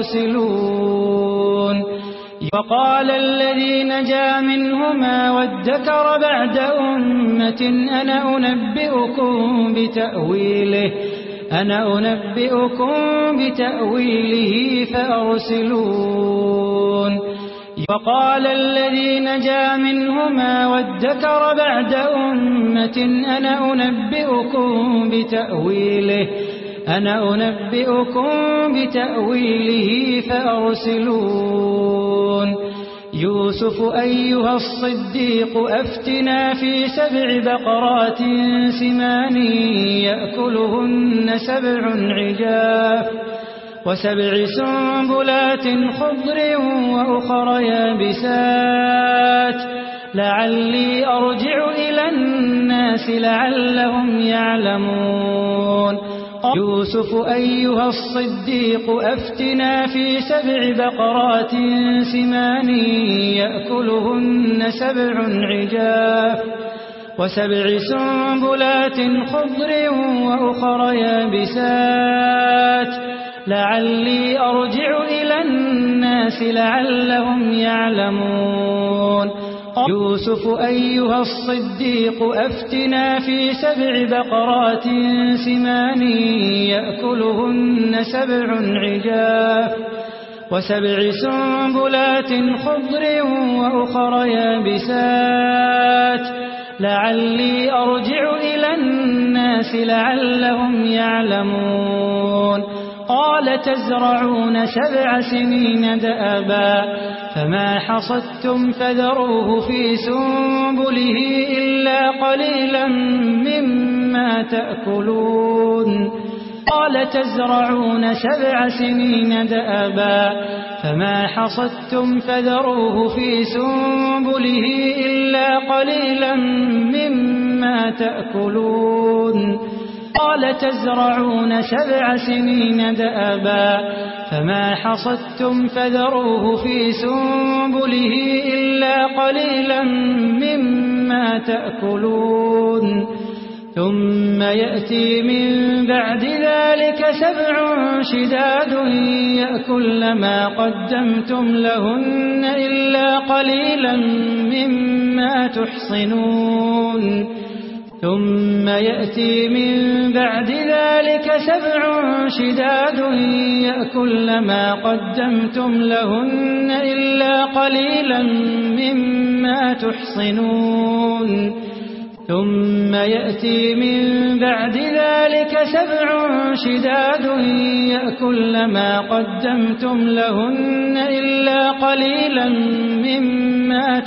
Speaker 1: فأرسلون وقال الذي نجا منهما وادكر بعد أمة أنا أنبئكم بتأويله أنا أنبئكم بتأويله فأرسلون وقال الذي نجا منهما وادكر بعد أمة أنا أنبئكم بتأويله أنا أنبئكم بتأويله فأرسلون يوسف أيها الصديق أفتنا في سبع بقرات سمان يأكلهن سبع عجاف وسبع سنبلات خضر وأخر يابسات لعلي أرجع إلى الناس لعلهم يعلمون يوسف أيها الصديق أفتنا في سبع بقرات سمان يأكلهن سبع عجاف وسبع سنبلات خضر وأخر يابسات لعلي أرجع إلى الناس لعلهم يعلمون يوسف أيها الصديق أفتنا في سبع بقرات سمان يأكلهن سبع عجاف وسبع سنبلات خضر وأخر يابسات لعلي أرجع إلى الناس لعلهم يعلمون قال تزرعون سبع سنين دأبا فما حصدتم فذروه في سنبله إلا قليلا مما تأكلون قال تزرعون سبع سنين دأبا فما حصدتم حصدتم فذروه في سنبله إلا قليلا مما تأكلون قال تزرعون سبع سنين دأبا فما حصدتم فذروه في سنبله إلا قليلا مما تأكلون ثم يأتي من بعد ذلك سبع شداد يأكل ما قدمتم لهن إلا قليلا مما تحصنون ثم يأتي من بعد ذلك سبع شداد يأكل ما قدمتم لهن إلا قليلا مما تحصنون ثم يأتي من بعد ذلك سبع شداد يأكل ما قدمتم لهن إلا قليلا مما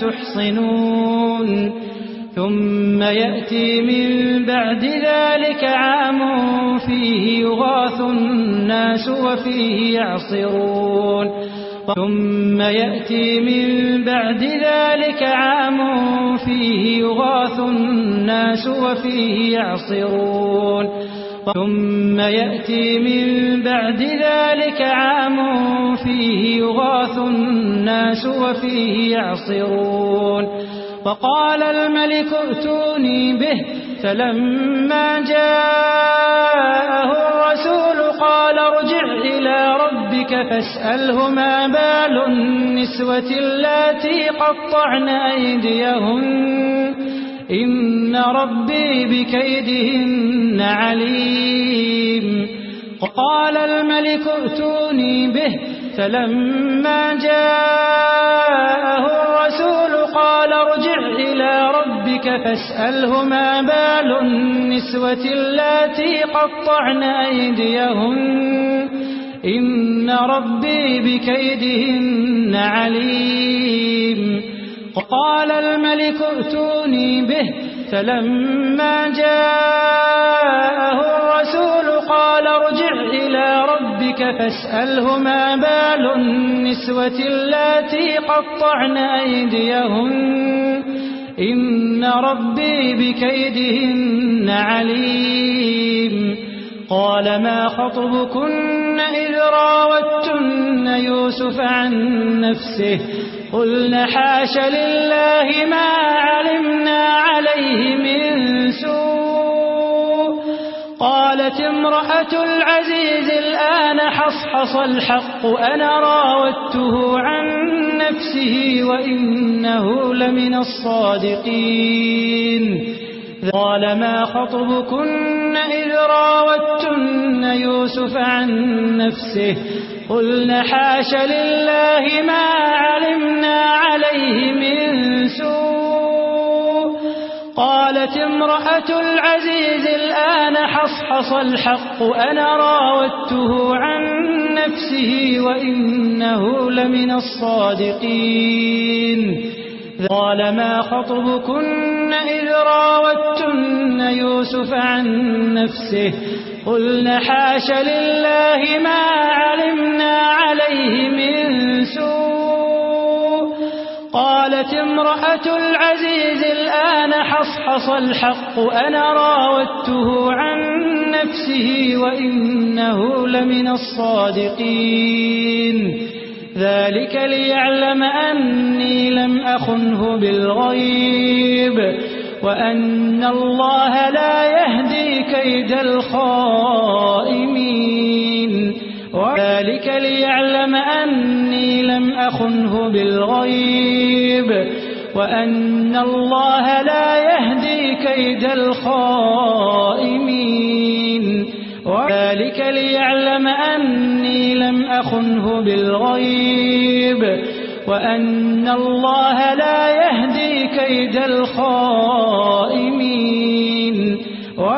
Speaker 1: تحصنون ثم يأتي من بعد ذلك عام فيه يغاث الناس وفيه يعصرون ثم يأتي من بعد ذلك عام فيه يغاث الناس وفيه يعصرون ثم يأتي من بعد ذلك عام فيه يغاث الناس وفيه يعصرون وقال الملك ائتوني به فلما جاءه الرسول قال ارجع إلى ربك فاسأله ما بال النسوة اللاتي قطعن أيديهن إن ربي بكيدهن عليم قال الملك ائتوني به فلما جاءه الرسول قال ارجع إلى ربك فاسأله ما بال النسوة اللاتي قطعن أيديهن إن ربي بكيدهن عليم قال الملك ائتوني به فلما جاءه الرسول قال ارجع إلى ربك فاسأله ما بال النسوة اللاتي قطعن أيديهن إن ربي بكيدهن عليم قال ما خطبكن إذ راوتن يوسف عن نفسه قلنا حاش لله ما علمنا عليه من سوء قالت امرأة العزيز الآن حصحص الحق أنا راودته عن نفسه وإنه لمن الصادقين قال ما خطبكن إذ راودتن يوسف عن نفسه قلنا حاش لله ما علمنا عليه من سوء قالت امرأة العزيز الآن حصحص الحق أنا راودته عن نفسه وإنه لمن الصادقين قال ما خطبكن إذ راودتن يوسف عن نفسه قلنا حاش لله ما علمنا عليه من سوء قالت امرأة العزيز الآن حصحص الحق أنا راودته عن نفسه وإنه لمن الصادقين ذلك ليعلم أني لم أخنه بالغيب وأن الله لا يهدي كيد الخائنين وذلك ليعلم أني لم أخنه بالغيب وأن الله لا يهدي كيد الخائنين وذلك ليعلم أني لم أخنه بالغيب وأن الله لا يهدي كيد الخائنين